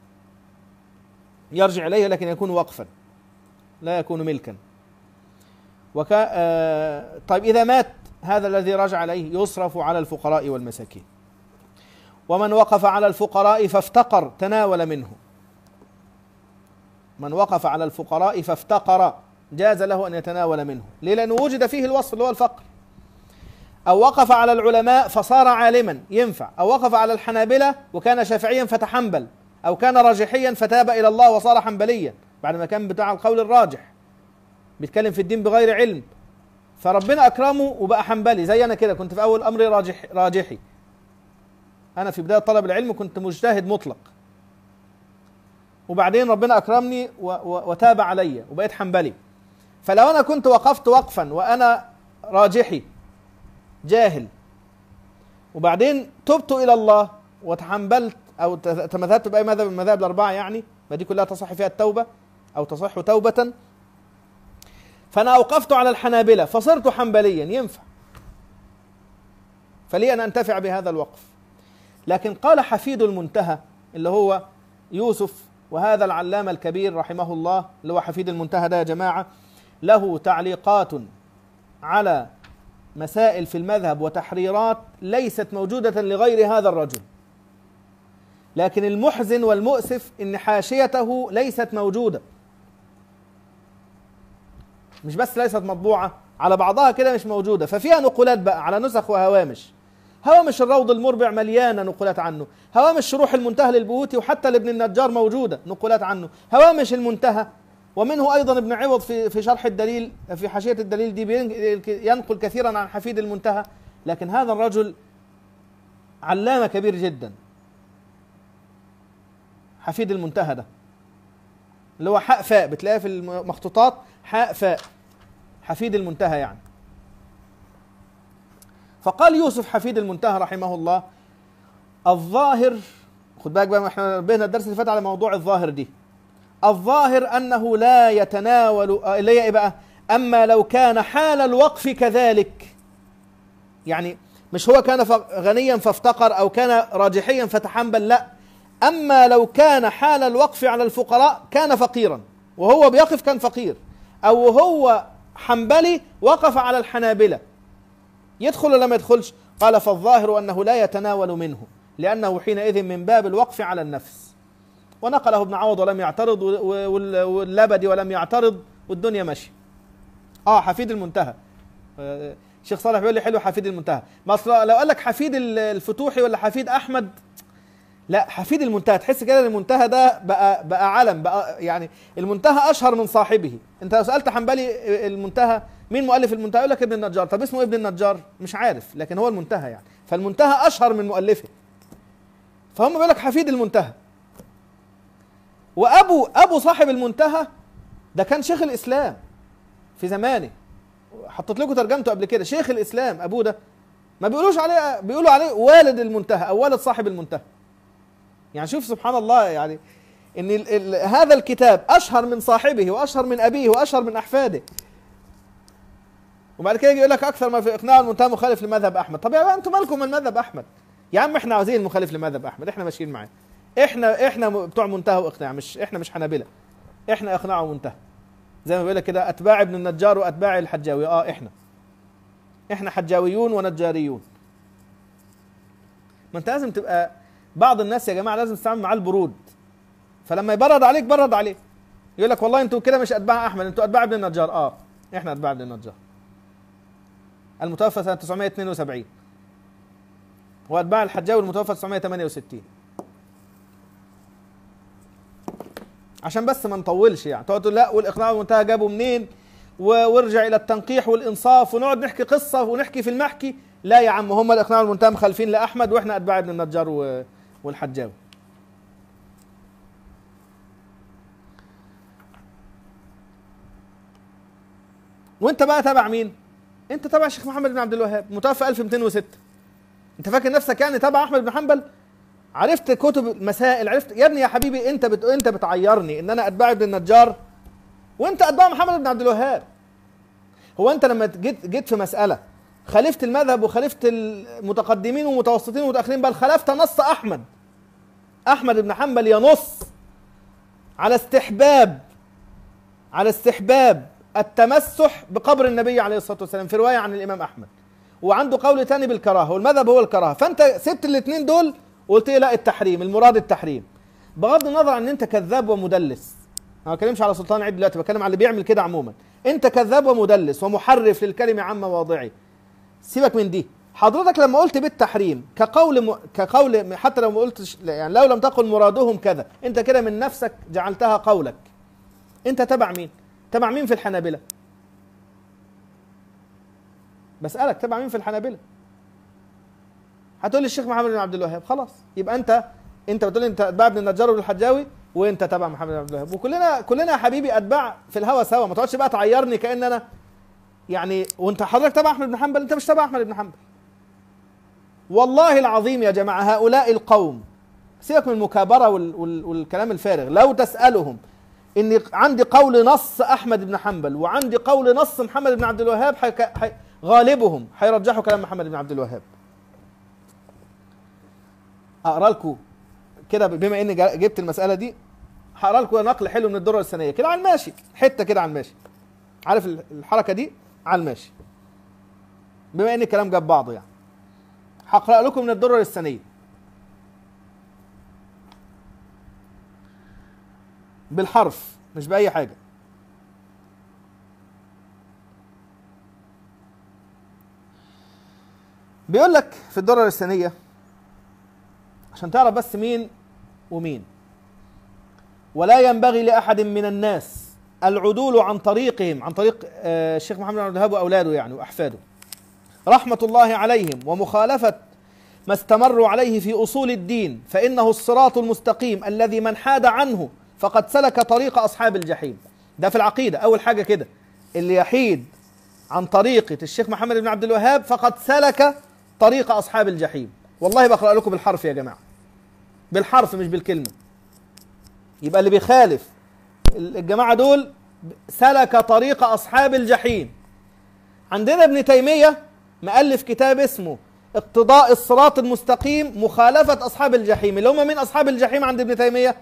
يرجع إليه لكن يكون وقفا لا يكون ملكا. وكا آه طيب إذا مات هذا الذي رجع إليه يصرف على الفقراء والمساكين. ومن وقف على الفقراء فافتقر تناول منه، من وقف على الفقراء فافتقر جاز له أن يتناول منه، ليه؟ لأنه وجد فيه الوصف اللي هو الفقر. أو وقف على العلماء فصار عالما ينفع، أو وقف على الحنابلة وكان شافعيا فتحنبل، أو كان راجحيا فتاب إلى الله وصار حنبليا بعد ما كان بتاع القول الراجح بيتكلم في الدين بغير علم، فربنا أكرمه وبقى حنبلي. زي أنا كده كنت في أول أمري راجح راجحي، أنا في بداية طلب العلم كنت مجتهد مطلق، وبعدين ربنا أكرمني وتاب علي وبقيت حنبلي. فلو أنا كنت وقفت وقفا وأنا راجحي جاهل وبعدين تبت إلى الله وتحنبلت أو تمذهبت بأي مذهب من المذاهب الأربعة، يعني ما دي كلها تصح فيها التوبة أو تصح توبة، فأنا أوقفت على الحنابلة فصرت حنبليا ينفع، فلي أن أنتفع بهذا الوقف. لكن قال حفيد المنتهى اللي هو يوسف، وهذا العلامة الكبير رحمه الله اللي هو حفيد المنتهى ده يا جماعة له تعليقات على مسائل في المذهب وتحريرات ليست موجودة لغير هذا الرجل، لكن المحزن والمؤسف إن حاشيته ليست موجودة، مش بس ليست مطبوعة، على بعضها كده مش موجودة، ففيها نقولات بقى على نسخ وهوامش. هوامش الروض المربع مليانة نقولات عنه، هوامش شروح المنتهى للبيوتي وحتى لابن النجار موجودة نقولات عنه، هوامش المنتهى، ومنه أيضا ابن عوض في في شرح الدليل في حاشية الدليل دي ينقل كثيرا عن حفيد المنتهى. لكن هذا الرجل علامة كبير جدا، حفيد المنتهى ده اللي هو حاء فاء بتلاقيه في المخطوطات حاء فاء، حفيد المنتهى يعني. فقال يوسف حفيد المنتهى رحمه الله الظاهر، خد بالك بقى احنا نبهنا الدرس اللي فات على موضوع الظاهر دي، الظاهر أنه لا يتناول اللي هي إيه بقى؟ أما لو كان حال الوقف كذلك، يعني مش هو كان غنيا فافتقر أو كان راجحيا فتحنبل، لا، أما لو كان حال الوقف على الفقراء كان فقيرا وهو بيقف كان فقير، أو هو حنبلي وقف على الحنابلة يدخل ولا ما يدخلش؟ قال فالظاهر أنه لا يتناول منه لأنه حينئذ من باب الوقف على النفس. ونقله ابن عوض ولم يعترض، واللبدي ولم يعترض، والدنيا ماشي. اه حفيد المنتهى، آه شيخ صالح بيقول لي حلو حفيد المنتهى، بس لو قال لك حفيد الفتوحي ولا حفيد احمد، لا حفيد المنتهى تحس كده المنتهى ده بقى بقى علم بقى، يعني المنتهى اشهر من صاحبه. انت لو سالت حنبلي المنتهى مين مؤلف المنتهى يقول لك ابن النجار، طب اسمه ابن النجار مش عارف، لكن هو المنتهى يعني، فالمنتهى اشهر من مؤلفه، فهم بيقول لك حفيد المنتهى. وابو ابو صاحب المنتهى ده كان شيخ الاسلام في زمانه، حطيت لكم ترجمته قبل كده، شيخ الاسلام ابوه ده، ما بيقولوش عليه، بيقولوا عليه والد المنتهى او والد صاحب المنتهى. يعني شوف سبحان الله، يعني ان ال ال هذا الكتاب اشهر من صاحبه واشهر من ابيه واشهر من احفاده. وبعد كده يجي يقول لك اكثر ما في اقناع المنتهى مخالف لمذهب احمد. طب يا انتوا مالكم من مذهب احمد؟ يا عم احنا عاوزين المخالف لمذهب احمد، احنا ماشيين معاه. احنا احنا بتوع منتهى واقناع، مش احنا مش حنابلة، احنا اقناع ومنتهى. زي ما بيقول لك كده اتباع ابن النجار واتباع الحجاوي. اه احنا احنا حجاويون ونجاريون. ما انت لازم تبقى، بعض الناس يا جماعه لازم تتعامل معاه البرود، فلما يبرد عليك برد عليه، يقول لك والله انتوا كده مش اتباع احمد، انتوا اتباع ابن النجار. اه احنا اتباع ابن النجار المتوفى سنه تسعمائة واثنين وسبعين، واتباع الحجاوي المتوفى تسعمائة وثمانية وستين. عشان بس ما نطولش يعني، تقعد تقول لا والاقناع والمنتهى جابوا منين وارجع الى التنقيح والانصاف ونقعد نحكي قصه ونحكي في المحكي. لا يا عم، هم الاقناع والمنتهى مخالفين لاحمد واحنا اتباع ابن النجار والحجاوي. وانت بقى تبع مين؟ انت تبع الشيخ محمد بن عبد الوهاب متوفى ألف ومئتين وستة. انت فاكر نفسك يعني تبع احمد بن حنبل؟ عرفت كتب المسائل، عرفت يا ابني يا حبيبي. انت بت... انت بتعيرني ان انا اتباع ابن النجار وانت اتباع محمد بن عبد الوهاب. هو انت لما جيت جيت في مساله خالفت المذهب وخالفت المتقدمين ومتوسطين ومتاخرين، بل خالفت نص احمد. احمد بن حنبل ينص على استحباب على استحباب التمسح بقبر النبي عليه الصلاه والسلام في روايه عن الامام احمد، وعنده قول ثاني بالكراهه، والمذهب هو الكراهه. فانت سبت الاثنين دول وقلت لي لا التحريم، المراد التحريم، بغض النظر عن ان انت كذاب ومدلس. انا ما بتكلمش على سلطان عيد دلوقتي، بتكلم على اللي بيعمل كده عموما. انت كذاب ومدلس ومحرف للكلمه عن مواضعه. سيبك من دي. حضرتك لما قلت بالتحريم كقول م... كقول حتى لو ما قلتش يعني، لو لم تقل مرادهم كذا، انت كده من نفسك جعلتها قولك. انت تبع مين؟ تبع مين في الحنابلة؟ بسألك تبع مين في الحنابلة؟ هتقول لي الشيخ محمد بن عبد الوهاب. خلاص يبقى انت انت بتقول لي انت اتباع ابن النجار والحجاوي وانت تبع محمد بن عبد الوهاب، وكلنا كلنا يا حبيبي اتباع في الهوى سوا. ما تقعدش بقى تعيرني كأن انا يعني، وانت حضرتك تبع احمد بن حنبل. انت مش تبع احمد بن حنبل والله العظيم يا جماعه. هؤلاء القوم، سيبك من المكابره وال وال والكلام الفارغ، لو تسالهم اني عندي قول نص احمد بن حنبل وعندي قول نص محمد بن عبد الوهاب، حي... حي... غالبهم هيرجحوا كلام محمد بن عبد الوهاب. اقرا لكم كده بما اني جبت المساله دي، هقرا لكم نقل حلو من الدرر السنيه كده على الماشي، حته كده على الماشي. عارف الحركه دي على الماشي، بما ان الكلام جاب بعضه يعني. هقرا لكم من الدرر السنيه بالحرف مش باي حاجه. بيقول لك في الدرر السنيه عشان تعرف بس مين ومين: ولا ينبغي لاحد من الناس العدول عن طريقهم، عن طريق الشيخ محمد بن عبد الوهاب واولاده يعني واحفاده رحمه الله عليهم، ومخالفه ما استمروا عليه في اصول الدين، فانه الصراط المستقيم الذي من حاد عنه فقد سلك طريق اصحاب الجحيم. ده في العقيده اول حاجه كده، اللي يحيد عن طريقه الشيخ محمد بن عبد الوهاب فقد سلك طريق اصحاب الجحيم. والله بقرا لكم بالحرف يا جماعه، بالحرف مش بالكلمه. يبقى اللي بيخالف الجماعه دول سلك طريق اصحاب الجحيم. عندنا ابن تيميه مؤلف كتاب اسمه اقتضاء الصراط المستقيم مخالفه اصحاب الجحيم. اللي هم مين اصحاب الجحيم عند ابن تيميه؟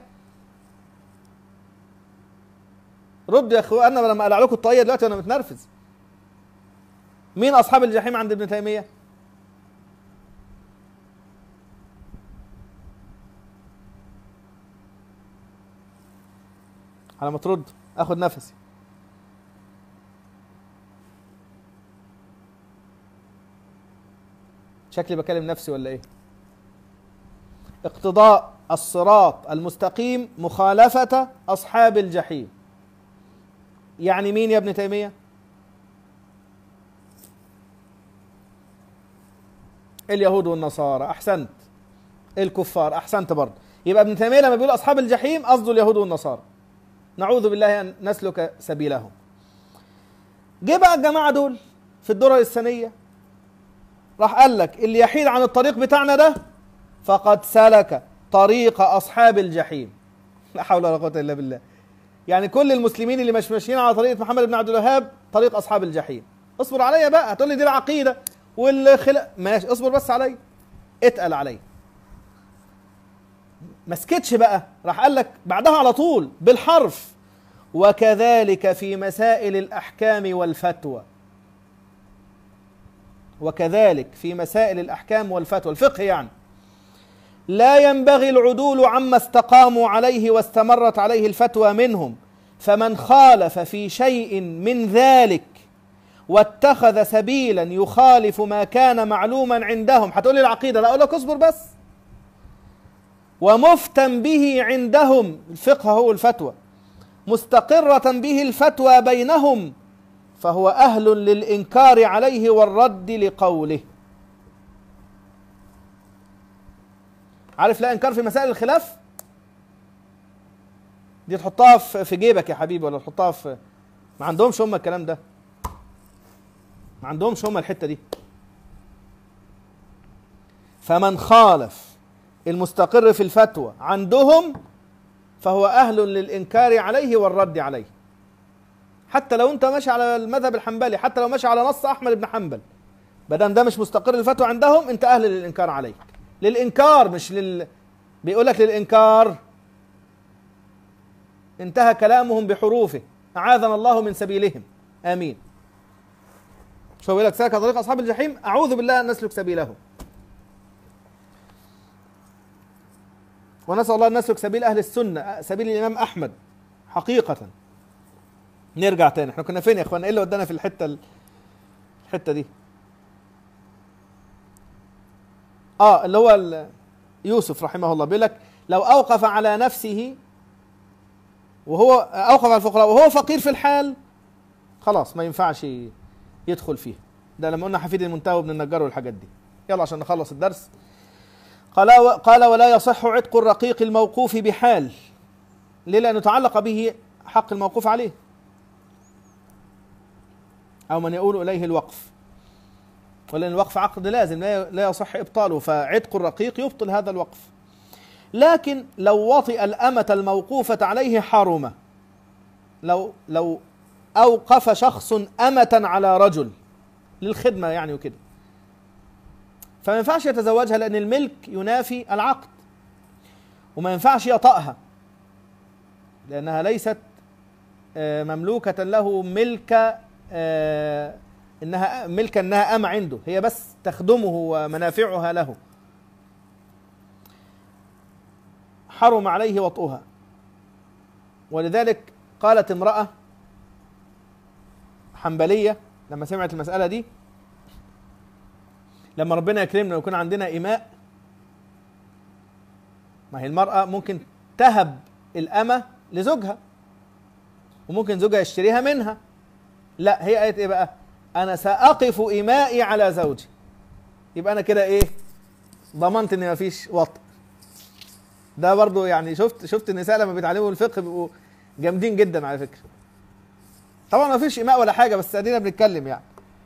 ردوا يا اخوانا لما اقلع لكم الطاقيه دلوقتي وانا متنرفز. مين اصحاب الجحيم عند ابن تيميه؟ على ما ترد اخد نفسي. شكلي بكلم نفسي ولا ايه؟ اقتضاء الصراط المستقيم مخالفة اصحاب الجحيم. يعني مين يا ابن تيمية؟ اليهود والنصارى. احسنت. الكفار. احسنت برضه. يبقى ابن تيمية لما بيقول اصحاب الجحيم قصده اليهود والنصارى، نعوذ بالله ان نسلك سبيلهم. جه بقى الجماعه دول في الدرر السنيه راح قال لك اللي يحيد عن الطريق بتاعنا ده فقد سلك طريق اصحاب الجحيم. لا حول ولا قوه الا بالله. يعني كل المسلمين اللي مش ماشيين على طريقه محمد بن عبد الوهاب طريق اصحاب الجحيم. اصبر عليا بقى، هتقول لي دي العقيده والخلاف، ماشي اصبر بس عليا، اتقل عليا. ما سكتش بقى، راح قال لك بعدها على طول بالحرف: وكذلك في مسائل الأحكام والفتوى. وكذلك في مسائل الأحكام والفتوى، الفقه يعني، لا ينبغي العدول عما استقاموا عليه واستمرت عليه الفتوى منهم، فمن خالف في شيء من ذلك واتخذ سبيلا يخالف ما كان معلوما عندهم. هتقول لي العقيدة، لا أقول لك اصبر بس. ومفتن به عندهم، الفقه هو الفتوى، مستقرة به الفتوى بينهم، فهو أهل للإنكار عليه والرد لقوله. عارف لا إنكار في مسائل الخلاف؟ دي تحطها في جيبك يا حبيبي، ولا تحطها في، ما عندهمش هم الكلام ده، ما عندهمش هم الحتة دي. فمن خالف المستقر في الفتوى عندهم فهو أهل للإنكار عليه والرد عليه. حتى لو أنت ماشي على المذهب الحنبلي، حتى لو ماشي على نص أحمد بن حنبل، بدل ده مش مستقر الفتوى عندهم، أنت أهل للإنكار عليه. للإنكار مش لل، بيقول لك للإنكار. انتهى كلامهم بحروفه، أعاذنا الله من سبيلهم، آمين. شو بيقول لك؟ سلك طريق أصحاب الجحيم، أعوذ بالله أن نسلك سبيلهم. ونسأل الله أن نسلك سبيل أهل السنة، سبيل الإمام أحمد حقيقة. نرجع تاني، احنا كنا فين يا اخوانا؟ ايه اللي ودانا في الحتة الحتة دي؟ اه اللي هو يوسف رحمه الله بيقول لك: لو أوقف على نفسه وهو أوقف على الفقراء وهو فقير في الحال، خلاص ما ينفعش يدخل فيه. ده لما قلنا حفيد المنتهى وابن النجار والحاجات دي. يلا عشان نخلص الدرس. قال قال ولا يصح عتق الرقيق الموقوف بحال. ليه؟ لأنه تعلق به حق الموقوف عليه، أو من يقول إليه الوقف، ولأن الوقف عقد لازم لا يصح إبطاله، فعتق الرقيق يبطل هذا الوقف. لكن لو وطئ الأمة الموقوفة عليه حرم. لو لو أوقف شخص أمة على رجل للخدمة يعني وكده، فما ينفعش يتزوجها، لأن الملك ينافي العقد، وما ينفعش يطأها لأنها ليست مملوكة له ملك إنها ملك إنها أمة عنده، هي بس تخدمه ومنافعها له. حرم عليه وطئها. ولذلك قالت امرأة حنبلية لما سمعت المسألة دي: لما ربنا يكرمنا ويكون عندنا إماء، ما هي المرأة ممكن تهب الأمة لزوجها، وممكن زوجها يشتريها منها. لا، هي قالت ايه بقى؟ انا سأقف إمائي على زوجي. يبقى انا كده ايه؟ ضمنت ان مفيش وطء. ده برضو يعني شفت شفت النساء لما بيتعلموا الفقه بيبقوا جامدين جدا على فكرة. طبعا مفيش إماء ولا حاجة، بس ادينا بنتكلم يعني.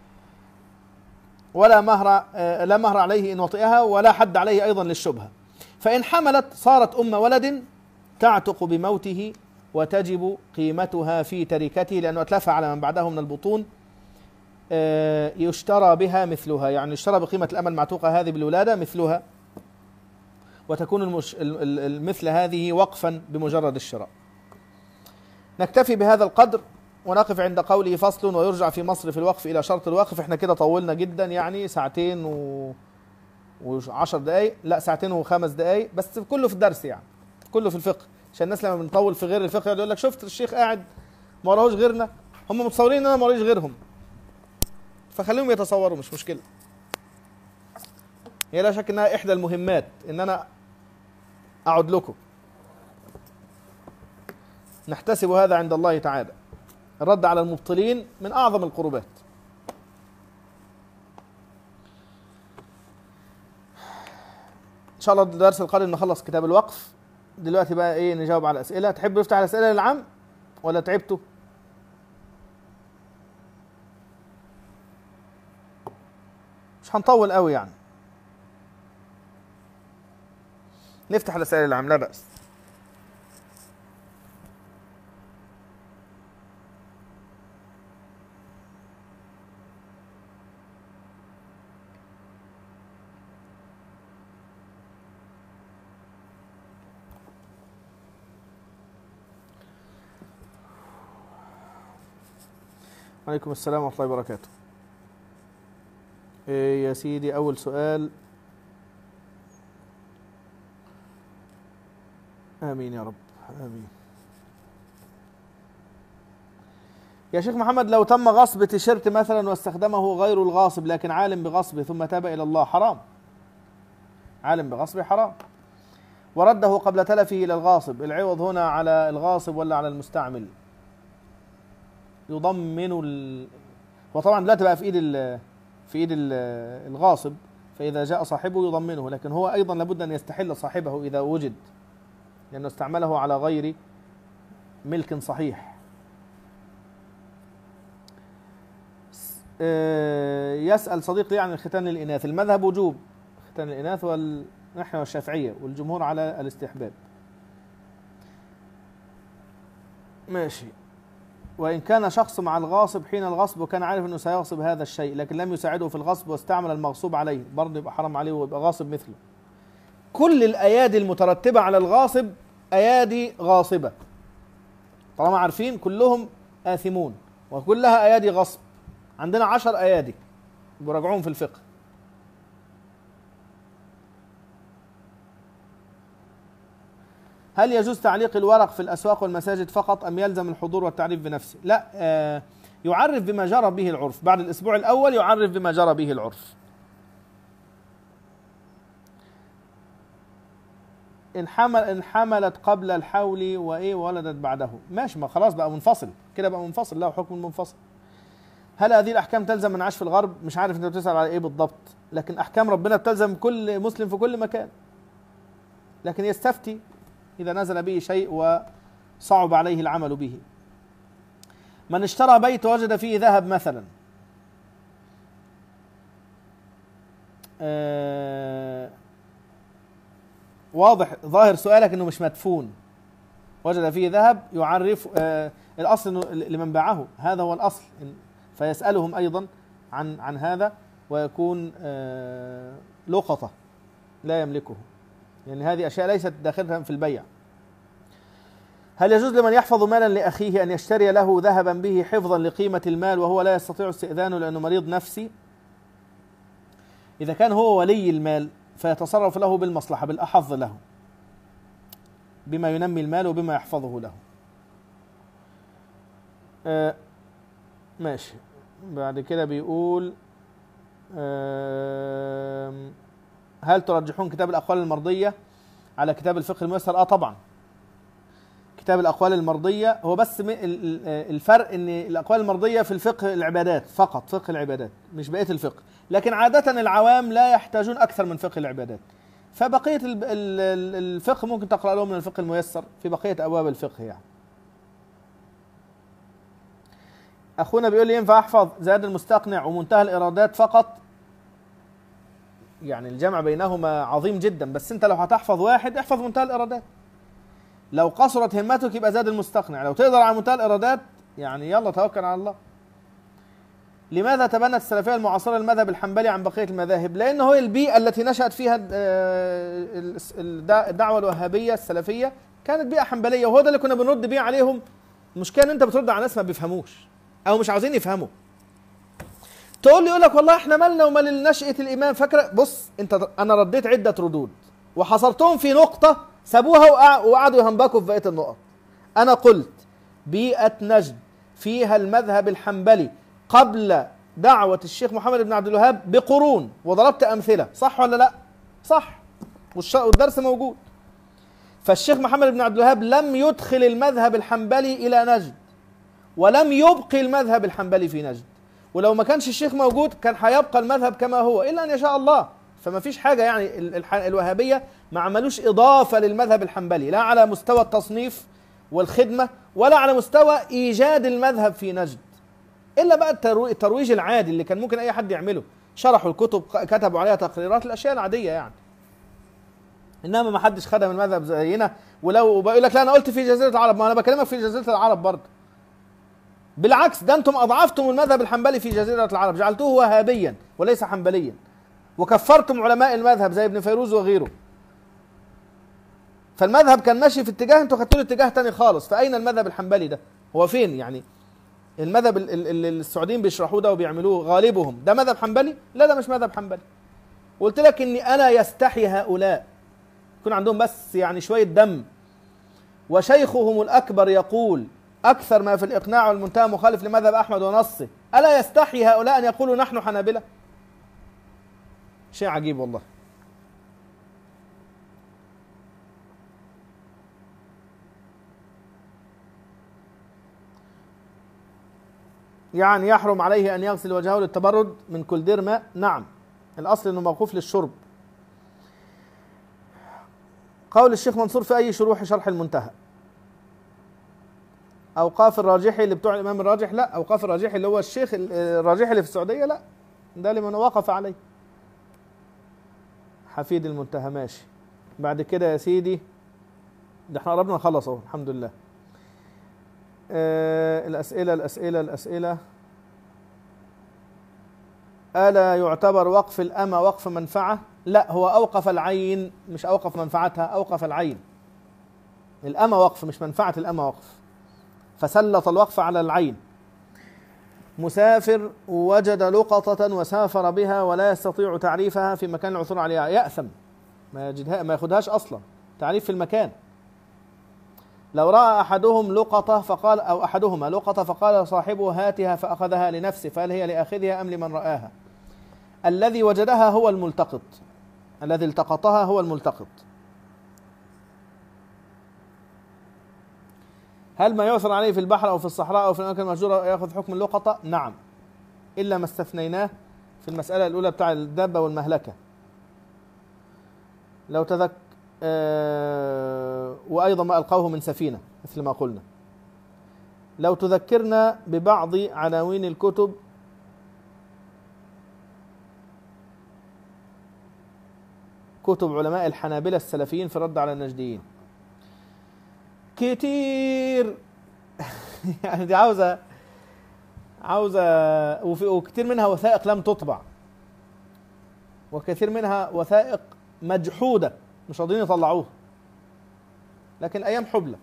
ولا مهر آه لا مهر عليه إن وطئها، ولا حد عليه أيضا للشبهة. فإن حملت صارت أم ولد تعتق بموته، وتجب قيمتها في تركته، لأنه أتلفها على من بعده من البطون. آه يشترى بها مثلها، يعني يشترى بقيمة الأمة المعتوقة هذه بالولادة مثلها، وتكون المش... المثل هذه وقفا بمجرد الشراء. نكتفي بهذا القدر ونقف عند قوله: فصل ويرجع في مصر في الوقف إلى شرط الوقف. احنا كده طولنا جدا، يعني ساعتين و... وعشر دقايق، لا ساعتين وخمس دقايق بس، كله في الدرس يعني، كله في الفقه، عشان الناس لما بنطول في غير الفقه يقول لك شفت الشيخ قاعد ما وراهوش غيرنا، هم متصورين ان انا ما ورايش غيرهم، فخليهم يتصوروا مش مشكله. هي لا شك انها احدى المهمات ان انا اقعد لكم، نحتسب هذا عند الله تعالى. الرد على المبطلين من اعظم القربات. ان شاء الله الدرس القادم نخلص كتاب الوقف. دلوقتي بقى ايه؟ نجاوب على الاسئله. تحبوا نفتح الاسئله للعام ولا تعبتوا؟ مش هنطول قوي يعني، نفتح الاسئله للعام لا بأس. عليكم السلام ورحمة الله وبركاته. إيه يا سيدي، أول سؤال. آمين يا رب، آمين. يا شيخ محمد، لو تم غصب تيشيرت مثلا واستخدمه غير الغاصب لكن عالم بغصبه ثم تاب إلى الله، حرام. عالم بغصبه حرام، ورده قبل تلفه إلى الغاصب. العوض هنا على الغاصب ولا على المستعمل؟ يضمن ال... وطبعا دلوقتي بقى في ايد ال... في ايد ال... الغاصب، فإذا جاء صاحبه يضمنه، لكن هو أيضا لابد أن يستحل صاحبه إذا وجد، لأنه استعمله على غير ملك صحيح. يسأل صديقي عن الختان للإناث. المذهب وجوب ختان الإناث، ونحن والشافعية والجمهور على الاستحباب. ماشي. وإن كان شخص مع الغاصب حين الغصب وكان عارف أنه سيغصب هذا الشيء لكن لم يساعده في الغصب واستعمل المغصوب عليه، برضه يبقى حرام عليه ويبقى غاصب مثله. كل الأيادي المترتبة على الغاصب أيادي غاصبة، طالما عارفين كلهم آثمون، وكلها أيادي غصب. عندنا عشر أيادي براجعوهم في الفقه. هل يجوز تعليق الورق في الأسواق والمساجد فقط أم يلزم الحضور والتعريف بنفسه؟ لا، آه يعرف بما جرى به العرف. بعد الأسبوع الأول يعرف بما جرى به العرف. إن حمل إن حملت قبل الحول وإيه ولدت بعده، ماشي، ما خلاص بقى منفصل كده، بقى منفصل، له حكم منفصل. هل هذه الأحكام تلزم من عاش في الغرب؟ مش عارف أنت بتسأل على إيه بالضبط، لكن أحكام ربنا بتلزم كل مسلم في كل مكان، لكن يستفتي إذا نزل به شيء وصعب عليه العمل به. من اشترى بيت وجد فيه ذهب مثلا، آه واضح ظاهر سؤالك انه مش مدفون، وجد فيه ذهب يعرف آه الاصل لمن باعه، هذا هو الاصل، فيسألهم ايضا عن عن هذا، ويكون آه لقطة لا يملكه، يعني هذه اشياء ليست داخلها في البيع. هل يجوز لمن يحفظ مالا لأخيه أن يشتري له ذهبا به حفظا لقيمة المال وهو لا يستطيع استئذانه لأنه مريض نفسي؟ إذا كان هو ولي المال فيتصرف له بالمصلحة، بالأحظ له، بما ينمي المال وبما يحفظه له. آه ماشي. بعد كده بيقول آه هل ترجحون كتاب الأقوال المرضية على كتاب الفقه الميسر؟ آه طبعا، كتاب الأقوال المرضية هو بس الفرق ان الأقوال المرضية في الفقه العبادات فقط، فقه العبادات مش بقية الفقه، لكن عادة العوام لا يحتاجون أكثر من فقه العبادات، فبقية الفقه ممكن تقرأ لهم من الفقه الميسر في بقية أبواب الفقه. يعني أخونا بيقول لي ينفع أحفظ زاد المستقنع ومنتهى الإرادات فقط؟ يعني الجمع بينهما عظيم جدا، بس أنت لو هتحفظ واحد احفظ منتهى الإرادات، لو قصرت همتك يبقى زاد المستقنع، لو تقدر على منتهى الإرادات يعني يلا توكل على الله. لماذا تبنت السلفية المعاصرة المذهب الحنبلي عن بقية المذاهب؟ لأنه هي البيئة التي نشأت فيها الدعوة الوهابية السلفية كانت بيئة حنبلية، وهو ده اللي كنا بنرد بيه عليهم. المشكلة ان انت بترد على ناس ما بيفهموش او مش عاوزين يفهموا. تقول لي يقول لك والله احنا مالنا ومال نشأة الإمام. فاكرة بص انت، انا رديت عدة ردود وحصرتهم في نقطة سابوها وقعدوا يهنبكوا في بقية النقط. أنا قلت بيئة نجد فيها المذهب الحنبلي قبل دعوة الشيخ محمد بن عبد الوهاب بقرون، وضربت أمثلة، صح ولا لا؟ صح، والدرس موجود. فالشيخ محمد بن عبد الوهاب لم يدخل المذهب الحنبلي إلى نجد، ولم يبقي المذهب الحنبلي في نجد، ولو ما كانش الشيخ موجود كان هيبقى المذهب كما هو إلا أن يشاء الله. فما فيش حاجة، يعني الوهابية ما عملوش إضافة للمذهب الحنبلي، لا على مستوى التصنيف والخدمة ولا على مستوى إيجاد المذهب في نجد، إلا بقى الترويج العادي اللي كان ممكن أي حد يعمله، شرحوا الكتب، كتبوا عليها تقريرات، الأشياء العادية يعني. إنما ما حدش خدم المذهب زينا. ولو بقول لك لا أنا قلت في جزيرة العرب، ما أنا بكلمك في جزيرة العرب برضه. بالعكس، ده أنتم أضعفتم المذهب الحنبلي في جزيرة العرب، جعلتوه وهابيا وليس حنبليا، وكفرتم علماء المذهب زي ابن فيروز وغيره. فالمذهب كان ماشي في اتجاه، انتوا خدتوا له اتجاه تاني خالص. فأين المذهب الحنبلي ده؟ هو فين يعني؟ المذهب اللي السعوديين بيشرحوه ده وبيعملوه غالبهم ده مذهب حنبلي؟ لا، ده مش مذهب حنبلي. قلت لك اني انا يستحي هؤلاء يكون عندهم بس يعني شويه دم، وشيخهم الاكبر يقول اكثر ما في الاقناع والمنتهى مخالف لمذهب احمد ونصه، الا يستحي هؤلاء ان يقولوا نحن حنابلة؟ شيء عجيب والله. يعني يحرم عليه أن يغسل وجهه للتبرد من كل ماء؟ نعم، الأصل أنه موقوف للشرب. قول الشيخ منصور في أي شروح شرح المنتهى؟ أوقاف الراجحي اللي بتوع الإمام الراجح؟ لا. أوقاف الراجحي اللي هو الشيخ الراجحي اللي في السعودية؟ لا، ده لمن وقف عليه. حفيد المنتهى ماشي. بعد كده يا سيدي، ده احنا قربنا نخلص اهو الحمد لله. آه الأسئلة الأسئلة الأسئلة ألا يعتبر وقف الأمة وقف منفعة؟ لا، هو أوقف العين مش أوقف منفعتها، أوقف العين. الأمة وقف مش منفعة الأمة وقف، فسلط الوقف على العين. مسافر وجد لقطة وسافر بها ولا يستطيع تعريفها في مكان العثور عليها، يأثم، ما يجدها ما ياخدهاش أصلا تعريف في المكان. لو رأى أحدهم لقطة فقال أو أحدهما لقطة فقال صاحبه هاتها فأخذها لنفسه، فهل هي لآخذها أم لمن رآها؟ الذي وجدها هو الملتقط، الذي التقطها هو الملتقط. هل ما يعثر عليه في البحر أو في الصحراء أو في الأماكن المهجورة يأخذ حكم اللقطة؟ نعم، إلا ما استثنيناه في المسألة الأولى بتاع الدابة والمهلكة. لو تذك آه وأيضا ما ألقوه من سفينة مثل ما قلنا. لو تذكرنا ببعض عناوين الكتب كتب علماء الحنابلة السلفيين في الرد على النجديين. كتير يعني دي عاوزة عاوزة وكثير منها وثائق لم تطبع، وكثير منها وثائق مجحودة مش راضيين يطلعوها، لكن أيام حبلة.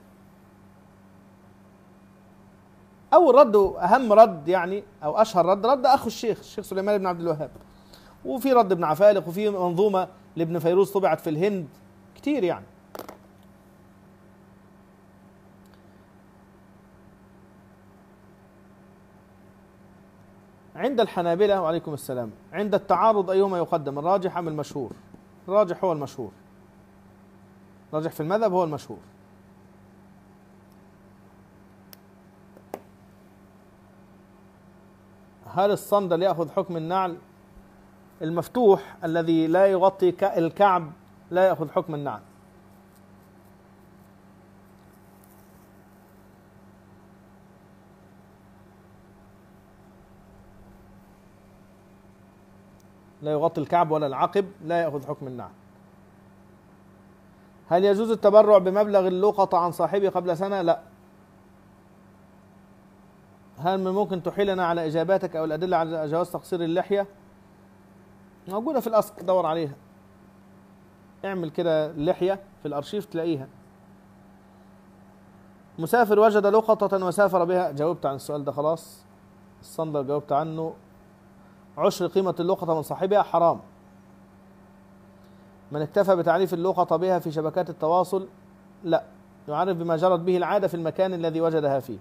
أول رد أهم رد يعني أو أشهر رد رد أخو الشيخ الشيخ سليمان بن عبد الوهاب، وفي رد ابن عفالق، وفي منظومة لابن فيروز طبعت في الهند كتير يعني. عند الحنابلة وعليكم السلام، عند التعارض أيهما يقدم، الراجح أم المشهور؟ الراجح هو المشهور، الراجح في المذهب هو المشهور. هل الصندل يأخذ حكم النعل؟ المفتوح الذي لا يغطي الكعب لا يأخذ حكم النعل. لا يغطي الكعب ولا العقب لا يأخذ حكم النعل. هل يجوز التبرع بمبلغ اللقطة عن صاحبه قبل سنة؟ لا. هل من ممكن تحيلنا على إجاباتك أو الأدلة على جواز تقصير اللحية؟ موجودة في الأصل، دور عليها، اعمل كده اللحية في الأرشيف تلاقيها. مسافر وجد لقطة وسافر بها، جاوبت عن السؤال ده خلاص. الصندل جاوبت عنه. عشر قيمة اللقطة من صاحبها حرام. من اكتفى بتعريف اللقطة بها في شبكات التواصل لا، يعرف بما جرت به العادة في المكان الذي وجدها فيه.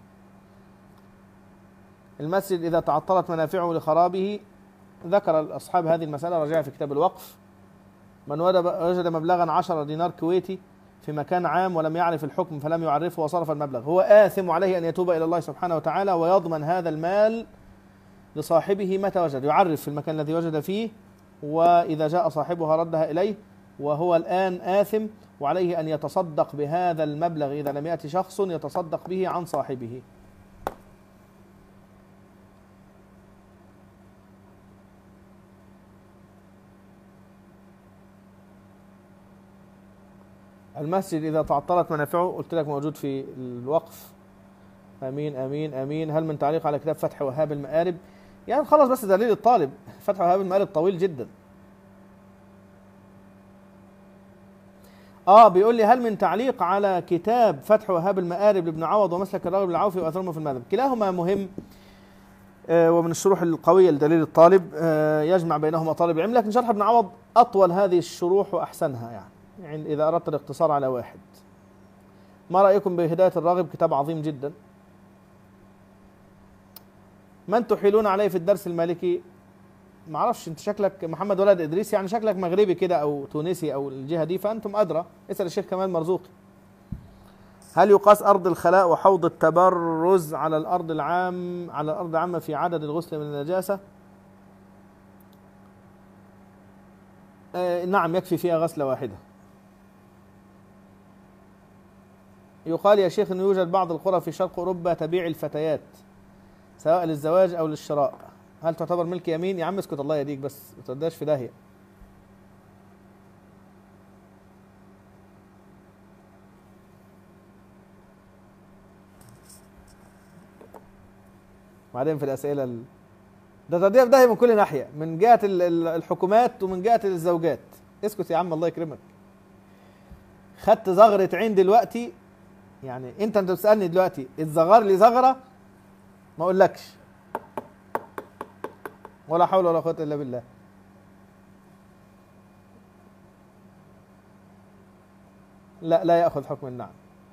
المسجد إذا تعطلت منافعه لخرابه، ذكر أصحاب هذه المسألة راجعها في كتاب الوقف. من وجد مبلغا عشرة دينار كويتي في مكان عام ولم يعرف الحكم فلم يعرفه وصرف المبلغ، هو آثم عليه أن يتوب إلى الله سبحانه وتعالى ويضمن هذا المال لصاحبه متى وجد، يعرف في المكان الذي وجد فيه، وإذا جاء صاحبها ردها إليه، وهو الآن آثم، وعليه أن يتصدق بهذا المبلغ إذا لم يأتي شخص يتصدق به عن صاحبه. المسجد إذا تعطلت منافعه، قلت لك موجود في الوقف. امين امين امين. هل من تعليق على كتاب فتح وهاب المآرب؟ يعني خلص بس دليل الطالب، فتح وهاب المآرب طويل جدا. اه بيقول لي هل من تعليق على كتاب فتح وهاب المآرب لابن عوض ومسلك الراغب العوفي واثرهما في المذهب؟ كلاهما مهم، ومن الشروح القوية لدليل الطالب، يجمع بينهما طالب العلم، لكن شرح ابن عوض أطول هذه الشروح وأحسنها يعني, يعني إذا أردت الاقتصار على واحد. ما رأيكم بهداية الراغب؟ كتاب عظيم جدا. من تحيلون عليه في الدرس المالكي؟ ما اعرفش، انت شكلك محمد ولد ادريس، يعني شكلك مغربي كده او تونسي او الجهه دي، فانتم ادرى. اسال الشيخ كمال مرزوقي. هل يقاس ارض الخلاء وحوض التبرز على الارض العام على الارض العامه في عدد الغسل من النجاسه؟ آه نعم، يكفي فيها غسله واحده. يقال يا شيخ انه يوجد بعض القرى في شرق اوروبا تبيع الفتيات سواء للزواج او للشراء، هل تعتبر ملك يمين؟ يا عم اسكت الله يهديك بس، ما توداش في داهيه. بعدين في الاسئله ال... ده توديها في داهيه من كل ناحيه، من جهه الحكومات ومن جهه الزوجات. اسكت يا عم الله يكرمك. خدت زغره عين دلوقتي، يعني انت انت بتسالني دلوقتي اتزغر لي زغره ما اقولكش، ولا حول ولا قوة إلا بالله. لا لا يأخذ حكم النعم.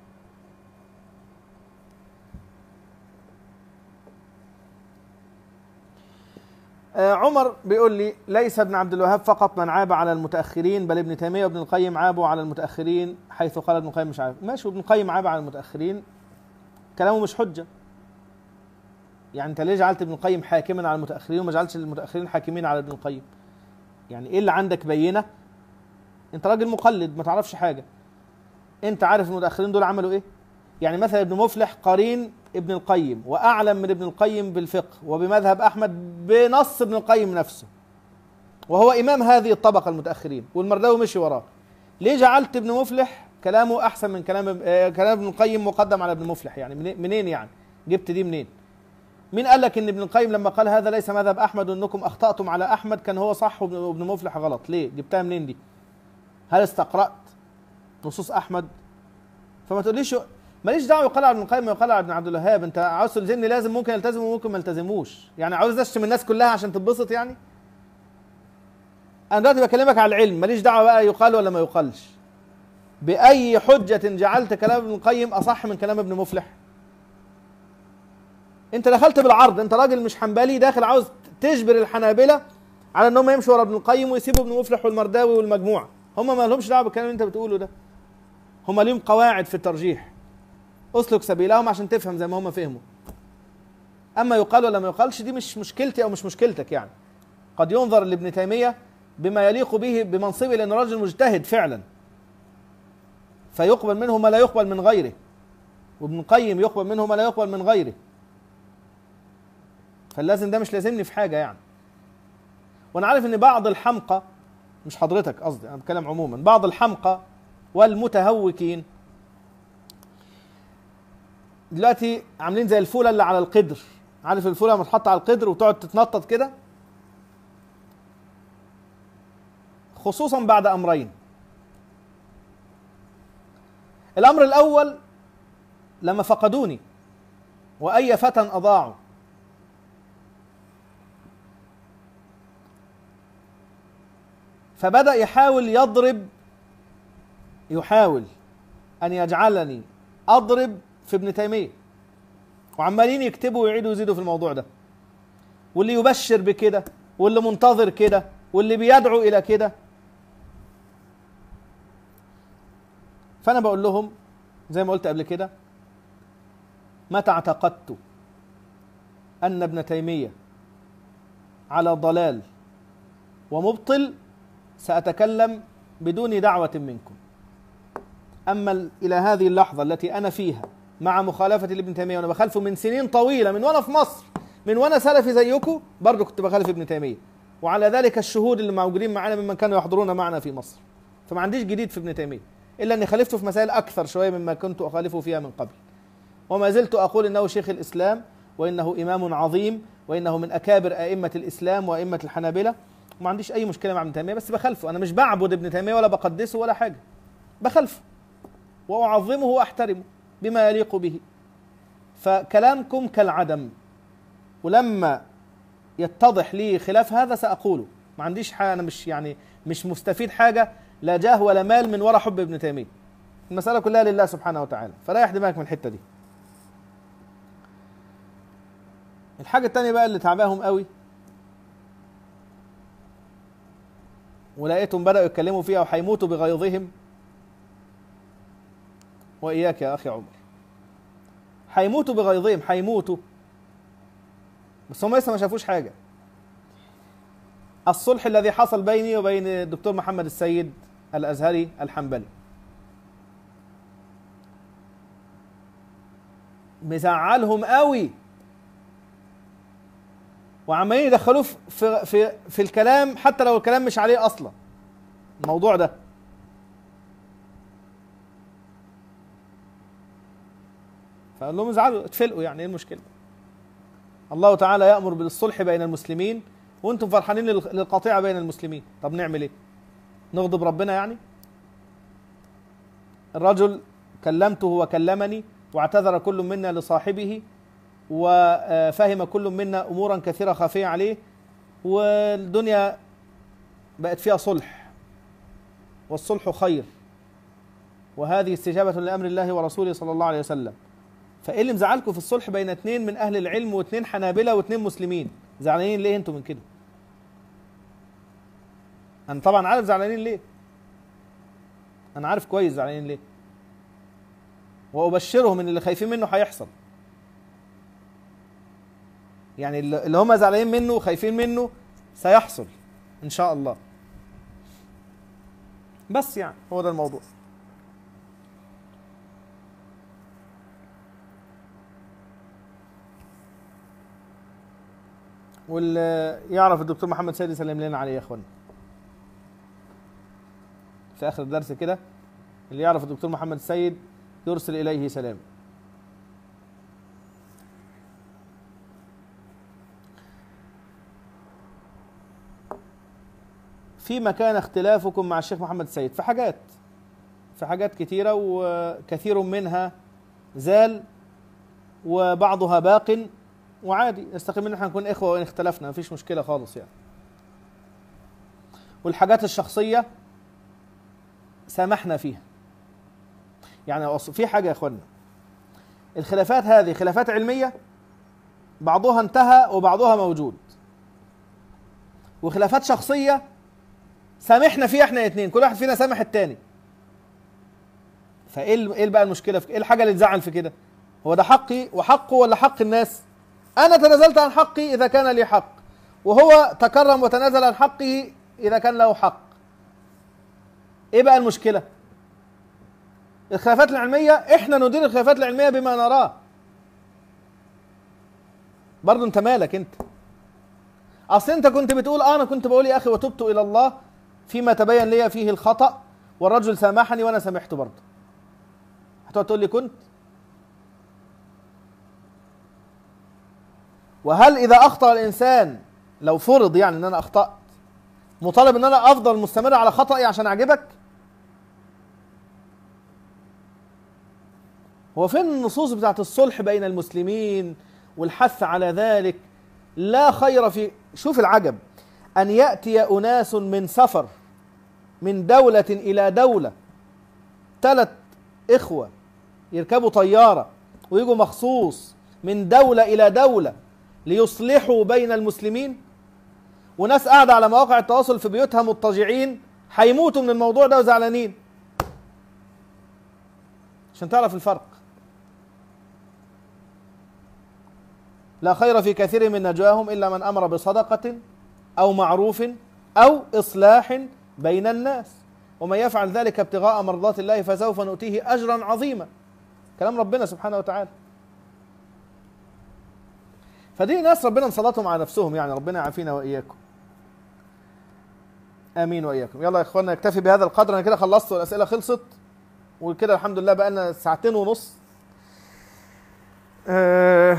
آه عمر بيقول لي ليس ابن عبد الوهاب فقط من عاب على المتأخرين، بل ابن تيمية وابن القيم عابوا على المتأخرين، حيث قال ابن القيم مش عارف. ماشي، وابن القيم عاب على المتأخرين، كلامه مش حجة. يعني انت ليه جعلت ابن القيم حاكما على المتأخرين وما جعلتش المتأخرين حاكمين على ابن القيم؟ يعني ايه اللي عندك بينة؟ انت راجل مقلد ما تعرفش حاجة. انت عارف المتأخرين دول عملوا ايه؟ يعني مثلا ابن مفلح قرين ابن القيم واعلم من ابن القيم بالفقه وبمذهب احمد بنص ابن القيم نفسه، وهو امام هذه الطبقة المتأخرين، والمرداوي مشي وراه. ليه جعلت ابن مفلح كلامه احسن من كلام اه كلام ابن القيم مقدم على ابن مفلح؟ يعني منين يعني؟ جبت دي منين؟ مين قال لك ان ابن القيم لما قال هذا ليس مذهب احمد وانكم اخطأتم على احمد كان هو صح وابن مفلح غلط؟ ليه جبتها منين دي؟ هل استقرأت نصوص احمد؟ فما تقوليش ماليش دعوه يقال على ابن القيم ويقال على ابن عبد الوهاب. انت عاوز تلزمني لازم ممكن يلتزم وممكن ما يلتزموش، يعني عاوز اشتم الناس كلها عشان تتبسط يعني؟ انا دلوقتي بكلمك على العلم، ماليش دعوه بقى يقال ولا ما يقالش. باي حجه جعلت كلام ابن القيم اصح من كلام ابن مفلح؟ انت دخلت بالعرض، انت راجل مش حنبلي داخل عاوز تجبر الحنابلة على انهم يمشوا ورا ابن القيم ويسيبوا ابن مفلح والمرداوي والمجموعه. هم ما لهمش دعوه بالكلام اللي انت بتقوله ده، هم ليهم قواعد في الترجيح، اسلك سبيلهم عشان تفهم زي ما هم فهموا. اما يقال ولا ما يقالش دي مش مشكلتي او مش مشكلتك. يعني قد ينظر لابن تيميه بما يليق به بمنصبه لانه راجل مجتهد فعلا، فيقبل منه ما لا يقبل من غيره، وابن القيم يقبل منه ما لا يقبل من غيره، فاللازم ده مش لازمني في حاجه يعني. وانا عارف ان بعض الحمقى، مش حضرتك قصدي، انا بتكلم عموما، بعض الحمقى والمتهوكين دلوقتي عاملين زي الفوله اللي على القدر. عارف الفوله لما تحط على القدر وتقعد تتنطط كده؟ خصوصا بعد امرين. الامر الاول لما فقدوني واي فتى اضاعوا، فبدأ يحاول يضرب، يحاول أن يجعلني أضرب في ابن تيمية، وعمالين يكتبوا ويعيدوا ويزيدوا في الموضوع ده، واللي يبشر بكده واللي منتظر كده واللي بيدعو إلى كده. فأنا بقول لهم زي ما قلت قبل كده، متى اعتقدت أن ابن تيمية على ضلال ومبطل سأتكلم بدون دعوة منكم. أما إلى هذه اللحظة التي أنا فيها مع مخالفة لابن تيمية، وأنا بخالفه من سنين طويلة، من وأنا في مصر، من وأنا سلفي زيكم برضو كنت بخالف ابن تيمية، وعلى ذلك الشهود اللي موجودين معنا ممن كانوا يحضرون معنا في مصر. فما عنديش جديد في ابن تيمية إلا أني خالفته في مسائل أكثر شوية مما كنت أخالفه فيها من قبل، وما زلت أقول إنه شيخ الإسلام وإنه إمام عظيم وإنه من أكابر أئمة الإسلام وأئمة الحنابلة. ما عنديش أي مشكلة مع ابن تيمية، بس بخلفه. أنا مش بعبد ابن تيمية ولا بقدسه ولا حاجة، بخلفه وأعظمه وأحترمه بما يليق به. فكلامكم كالعدم، ولما يتضح لي خلاف هذا سأقوله. ما عنديش حاجة، أنا مش يعني مش مستفيد حاجة لا جاه ولا مال من وراء حب ابن تيمية. المسألة كلها لله سبحانه وتعالى، فريح دماغك من الحتة دي. الحاجة التانية بقى اللي تعباهم قوي ولقيتهم بدأوا يتكلموا فيها وهيموتوا بغيظهم، وإياك يا أخي عمر، هيموتوا بغيظهم، هيموتوا بس هم لسه ما شافوش حاجة. الصلح الذي حصل بيني وبين الدكتور محمد السيد الأزهري الحنبلي مزعلهم قوي، وعمالين يدخلوه في في في الكلام حتى لو الكلام مش عليه اصلا الموضوع ده. فقال لهم ازعلوا اتفلقوا، يعني ايه المشكله؟ الله تعالى يأمر بالصلح بين المسلمين وانتم فرحانين للقطيعه بين المسلمين. طب نعمل ايه؟ نغضب ربنا يعني؟ الرجل كلمته وكلمني واعتذر كل منا لصاحبه، وفهم كل منا امورا كثيره خافيه عليه، والدنيا بقت فيها صلح، والصلح خير، وهذه استجابه لامر الله ورسوله صلى الله عليه وسلم. فايه اللي مزعلكم في الصلح بين اثنين من اهل العلم واثنين حنابلة واثنين مسلمين؟ زعلانين ليه انتم من كده؟ انا طبعا عارف زعلانين ليه، انا عارف كويس زعلانين ليه، وابشرهم ان اللي خايفين منه هيحصل. يعني اللي هم زعلانين منه وخايفين منه سيحصل ان شاء الله. بس يعني هو ده الموضوع. واللي يعرف الدكتور محمد سيد يسلم لنا عليه يا اخوانا في اخر الدرس كده، اللي يعرف الدكتور محمد السيد يرسل اليه سلام. فيما كان اختلافكم مع الشيخ محمد السيد في حاجات في حاجات كثيرة، وكثير منها زال وبعضها باق، وعادي نستقيم ان احنا نكون اخوة وان اختلفنا، مفيش مشكلة خالص يعني. والحاجات الشخصية سامحنا فيها. يعني في حاجة يا اخوانا، الخلافات هذه خلافات علمية بعضها انتهى وبعضها موجود، وخلافات شخصية سامحنا فيها احنا الاثنين، كل واحد فينا سامح الثاني. فايه ايه بقى المشكله في ايه؟ الحاجه اللي تزعل في كده؟ هو ده حقي وحقه ولا حق الناس؟ انا تنازلت عن حقي اذا كان لي حق، وهو تكرم وتنازل عن حقه اذا كان له حق. ايه بقى المشكله؟ الخلافات العلميه احنا ندير الخلافات العلميه بما نراه. برضه انت مالك انت؟ اصل انت كنت بتقول اه انا كنت بقول يا اخي وتبت الى الله فيما تبين لي فيه الخطأ والرجل سامحني وانا سامحته برضه. هتقعد تقول لي كنت؟ وهل اذا اخطأ الانسان، لو فرض يعني ان انا اخطأت، مطالب ان انا افضل مستمر على خطأي عشان اعجبك؟ هو فين النصوص بتاعت الصلح بين المسلمين والحث على ذلك؟ لا خير في، شوف العجب، أن يأتي أناس من سفر من دولة إلى دولة، ثلاث إخوة يركبوا طيارة ويجوا مخصوص من دولة إلى دولة ليصلحوا بين المسلمين، وناس قاعدة على مواقع التواصل في بيوتها مضطجعين هيموتوا من الموضوع ده وزعلانين. عشان تعرف الفرق. لا خير في كثير من نجواهم إلا من أمر بصدقة أو معروف أو إصلاح بين الناس، ومن يفعل ذلك ابتغاء مرضات الله فسوف نؤتيه أجرا عظيما. كلام ربنا سبحانه وتعالى. فدي ناس ربنا مسلطهم على نفسهم، يعني ربنا يعافينا وإياكم. آمين وإياكم. يلا يا إخوانا نكتفي بهذا القدر. أنا كده خلصت والأسئلة خلصت، وكده الحمد لله بقى لنا ساعتين ونص. أه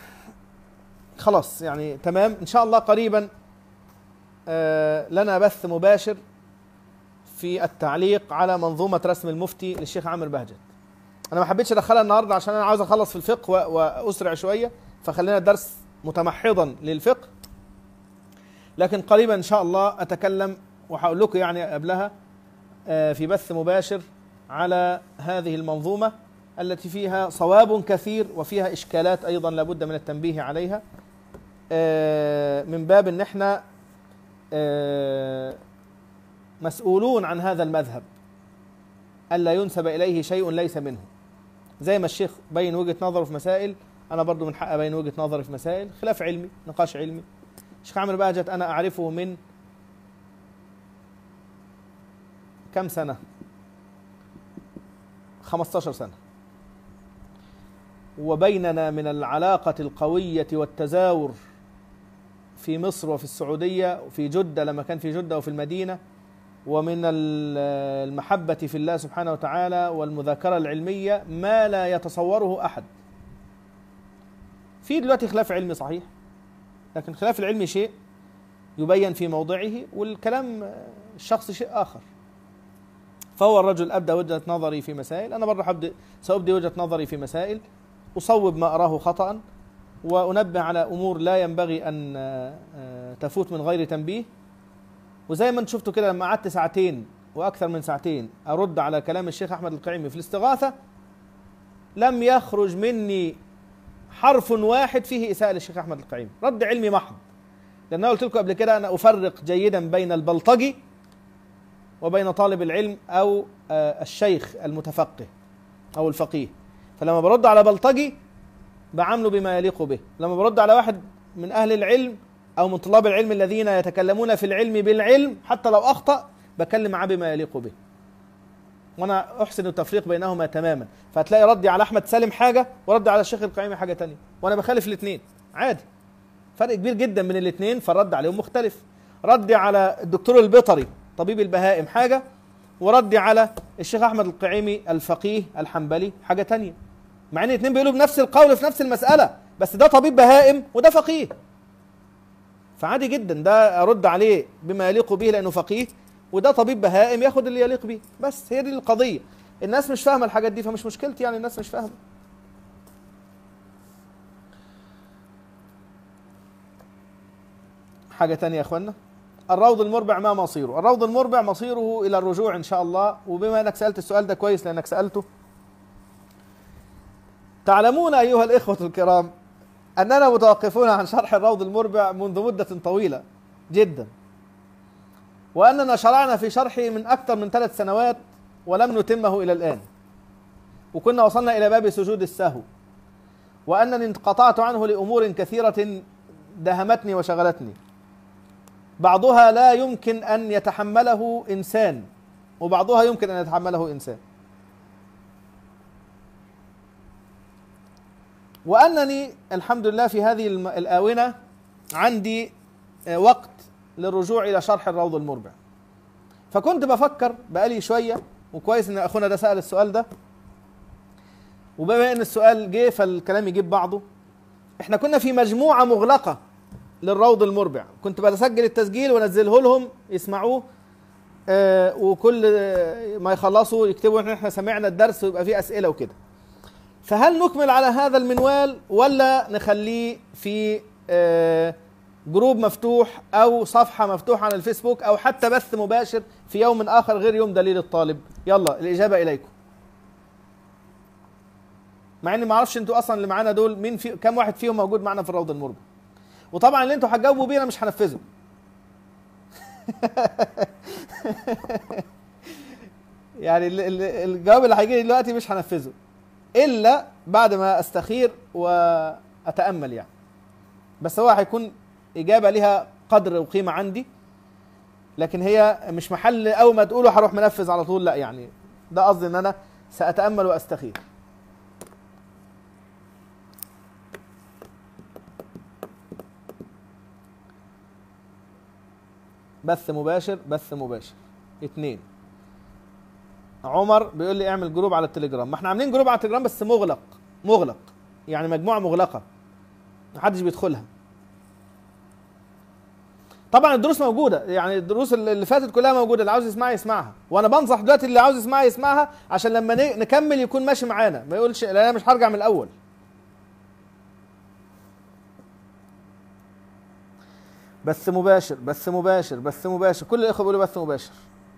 خلاص يعني تمام. إن شاء الله قريبا أه لنا بث مباشر في التعليق على منظومة رسم المفتي للشيخ عامر بهجت. أنا ما حبيتش أدخلها النهاردة عشان أنا عاوز أخلص في الفقه وأسرع شوية، فخلينا الدرس متمحضا للفقه، لكن قريبا إن شاء الله أتكلم وهقول لكم يعني قبلها في بث مباشر على هذه المنظومة التي فيها صواب كثير وفيها إشكالات أيضا لابد من التنبيه عليها، من باب أن احنا مسؤولون عن هذا المذهب ألا ينسب إليه شيء ليس منه. زي ما الشيخ بين وجهة نظره في مسائل، أنا برضو من حق بين وجهة نظري في مسائل، خلاف علمي، نقاش علمي. الشيخ عامر بهجت أنا أعرفه من كم سنة؟ خمستاشر سنة، وبيننا من العلاقة القوية والتزاور في مصر وفي السعودية وفي جدة لما كان في جدة وفي المدينة، ومن المحبة في الله سبحانه وتعالى والمذاكرة العلمية ما لا يتصوره أحد. في دلوقتي خلاف علمي صحيح، لكن خلاف العلمي شيء يبين في موضعه، والكلام الشخصي شيء آخر. فهو الرجل أبدأ وجهة نظري في مسائل، أنا برضه حبدأ سأبدي وجهة نظري في مسائل، أصوب ما أراه خطأ، وأنبه على أمور لا ينبغي أن تفوت من غير تنبيه. وزي ما انت شفتوا كده لما قعدت ساعتين وأكثر من ساعتين أرد على كلام الشيخ أحمد القعيمي في الاستغاثة، لم يخرج مني حرف واحد فيه إساءة للشيخ أحمد القعيمي، رد علمي محض. لأن أنا قلت لكم قبل كده أنا أفرق جيدا بين البلطجي وبين طالب العلم أو الشيخ المتفقه أو الفقيه. فلما برد على بلطجي بعامله بما يليق به، لما برد على واحد من أهل العلم أو من طلاب العلم الذين يتكلمون في العلم بالعلم حتى لو أخطأ بكلم معاه بما يليق به، وأنا أحسن التفريق بينهما تماما. فهتلاقي ردي على أحمد سالم حاجة وردي على الشيخ القعيمي حاجة تانية، وأنا بخالف الاثنين عادي، فرق كبير جدا من الاثنين، فالرد عليهم مختلف. ردي على الدكتور البيطري طبيب البهائم حاجة، وردي على الشيخ أحمد القعيمي الفقيه الحنبلي حاجة تانية، مع ان الاثنين بيقولوا بنفس القول في نفس المسألة، بس ده طبيب بهائم وده فقيه، فعادي جدا ده أرد عليه بما يليق به لأنه فقيه، وده طبيب بهائم ياخد اللي يليق به. بس هي دي القضية. الناس مش فاهمة الحاجات دي، فمش مشكلتي يعني الناس مش فاهمة. حاجة تانية يا أخوانا، الروض المربع ما مصيره؟ الروض المربع مصيره إلى الرجوع إن شاء الله. وبما أنك سألت السؤال ده كويس لأنك سألته، تعلمون أيها الإخوة الكرام أننا متوقفون عن شرح الروض المربع منذ مدة طويلة جدا، وأننا شرعنا في شرحه من أكثر من ثلاث سنوات ولم نتمه إلى الآن، وكنا وصلنا إلى باب سجود السهو، وأنني انقطعت عنه لأمور كثيرة دهمتني وشغلتني، بعضها لا يمكن أن يتحمله إنسان وبعضها يمكن أن يتحمله إنسان، وأنني الحمد لله في هذه الآونة عندي وقت للرجوع إلى شرح الروض المربع. فكنت بفكر بقالي شوية، وكويس إن أخونا ده سأل السؤال ده، وبما إن السؤال جه فالكلام يجيب بعضه. إحنا كنا في مجموعة مغلقة للروض المربع، كنت بسجل التسجيل ونزله لهم يسمعوه، آه وكل ما يخلصوا يكتبوا إن إحنا سمعنا الدرس ويبقى فيه أسئلة وكده. فهل نكمل على هذا المنوال ولا نخليه في آه جروب مفتوح أو صفحة مفتوحة على الفيسبوك أو حتى بث مباشر في يوم آخر غير يوم دليل الطالب؟ يلا الإجابة إليكم. مع إني ما أعرفش أنتوا أصلا اللي معانا دول مين في كم واحد فيهم موجود معنا في الروض المربع، وطبعا اللي أنتوا هتجاوبوا بيه أنا مش هنفذه. يعني الجواب اللي هيجي لي دلوقتي مش هنفذه إلا بعد ما أستخير وأتأمل يعني، بس هو هيكون إجابة لها قدر وقيمة عندي، لكن هي مش محل أول ما تقوله هروح منفذ على طول، لا يعني ده قصدي إن أنا سأتأمل وأستخير. بث مباشر بث مباشر اتنين. عمر بيقول لي اعمل جروب على التليجرام. ما احنا عاملين جروب على التليجرام بس مغلق مغلق يعني مجموعة مغلقة محدش بيدخلها. طبعا الدروس موجودة، يعني الدروس اللي فاتت كلها موجودة، اللي عاوز يسمعها يسمعها، وانا بنصح دلوقتي اللي عاوز يسمعها يسمعها عشان لما نكمل يكون ماشي معانا، ما يقولش لا انا مش هرجع من الاول. بث مباشر بث مباشر بث مباشر، كل الاخوه بيقولوا بث مباشر.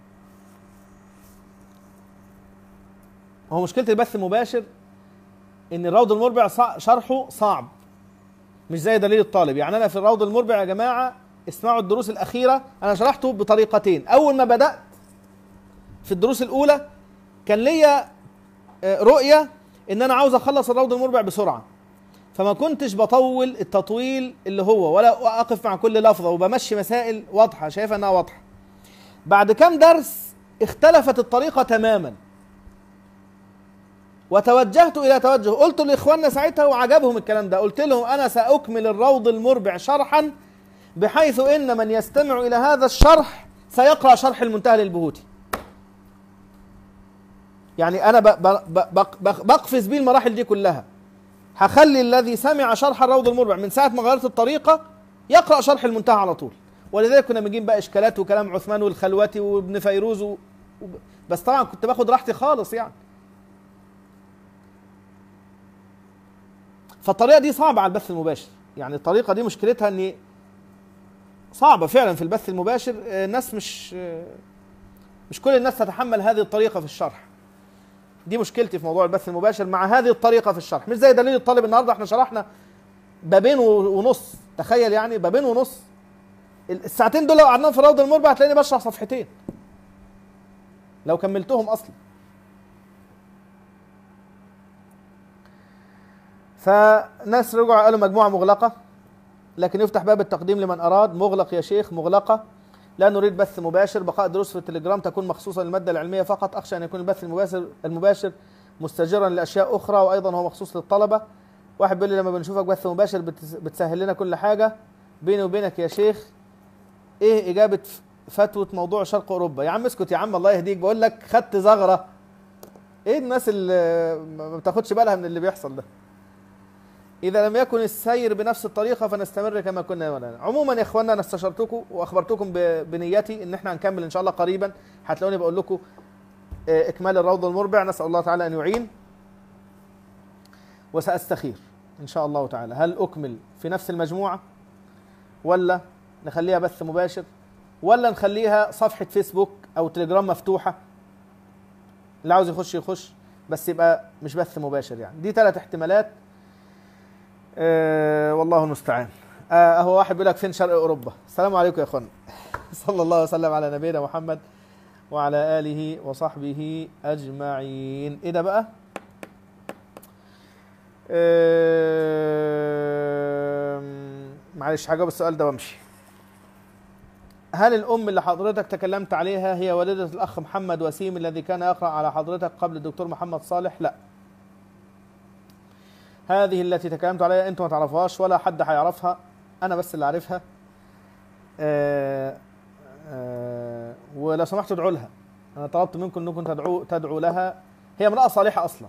هو مشكله البث المباشر ان الروض المربع شرحه صعب، مش زي دليل الطالب. يعني انا في الروض المربع يا جماعه اسمعوا الدروس الاخيره، انا شرحته بطريقتين. اول ما بدات في الدروس الاولى كان ليا رؤيه ان انا عاوز اخلص الروض المربع بسرعه، فما كنتش بطول التطويل اللي هو ولا اقف مع كل لفظه، وبمشي مسائل واضحه شايفه انها واضحه. بعد كام درس اختلفت الطريقه تماما، وتوجهت الى توجه. قلت لاخواننا ساعتها وعجبهم الكلام ده، قلت لهم انا ساكمل الروض المربع شرحا بحيث ان من يستمع الى هذا الشرح سيقرا شرح المنتهى للبهوتي. يعني انا بقفز بيه المراحل دي كلها، هخلي الذي سمع شرح الروض المربع من ساعه ما غيرت الطريقه يقرا شرح المنتهى على طول. ولذلك كنا بنجيب بقى اشكالات وكلام عثمان والخلوتي وابن فيروز و... بس طبعا كنت باخد راحتي خالص يعني. فالطريقه دي صعبه على البث المباشر، يعني الطريقه دي مشكلتها ان صعبه فعلا في البث المباشر. الناس مش مش كل الناس تتحمل هذه الطريقه في الشرح. دي مشكلتي في موضوع البث المباشر مع هذه الطريقه في الشرح. مش زي دليل الطالب، النهارده احنا شرحنا بابين ونص، تخيل يعني بابين ونص. الساعتين دول لو قعدناهم في الروض المربع هتلاقيني بشرح صفحتين لو كملتهم اصلا. فناس رجعوا قالوا مجموعه مغلقه، لكن يفتح باب التقديم لمن اراد. مغلق يا شيخ، مغلقه، لا نريد بث مباشر. بقاء دروس في التليجرام تكون مخصوصه للماده العلميه فقط. اخشى ان يكون البث المباشر المباشر مستجرا لاشياء اخرى، وايضا هو مخصوص للطلبه. واحد بيقول لي لما بنشوفك بث مباشر بتسهل لنا كل حاجه. بيني وبينك يا شيخ، ايه اجابه فتوى موضوع شرق اوروبا؟ يا عم اسكت يا عم، الله يهديك، بقول لك خدت زغره. ايه الناس اللي ما بتاخدش بالها من اللي بيحصل ده؟ إذا لم يكن السير بنفس الطريقة فنستمر كما كنا ولا. عموما يا إخواننا أنا استشرتكم وأخبرتكم بنيتي إن إحنا هنكمل إن شاء الله قريبا. هتلاقوني بقول لكم إكمال الروض المربع، نسأل الله تعالى أن يعين. وسأستخير إن شاء الله تعالى هل أكمل في نفس المجموعة، ولا نخليها بث مباشر، ولا نخليها صفحة فيسبوك أو تليجرام مفتوحة، اللي عاوز يخش يخش بس يبقى مش بث مباشر. يعني دي ثلاث احتمالات. أه والله المستعان. اهو أه واحد بيقول لك فين شرق اوروبا؟ السلام عليكم يا اخوانا. صلى الله وسلم على نبينا محمد وعلى اله وصحبه اجمعين. ايه ده بقى؟ أه معلش هجاوب السؤال ده وامشي. هل الام اللي حضرتك تكلمت عليها هي والدة الاخ محمد وسيم الذي كان يقرأ على حضرتك قبل الدكتور محمد صالح؟ لا، هذه التي تكلمت عليها انتم ما تعرفوهاش ولا حد هيعرفها، انا بس اللي عارفها. آآ آآ ولو سمحتوا ادعوا لها. انا طلبت منكم انكم تدعوا تدعوا لها. هي امرأة صالحة اصلا،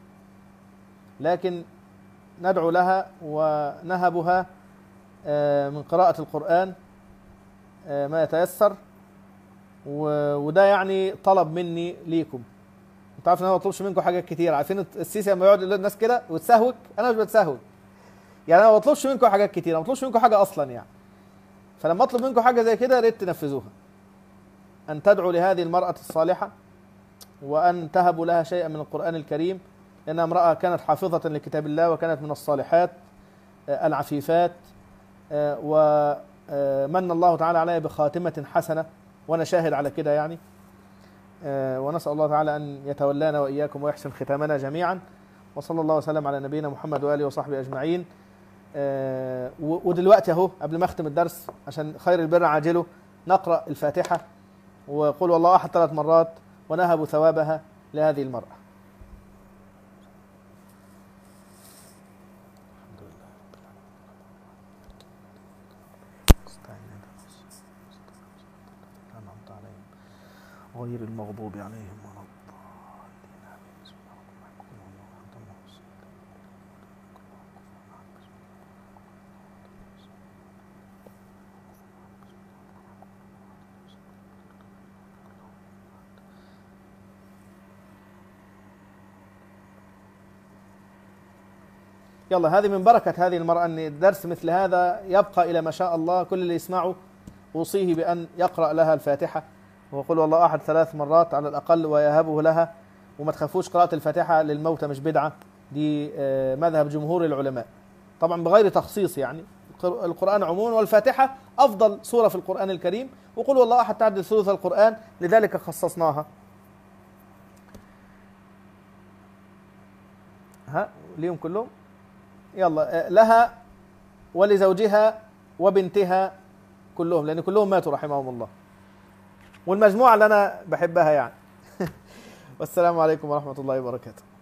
لكن ندعو لها ونهبها من قراءة القرآن ما يتيسر. وده يعني طلب مني ليكم. انت عارف ان انا ما بطلبش منكم حاجات كتير. عارفين السيسي لما يقعد للناس كده وتسهوك، انا مش بتسهوك. يعني انا ما بطلبش منكم حاجات كتير، ما بطلبش منكم حاجه اصلا يعني. فلما اطلب منكم حاجه زي كده يا ريت تنفذوها، ان تدعوا لهذه المراه الصالحه وان تهبوا لها شيئا من القران الكريم، لانها امراه كانت حافظه لكتاب الله وكانت من الصالحات العفيفات، ومن الله تعالى عليها بخاتمه حسنه، وانا شاهد على كده يعني. ونسأل الله تعالى أن يتولانا وإياكم ويحسن ختامنا جميعا. وصلى الله وسلم على نبينا محمد وآله وصحبه أجمعين. ودلوقتي أهو قبل ما أختم الدرس عشان خير البر عاجله، نقرأ الفاتحة وقل والله أحد ثلاث مرات ونهب ثوابها لهذه المرأة. غير المغضوب عليهم ولا يلا هذه من بركة هذه المرأة أن الدرس مثل هذا يبقى إلى ما شاء الله. كل اللي يسمعه أوصيه بأن يقرأ لها الفاتحة وقل والله أحد ثلاث مرات على الأقل ويهبه لها. وما تخافوش، قراءة الفاتحة للموتى مش بدعة، دي مذهب جمهور العلماء طبعا بغير تخصيص، يعني القرآن عموما، والفاتحة أفضل سورة في القرآن الكريم، وقل والله أحد تعدل ثلث القرآن لذلك خصصناها. ها ليهم كلهم، يلا لها ولزوجها وبنتها كلهم، لأن كلهم ماتوا رحمهم الله، والمجموعة اللي أنا بحبها يعني. والسلام عليكم ورحمة الله وبركاته.